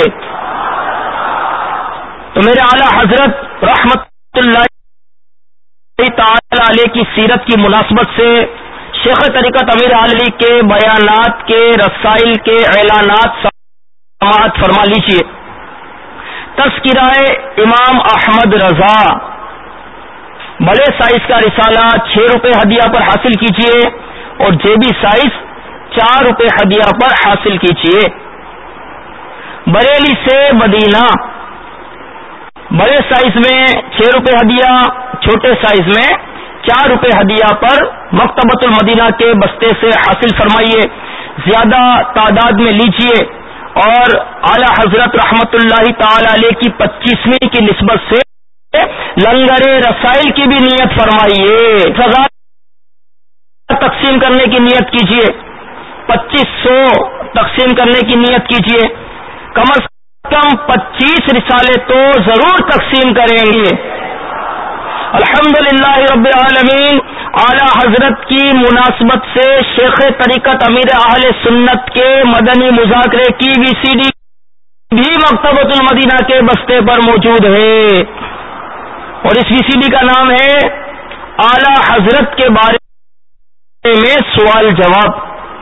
تو میرے اعلی حضرت رحمت اللہ تعالی علیہ کی سیرت کی مناسبت سے شیخ طریقت امیر عالوی کے بیانات کے رسائل کے اعلانات سماعت فرما لیجیے. تذکرہ امام احمد رضا بڑے سائز کا رسالہ چھ روپے ہدیہ پر حاصل کیجیے، اور جیبی سائز چار روپے ہدیہ پر حاصل کیجیے. بریلی سے مدینہ بڑے سائز میں چھ روپے ہدیہ، چھوٹے سائز میں چار روپے ہدیہ پر مکتبۃ المدینہ کے بستے سے حاصل فرمائیے. زیادہ تعداد میں لیجیے، اور اعلی حضرت رحمت اللہ تعالی علیہ کی پچیسویں کی نسبت سے لنگر رسائل کی بھی نیت فرمائیے. سزا تقسیم کرنے کی نیت کیجیے، پچیس سو تقسیم کرنے کی نیت کیجیے. کم از کم پچیس رسالے تو ضرور تقسیم کریں گے. الحمدللہ رب العالمین. اعلی حضرت کی مناسبت سے شیخ طریقت امیر اہل سنت کے مدنی مذاکرے کی وی سی ڈی بھی مکتبۃ المدینہ کے بستے پر موجود ہے، اور اس وی سی ڈی کا نام ہے اعلی حضرت کے بارے میں سوال جواب.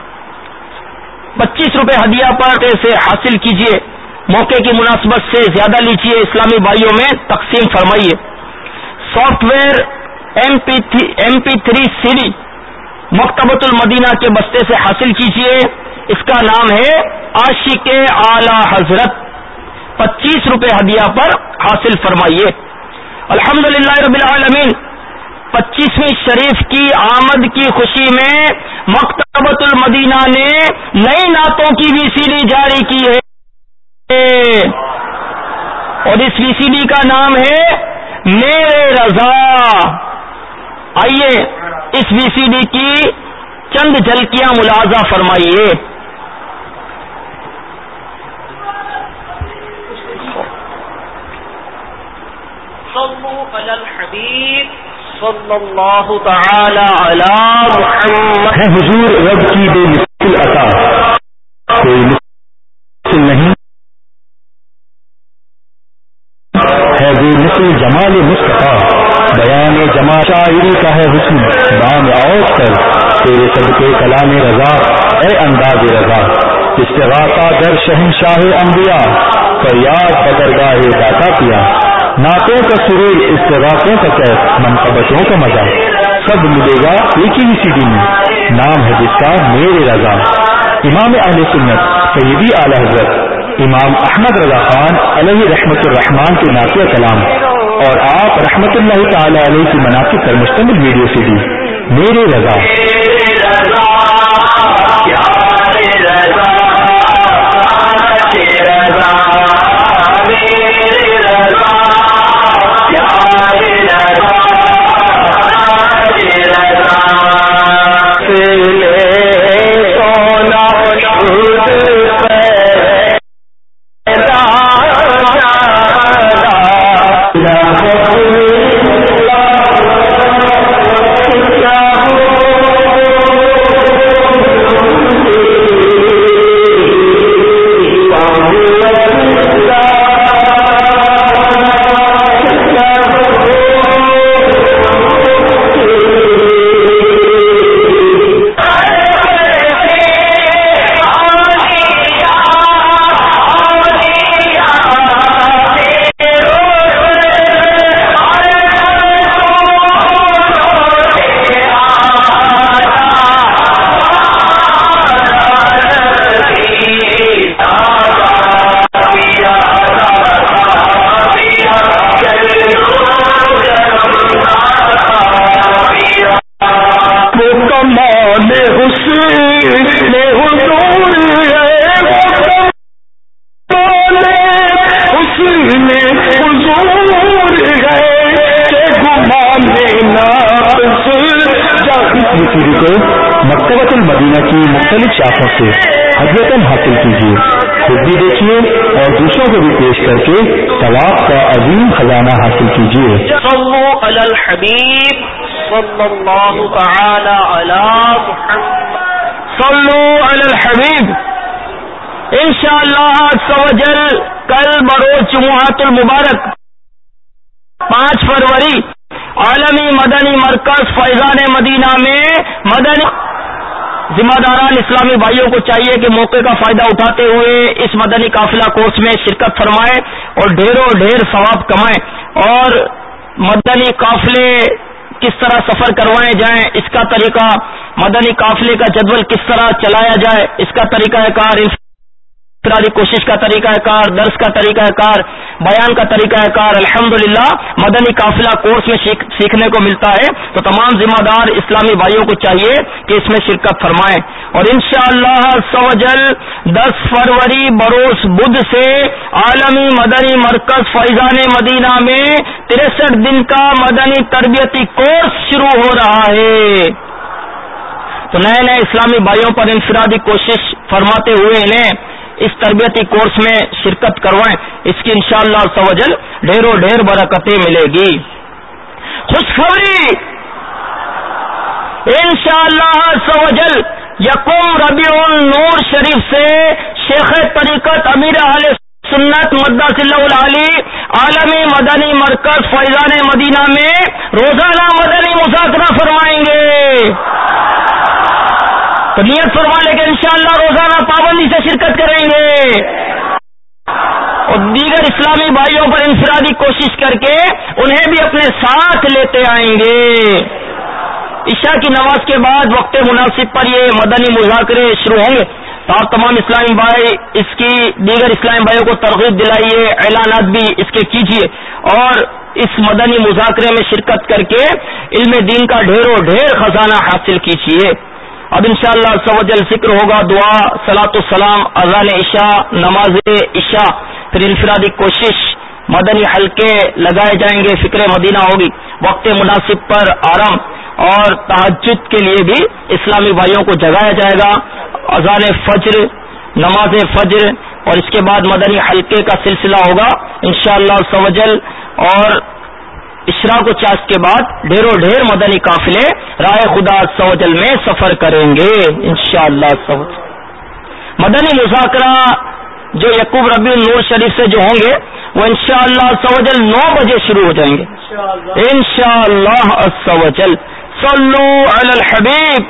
پچیس روپے ہدیہ پر سے حاصل کیجیے. موقع کی مناسبت سے زیادہ لیجیے، اسلامی بھائیوں میں تقسیم فرمائیے. Software M P three C D Maktabat al-Madina کے بستے سے حاصل کیجیے. اس کا نام ہے عاشق اعلی حضرت. پچیس روپے ہدیہ پر حاصل فرمائیے. الحمدللہ رب العالمین. پچیسویں شریف کی آمد کی خوشی میں مکتبۃ المدینہ نے نئی نعتوں کی وی سی ڈی جاری کی ہے، اور اس وی سی ڈی کا نام ہے میرے رضا. آئیے اس وی سی ڈی کی چند جھلکیاں ملاحظہ فرمائیے. صلو علی الحبیب صلی اللہ تعالی علی محمد. ہے حضور رب کی بے مثل عطا، کوئی مثل نہیں ہے بے مثل جمال مصطفیٰ. بیان جمال شاعری کا ہے حسن دام آؤٹ کر، تیرے صدقے کلام رضا اے انداز رضا. استغاثہ در شہنشاہ انبیاء، فریاد بدرگاہ داتا کیا. نعتوں کا سرور استغاثوں کا کیف، منقبتوں کا مزہ سب ملے گا ایک ہی سی ڈی میں. نام ہے جس کا میرے رضا. امام اہل سنت سیدی اعلی حضرت امام احمد رضا خان علیہ رحمت الرحمان کے نعتیہ کلام اور آپ رحمت اللہ تعالی علیہ کی مناقب پر مشتمل ویڈیو سی ڈی میرے رضا. مکتبۃ المدینہ کی مختلف شاخوں سے ہدیتاً حاصل کیجیے. خود بھی دیکھیے اور دوسروں کو بھی پیش کر کے ثواب کا عظیم خزانہ حاصل کیجیے. صلو علی الحبیب صلی اللہ تعالی علی محمد. صلو علی الحبیب. انشاءاللہ عز و جل کل بروز جمعۃ المبارک پانچ فروری عالمی مدنی مرکز فیضان مدینہ میں مدنی ذمہ داران اسلامی بھائیوں کو چاہیے کہ موقع کا فائدہ اٹھاتے ہوئے اس مدنی قافلہ کورس میں شرکت فرمائیں اور ڈھیروں ڈھیر ثواب کمائیں، اور مدنی قافلے کس طرح سفر کروائے جائیں، اس کا طریقہ، مدنی قافلے کا جدول کس طرح چلایا جائے، اس کا طریقہ کار، انفرادی کوشش کا طریقہ کار، درس کا طریقہ کار، بیان کا طریقہ کار، الحمدللہ مدنی قافلہ کورس میں سیکھنے کو ملتا ہے. تو تمام ذمہ دار اسلامی بھائیوں کو چاہیے کہ اس میں شرکت فرمائیں. اور انشاءاللہ عز و جل دس فروری بروز بدھ سے عالمی مدنی مرکز فیضان مدینہ میں تریسٹھ دن کا مدنی تربیتی کورس شروع ہو رہا ہے. تو نئے نئے اسلامی بھائیوں پر انفرادی کوشش فرماتے ہوئے انہیں اس تربیتی کورس میں شرکت کروائیں. اس کی انشاءاللہ عز و جل ڈھیروں ڈھیر برکتیں ملے گی. خوشخبری انشاءاللہ عز و جل یکم ربیع النور شریف سے شیخ طریقت امیر اہل سنت مقدس اللہ العلی عالمی مدنی مرکز فیضان مدینہ میں روزانہ مدنی مذاکرہ فرمائیں گے. تو نیت فرما لے کے انشاءاللہ روزانہ پابندی سے شرکت کریں گے اور دیگر اسلامی بھائیوں پر انفرادی کوشش کر کے انہیں بھی اپنے ساتھ لیتے آئیں گے. عشاء کی نماز کے بعد وقت مناسب پر یہ مدنی مذاکرے شروع ہوں گے. تو آپ تمام اسلامی بھائی اس کی دیگر اسلامی بھائیوں کو ترغیب دلائیے, اعلانات بھی اس کے کیجیے اور اس مدنی مذاکرے میں شرکت کر کے علم دین کا ڈھیروں ڈھیر خزانہ حاصل کیجیے. اب انشاءاللہ عز و جل ذکر ہوگا, دعا, صلاۃ السلام, اذان عشاء, نماز عشاء, پھر انفرادی کوشش, مدنی حلقے لگائے جائیں گے, فکر مدینہ ہوگی, وقت مناسب پر آرام اور تہجد کے لیے بھی اسلامی بھائیوں کو جگایا جائے گا. اذان فجر, نماز فجر اور اس کے بعد مدنی حلقے کا سلسلہ ہوگا انشاءاللہ عز و جل. اور اشراق و چاش کے بعد ڈھیروں ڈھیر مدنی قافلے راہ خدا عز و جل میں سفر کریں گے انشاءاللہ عز و جل. مدنی مذاکرہ جو یعقوب ربیع النور شریف سے جو ہوں گے وہ انشاءاللہ عز و جل نو بجے شروع ہو جائیں گے انشاءاللہ عز و جل. صلو علی الحبیب.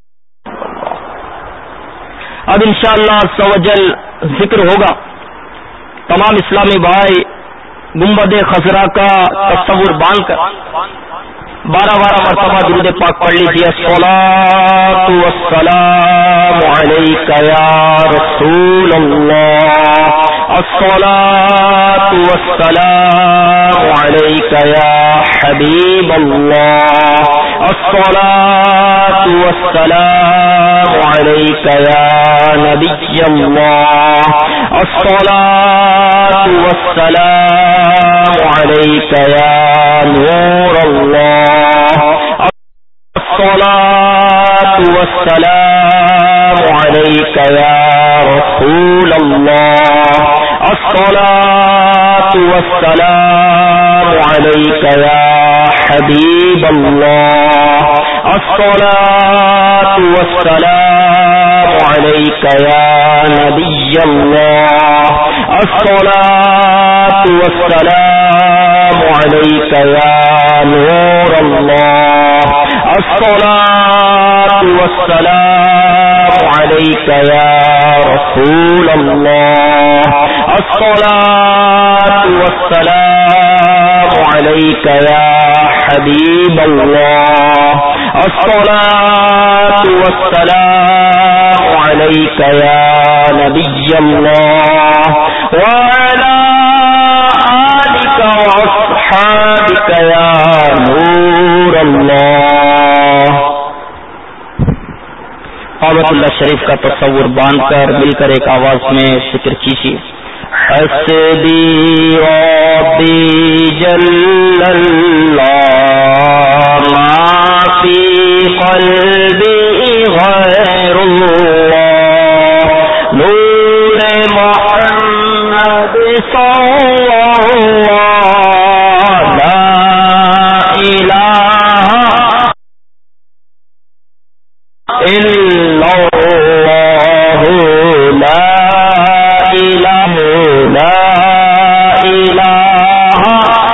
اب انشاءاللہ عز و جل ذکر ہوگا. تمام اسلامی بھائی گنبد خضرا کا تصور باندھ کر بارہ بارہ مرتبہ درود پاک پڑھ لیجیے. الصلاۃ والسلام علیک یا رسول اللہ, الصلاۃ والسلام علیک یا حبیب اللہ, الصلاۃ والسلام علیک یا نبی اللہ, الصلاۃ والسلام علیک یا نور اللہ, الصلاۃ والسلام علیک یا رسول اللہ, الصلاۃ والسلام علیک یا حبیب اللہ, الصلاۃ والسلام علیک یا نبی اللہ, الصلاۃ والسلام علیک یا نور اللہ, الصلاۃ والسلام علیک یا رسول اللہ, الصلاۃ والسلام علیک یا حبیب اللہ, الصلاۃ والسلام علیک یا نبی اللہ وعلی آلک واصحابک یا نور اللہ. قابت اللہ شریف کا تصور باندھ کر مل کر ایک آواز میں ذکر کیجیے. حسبی ربی جل اللہ ما فی قلبی غیر اللہ, نور محمد صلی اللہ, لا الہ الا اللہ, لا الہ لا الہ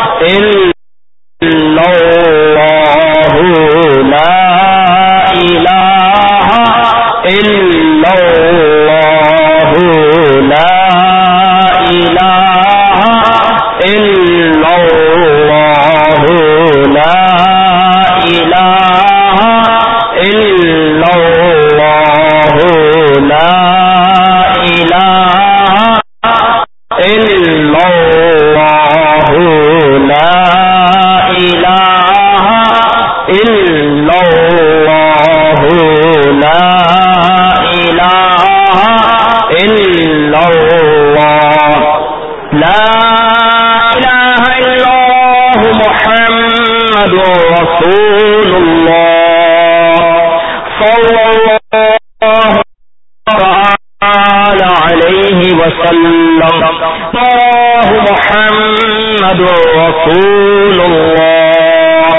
الا اللہ, لا الہ الا اللہ, لا الہ الا اللہ, لا الہ الا اللہ, لا الہ الا اللہ, لا الہ الا اللہ, لا الہ الا اللہ, لا الہ الا اللہ محمد رسول اللہ صلی اللہ تعالی علیہ وسلم. اللہ محمد رسول اللہ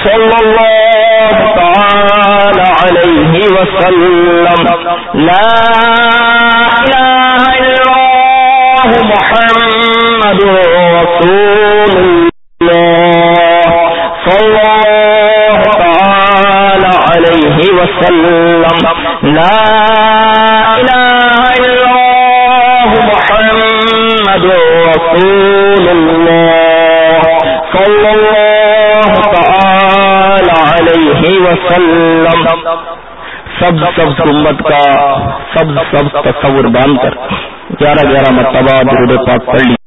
صلی اللہ تعالی علیہ وسلم لا الہ الا اللہ محمد رسول اللہ صلی اللہ تعالی علیہ وسلم لا الہ الا اللہ محمد رسول اللہ صلی اللہ تعالی علیہ وسلم. سب سب امت کا سب سب تصور باندھ کر گیارہ گیارہ مرتبہ درود پاک پڑھ لی.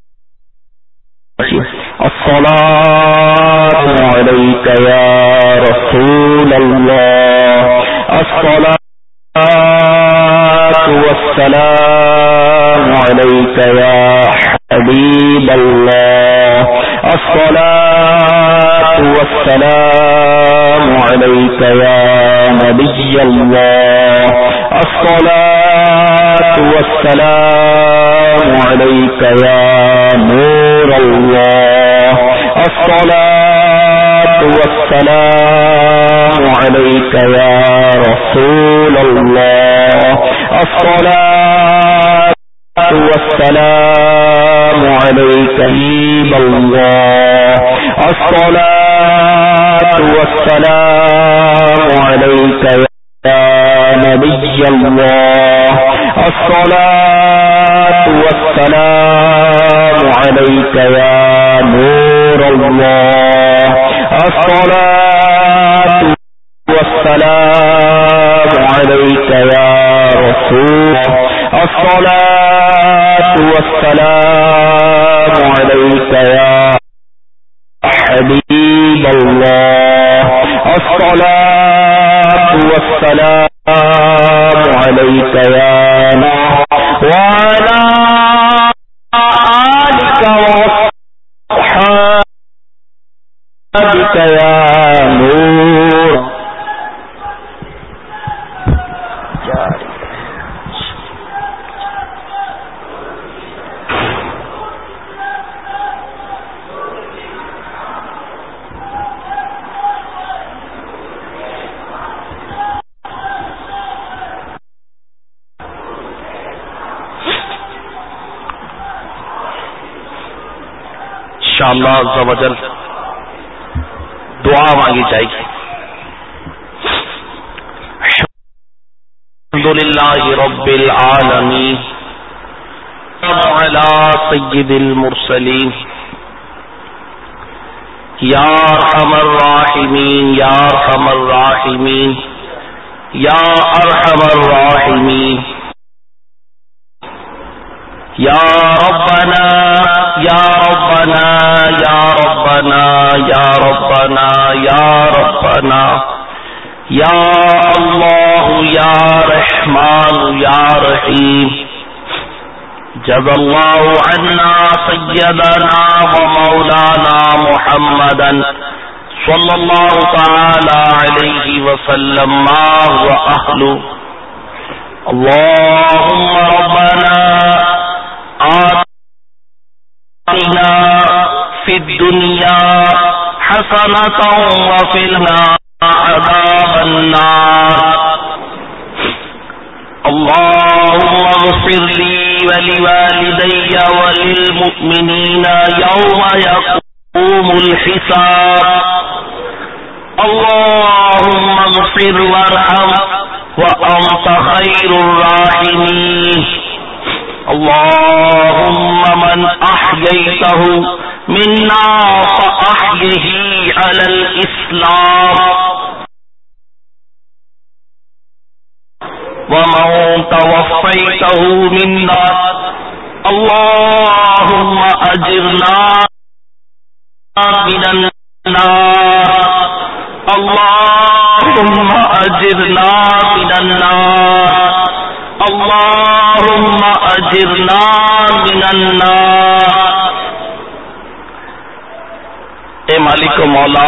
الصلاۃ علیک یا رسول اللہ الصلاۃ والسلام علیک یا حبیب اللہ الصلاۃ والسلام علیک یا نبی اللہ الصلاۃ والسلام علیک یا نور اللہ الصلاۃ والسلام علیک یا رسول اللہ الصلاۃ والسلام علیک حبیب اللہ الصلاۃ والسلام علیک یا نبی اللہ الصلاۃ والسلام علیک یا نور اللہ الصلاۃ والسلام علیک یا رسول الصلاۃ والسلام علیک یا حبیب اللہ الصلاۃ والسلام علیک یا وعلی آلک وصحبک یا نور. انشاءاللہ عز و جل دعا مانگی جائے گی. الحمدللہ رب العالمین علی سید المرسلین یا ارحم الراحمین یا ارحم الراحمین یا ارحم الراحمین یا ربنا یا ربنا یا ربنا یا ربنا یا ربنا یا اللہ یا رحمان یا رحیم. جزا اللہ عنا سیدنا و مولانا محمدا صلی اللہ تعالی علیہ وسلم ما هو اہلہ. اللہم ربنا آتنا فی الدنیا حسنة وفی عذاب النار. اللهم اغفر لي ولوالدي وللمؤمنين يوم يقوم الحساب. اللهم اغفر وارحم وأنت خير الراحمين. اللهم من أحييته منا فأحيه على الإسلام ومن توفيته منا اللهم أجرنا من النار. اللهم أجرنا من النار. اللهم أجرنا من النار. اے مالک و مولا،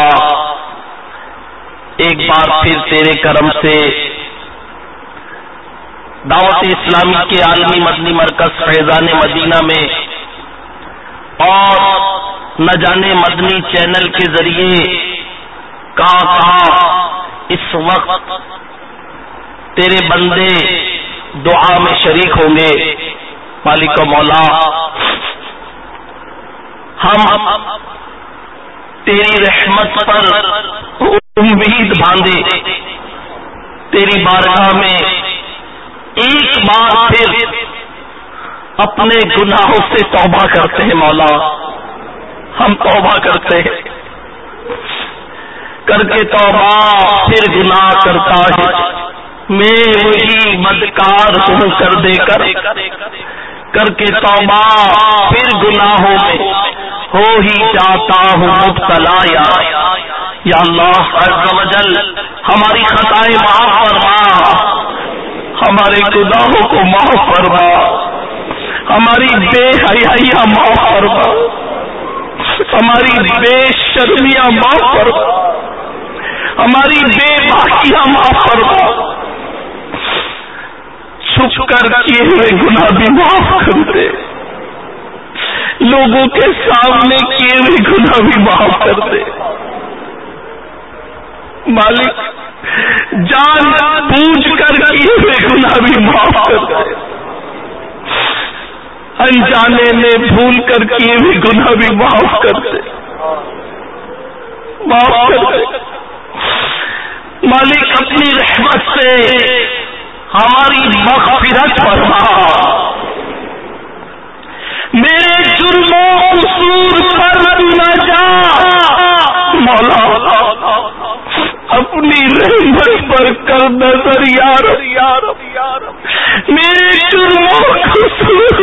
ایک بار پھر تیرے کرم سے دعوت اسلامی کے عالمی مدنی مرکز فیضان مدینہ میں اور نہ جانے مدنی چینل کے ذریعے کہاں کہاں اس وقت تیرے بندے دعا میں شریک ہوں گے. مالک و مولا، ہم تیری رحمت پر امید باندھے تیری بارگاہ میں ایک بار پھر اپنے گناہوں سے توبہ کرتے ہیں. مولا ہم توبہ کرتے ہیں، کر کے توبہ پھر گناہ کرتا ہے. میں وہی بدکار ہوں کر دے کر کر کے توبہ پھر گناہوں میں ہو ہی جاتا ہوں مبتلا. یا یا اللہ عز و جل ہماری خطائیں معاف فرما، ہمارے گناہوں کو معاف فرما، ہماری بے حیائیاں معاف فرما، ہماری بے شرمیاں معاف فرما، ہماری بے باکیاں معاف فرما. چھپ کر کیے ہوئے گناہ بھی معاف کر دے، لوگوں کے سامنے کیے ہوئے گناہ بھی معاف کر دے. مالک جان بوجھ کر کیے ہوئے گناہ بھی معاف کر دے، انجانے میں بھول کر کیے ہوئے گناہ بھی معاف کر دے، معاف کر دے. مالک اپنی رحمت سے ہماری مغفرت فرما، میرے جرم و قصور پر تو نہ جا. مولا اپنی رحمت پر کر نظر یا رب، میرے جرم و قصور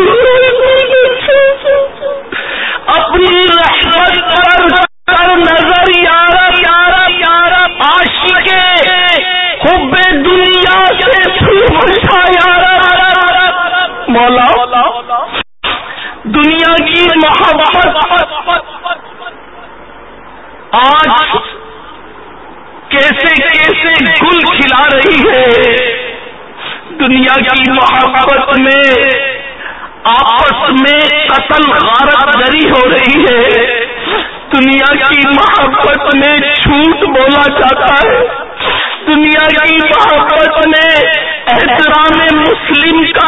اپنی رحمت پر کر نظر یا رب. عاشق حب دنیا سے بچا یا رب. مولا دنیا کی محبت آج کیسے کیسے گل کھلا رہی ہے. دنیا کی محبت میں آپس میں قتل غارت گری ہو رہی ہے. دنیا کی محبت میں جھوٹ بولا جاتا ہے. دنیا کی محبت میں احترام مسلم کا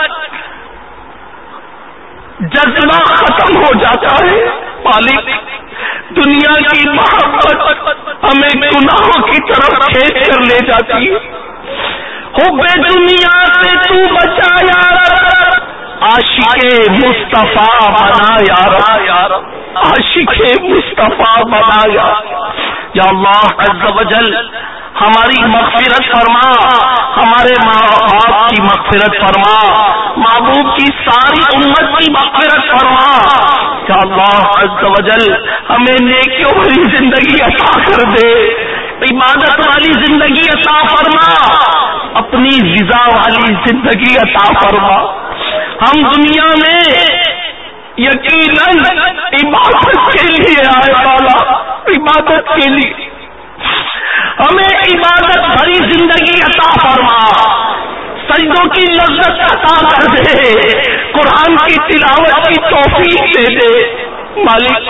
جذبہ ختم ہو جاتا ہے. مالک دنیا کی محبت ہمیں گناہوں کی طرف کھینچ کر لے جاتی ہے. حب دنیا سے تو بچا یا رب. عاشق مصطفیٰ بنا یا رب، عاشق مصطفیٰ بنا یا یا اللہ عز و جل ہماری مغفرت فرما، ہمارے ماں باپ کی مغفرت فرما، محبوب کی ساری امت کی مغفرت فرما. یا اللہ عز و جل ہمیں نیکیوں والی زندگی عطا کر دے، عبادت والی زندگی عطا فرما، اپنی رضا والی زندگی عطا فرما. ہم دنیا میں یقیناً عبادت کے لیے آئے والا، عبادت کے لیے ہمیں عبادت بھری زندگی عطا فرما، سجدوں کی لذت عطا کر دے، قرآن کی تلاوت کی توفیق دے دے. مالک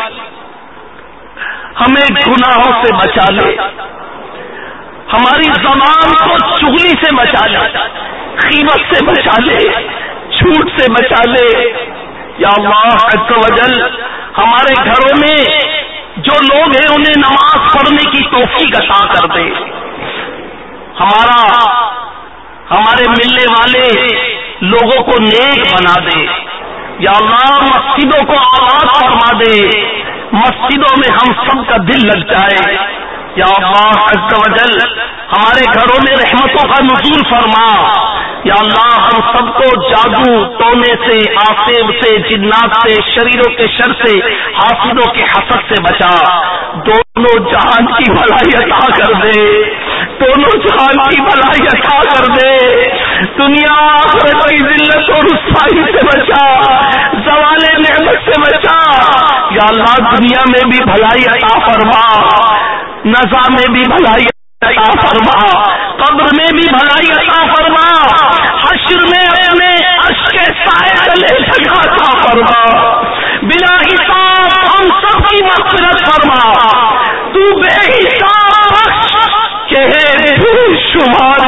ہمیں گناہوں سے بچا لے، ہماری زبان کو چغلی سے بچا لے، غیبت سے بچا لے، جھوٹ سے بچا لے. یا اللہ عز و جل ہمارے گھروں میں جو لوگ ہیں انہیں نماز پڑھنے کی توفیق عطا کر دے. ہمارا ہمارے ملنے والے لوگوں کو نیک بنا دے. یا اللہ مسجدوں کو آباد فرما دے، مسجدوں میں ہم سب کا دل لگ جائے. یا اللہ عز و جل ہمارے گھروں میں رحمتوں کا نزول فرما. یا اللہ ہم سب کو جادو ٹونے سے، آفیب سے، جنات سے، شریروں کے شر سے، حاسدوں کے حسد سے بچا. دونوں جہان کی بھلائی عطا کر دے، دونوں جہان کی بھلائی عطا کر دے. دنیا آخرت کی ذلت اور رسوائی سے بچا، زوال نعمت سے بچا. یا اللہ دنیا میں بھی بھلائی عطا فرما، نزا میں بھی بھلائی عطا فرما، قبر میں بھی بھلائی عطا فرما، حشر میں اپنے عرش کے سائے تلے جگہ عطا فرما. بلا حساب ہم سب کی مغفرت فرما، تو بے حساب بخش کہ ہے بے شمار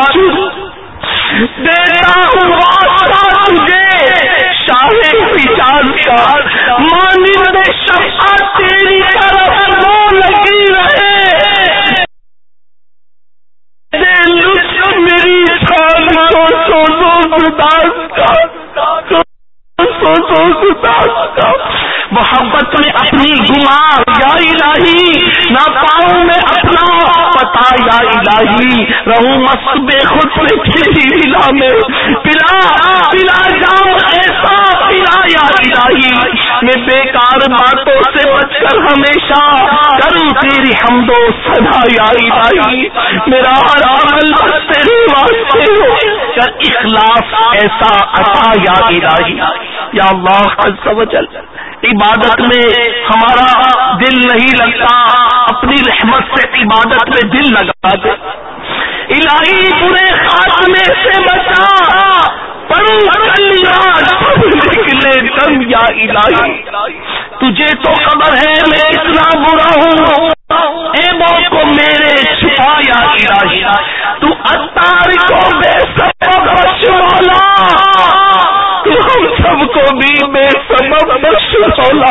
دیتا ہوں واسطہ تجھے شاہ حجاز کا، مانند شفاعت تیری طرف نو لگی رہے، لطف میری شان کو سوزو گداس کا، سوزو گداس کا، محبت میں اپنی گماں یا الہی، نہ پاؤں میں اپنا پتا یا الہی، رہوں مست بے خود سے تیری ولا میں، پلا پلا جام ایسا پلا یا الہی، میں بیکار باتوں سے بچ کر ہمیشہ کروں تیری حمد و ثنا یا الہی، میرا ہر عمل بس تیرے واسطے ہو کر اخلاص ایسا عطا یا الہی، یا اللہ عز و جل عبادت میں ہمارا دل نہیں لگتا، اپنی رحمت سے عبادت میں دل لگا دے، الہی برے خاتمے سے بچا، پڑھوں کلمات نکلے دم یا الہی، تجھے تو خبر ہے میں اتنا برا ہوں، عیبوں کو میرے چھپا یا الہی، تو اتار کو بے سبب بخش مولا، تو ہم سب کو بھی بے سبب بخش مولا،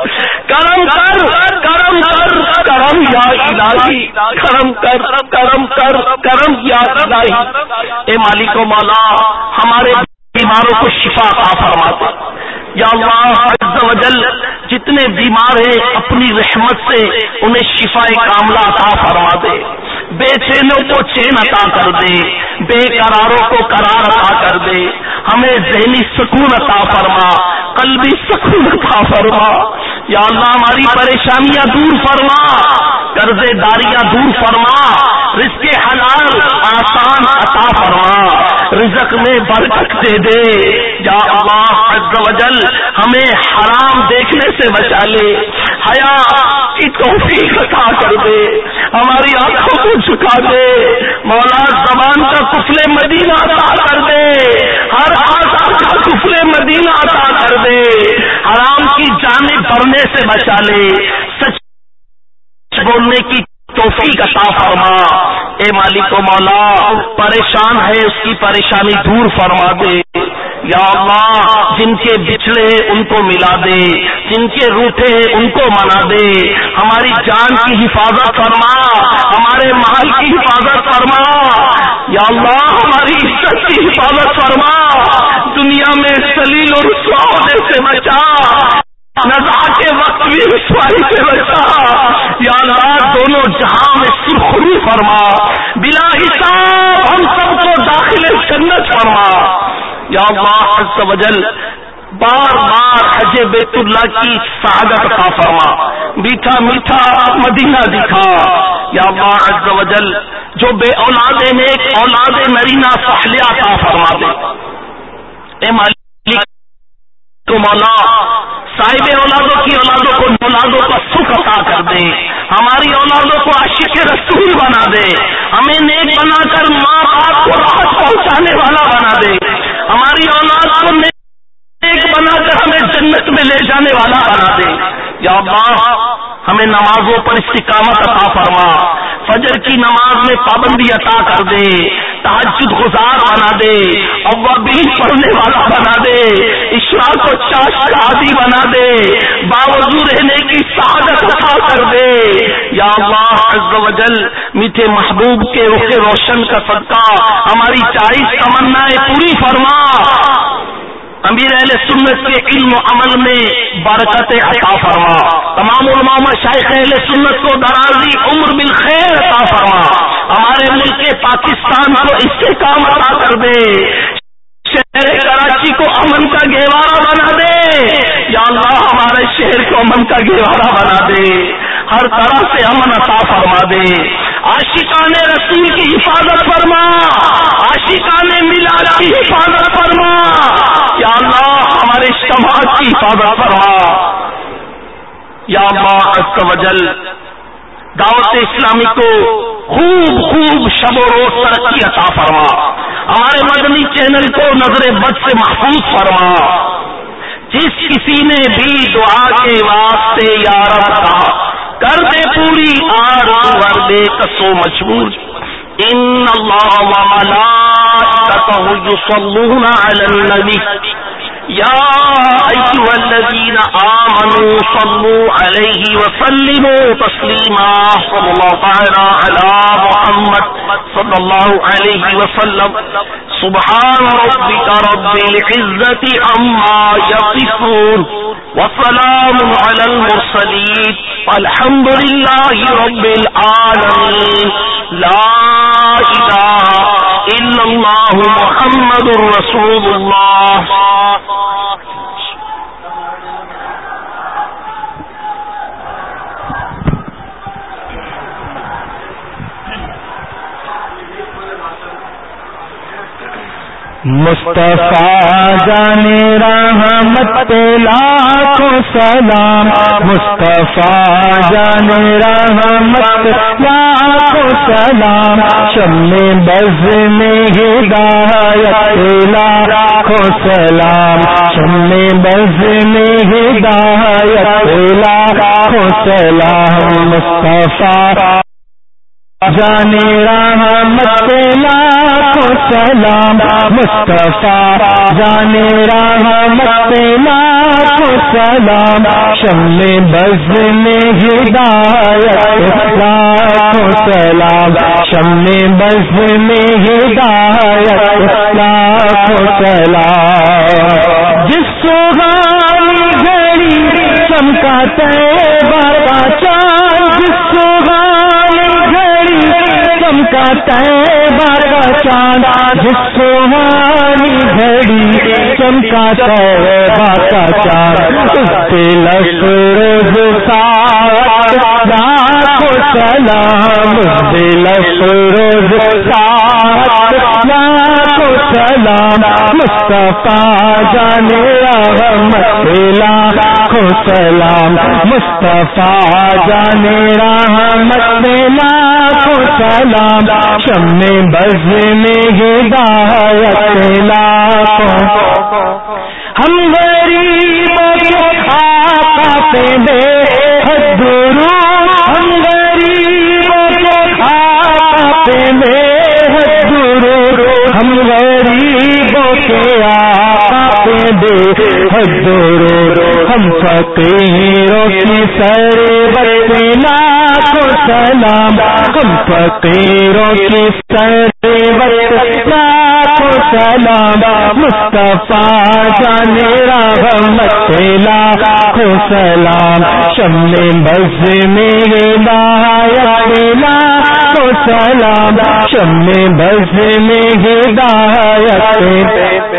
کرم کر کرم کر کرم یا الہی، کرم کر کرم کر کرم یا الہی، اے مالک و مولا ہمارے بیماروں کو شفا عطا فرما دے، یا اللہ عز و جل جتنے بیمار ہیں اپنی رحمت سے انہیں شفا کاملہ عطا فرما دے، بے چینوں کو چین عطا کر دے، بے قراروں کو قرار عطا کر دے، ہمیں ذہنی سکون عطا فرما، قلبی سکون عطا فرما، یا اللہ ہماری پریشانیاں دور فرما، قرضے داریاں دور فرما، رزق حلال آسان عطا فرما، رزق میں برکت دے دے، یا اللہ عز و جل ہمیں حرام دیکھنے سے بچا لے، حیا کی توفیق عطا کر دے، ہماری آنکھوں کو جھکا دے، مولا زبان کا قفل مدینہ عطا کر دے، ہر آزاد کا قفل مدینہ عطا کر دے، حرام کی جانب بڑھنے سے بچا لے، سچ بولنے کی توفیق عطا فرما، اے مالک و مولا پریشان ہے اس کی پریشانی دور فرما دے، یا اللہ جن کے بچھڑے ان کو ملا دے، جن کے روٹے ان کو منا دے، ہماری جان کی حفاظت فرما، ہمارے مال کی حفاظت فرما، یا اللہ ہماری عزت کی حفاظت فرما، دنیا میں ذلیل و رسوا ہونے سے بچا، نزا کے وقت بھی رسوائی سے بچا، یا اللہ دونوں جہاں میں سرخرو فرما، بلا حساب ہم سب کو داخل جنت فرما، یا اللہ عز و جل بار بار حج بیت اللہ کی سعادت عطا فرما، میٹھا میٹھا مدینہ دکھا، یا اللہ عز و جل جو بے اولاد نیک اولاد نرینہ صالحہ عطا فرما دے، اے مالک تو مولا صاحب اولادوں کی اولادوں کو اولادوں کا سکھ عطا کر دے، ہماری اولادوں کو عاشق رسول بنا دے، ہمیں نیک بنا کر ماں باپ کو راحت پہنچانے والا بنا دے، ہماری اولاد کو نیک بنا کر ہمیں جنت میں لے جانے والا بنا دے، یا اللہ ہمیں نمازوں پر استقامت عطا فرما، فجر کی نماز میں پابندی عطا کر دے، تہجد گزار بنا دے، اوابین پڑھنے والا بنا دے، عشاء کو چاش کا عادی بنا دے، باوضو رہنے کی سعادت عطا کر دے، یا اللہ عز و جل میٹھے محبوب کے رخ روشن کا صدقہ ہماری چالیس تمنائیں پوری فرما، امیر اہل سنت کے علم و عمل میں برکت عطا فرما، تمام علماء مشائخ اہل سنت کو درازی عمر بالخیر عطا فرما، ہمارے ملک پاکستان کو استحکام عطا کر دے، شہر کراچی کو امن کا گہوارہ بنا دے، یا اللہ ہمارے شہر کو امن کا گہوارہ بنا دے، ہر طرح سے امن عطا فرما دے، عاشقان رسول کی حفاظت فرما، عاشقان میلاد کی حفاظت فرما، یا اللہ ہمارے اجتماع کی حفاظت فرما، یا اللہ عز و جل دعوت اسلامی کو خوب خوب شب و روز ترقی عطا فرما، ہمارے مدنی چینل کو نظر بد سے محفوظ فرما، جس کسی نے بھی دعا کے واسطے یا رب کہا کر دے پوری آرزو ور دے کسو مجبور. ان اللہ وملائکتہ یصلون علی النبی یا ایھا الذین آمنوا صلوا علیہ وسلموا تسلیما. صلی اللہ تعالی علی محمد صلی اللہ علیہ وسلم. سبحان ربک رب العزة عما یصفون وسلام علی المرسلین والحمد للہ رب العالمین. لا الہ الا اللہ محمد رسول اللہ. مصطفیٰ جان رحمت لاکھوں سلام. مصطفیٰ جان رحمت لاکھوں سلام. شمع بز میں ہدایت لاکھوں سلام. شمع بز میں ہدایت لاکھوں سلام. مصطفیٰ جان رحمت لاکھوں سلام. مصطفیٰ جان رحمت لاکھوں سلام. شمع بز میں ہدایت لاکھوں سلام. شمع بز میں ہدایت لاکھوں سلام. جس سوہانی گھڑی چمکا طیبہ کا چاند. جس سوہانی چمکا طیبہ کا چاند. جس سوہانی گھڑی چمکا طیبہ کا چاند. اس پہ لفروز ساعت لاکھوں سلام. اس پہ لفروز ساعت لاکھوں سلام. مصطفیٰ جان رحمت لاکھوں سلام. مصطفیٰ جان رحمت لاکھوں سلام. شمع بز میں ہدایت لاکھوں. ہم غریبوں کے آقا پہ بے حد درود. ہم غریبوں کے آقا پہ بے حد درود. ہم غریبوں کے آقا پہ بے حد درود. ہم فقیروں کی سرورت لاکھوں سلام. ہم فقیروں کی سرورت لاکھوں سلام. مصطفیٰ جان رحمت لاکھوں سلام. شمع بز میں ہدایت لاکھوں سلام. شمع بز میں ہدایت.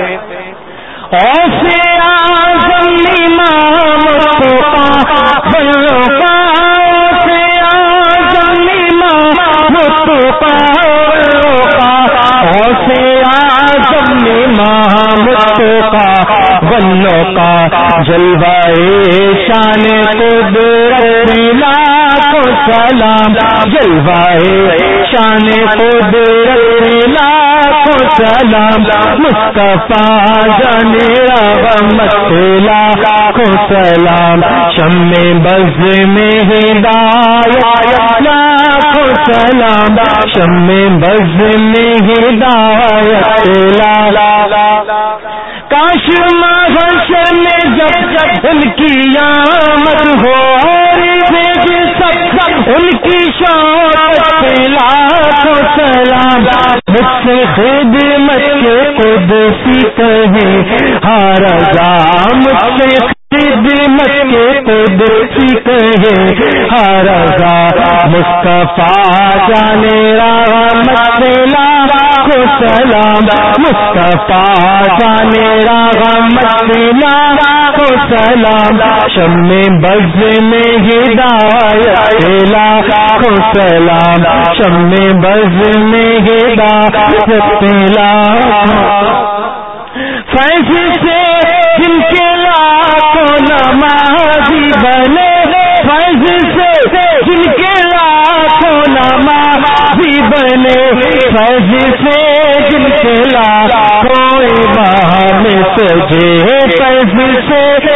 اوسے اعظم امام مصطفیٰ بنو کا. اوسے اعظم امام مصطفیٰ بنو کا. اوسے اعظم امام مصطفیٰ بنو کا. جلوائے شان قدرت لاکھوں سلام. جلوائے شان قدرت لاکھوں سلام. مصطفیٰ جان رحمت لاکھوں سلام. شمع بز میں ہدایت لاکھوں سلام. شمع بز میں ہدایت لاکھوں. کاش محشر میں جب جب ان کی آمد ہو اور سب سب ان کی شوقت پہ لاکھوں سلام. مجھ سے خدمت کے قدسی کہیں ہر رضا. مجھ سے خدمت کے قدسی کہیں ہر رضا. مصطفیٰ جان رحمت لاکھوں سلام. مصطفیٰ جان رحمت لاکھوں سلام. شمع بز میں ہدایت لاکھوں سلام. شمع بز میں ہدایت لاکھوں. فیض سے جن کے لاکھوں نمازی بنے. فیض سے جن کے لاکھوں نمازی بنے. فیض سے جن کے لاکھوں امام سجے. فیض سے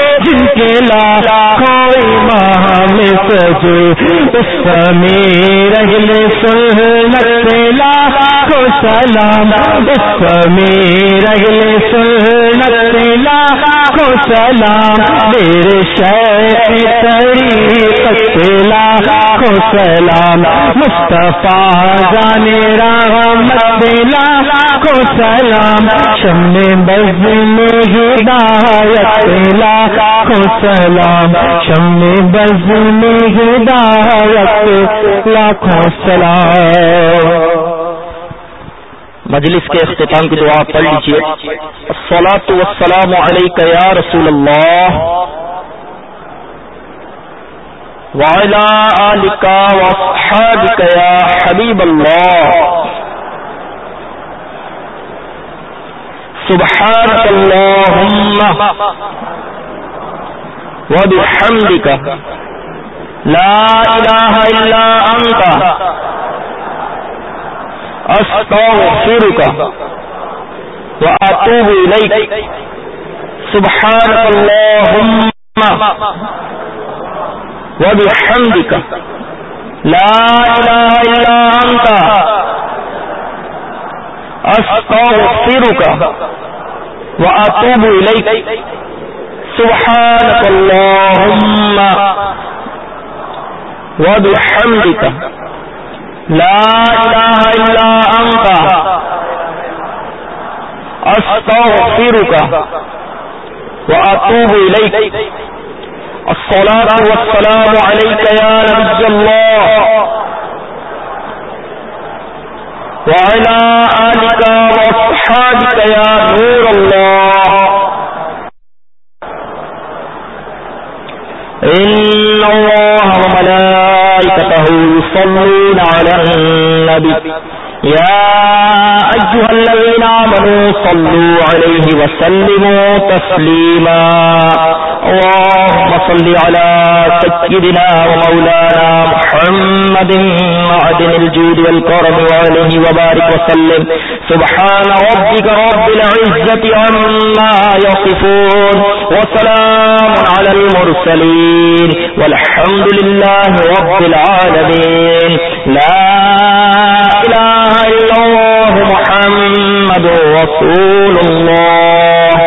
مجھے اس امیر اہل سنت پہ لاکھوں سلام، اس امیر اہل سنت پہ لاکھوں سلام، میرے شیخ طریقت پہ لاکھوں سلام، مصطفیٰ جان رحمت پہ لاکھوں سلام، شمع بز میں ہدایت پہ لاکھوں سلام، شمع بز میں ہدایت پہ لاکھوں سلام۔ مجلس کے اختتام کی دعا پڑھ لیجیے۔ الصلاۃ والسلام علیک یا رسول اللہ وعلی آلک واصحابک یا حبیب اللہ، سبحانک اللہم وبحمدک لا الہ الا انت استغفرک واتوب الیک، سبحانک اللہم وبحمدک لا الہ الا انت استغفرک واتوب الیک، سبحانک اللہم وبحمدک لا الہ الا انت استغفرک واتوب الیک۔ الصلاۃ والسلام علیک یا نبی اللہ وعلی آلک واصحابک یا نور اللہ، ان اللہ وملائکتہ یصلون علی النبی یا ایھا الذین آمنوا صلوا علیہ وسلموا تسلیما، اللهم صل على سيدنا ومولانا محمد معدن الجود والكرم وآله وبارك وسلم، سبحان ربك رب العزة عما يصفون وسلام على المرسلين والحمد لله رب العالمين، لا إله إلا الله محمد رسول الله۔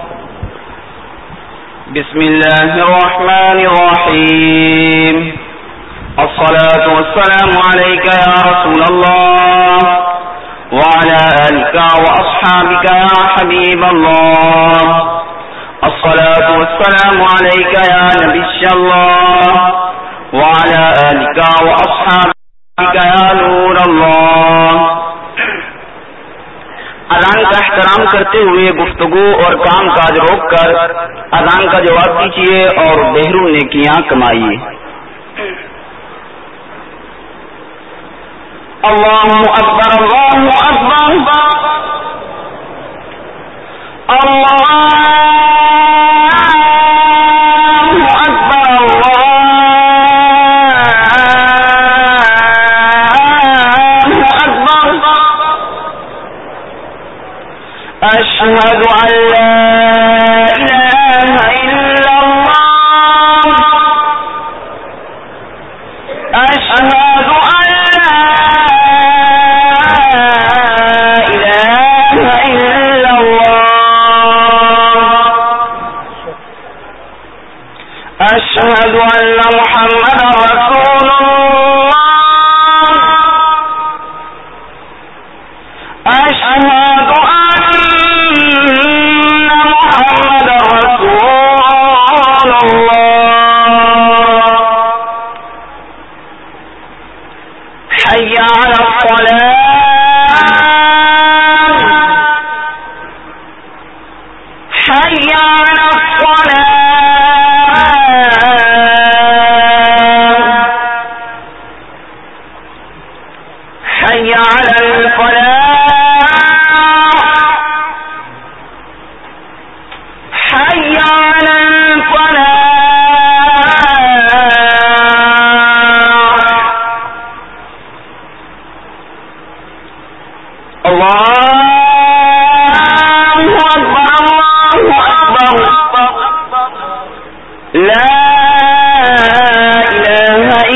بسم الله الرحمن الرحيم، الصلاة والسلام عليك يا رسول الله وعلى آلك وأصحابك يا حبيب الله، الصلاة والسلام عليك يا نبي الله وعلى آلك وأصحابك يا نور الله۔ اذان کا احترام کرتے ہوئے گفتگو اور کام کاج روک کر اذان کا جواب دیجیے اور بہرو نیکیاں کمائیے۔ اللہ اکبر، اللہ اکبر، اللہ أشهد أن لا إله إلا الله، أشهد أن لا إله إلا الله، أشهد أن محمدا رسول الله، أشهد لا إله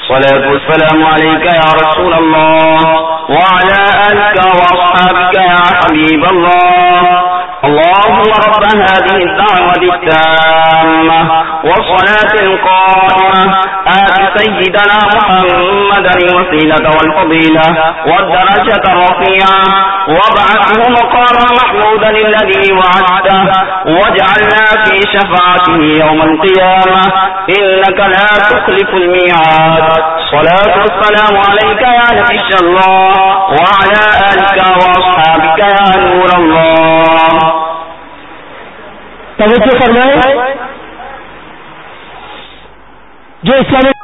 الصلاة والسلام عليك يا رسول الله وعلى آلك وأصحابك يا حبيب الله. اللهم رب هذه الدعوة التامة والصلاة القائمة آت سيدنا محمدا الوسيلة والفضيلة والدرجة الرفيعة وابعثه مقاما محمودا الذي وعدته واجعلنا في شفاعته يوم القيامة إنك لا تخلف الميعاد. صلاة والسلام عليك يا نبي الله وعلى آلك وأصحابك يا نور الله. توجہ فرمائیں جو اسلامی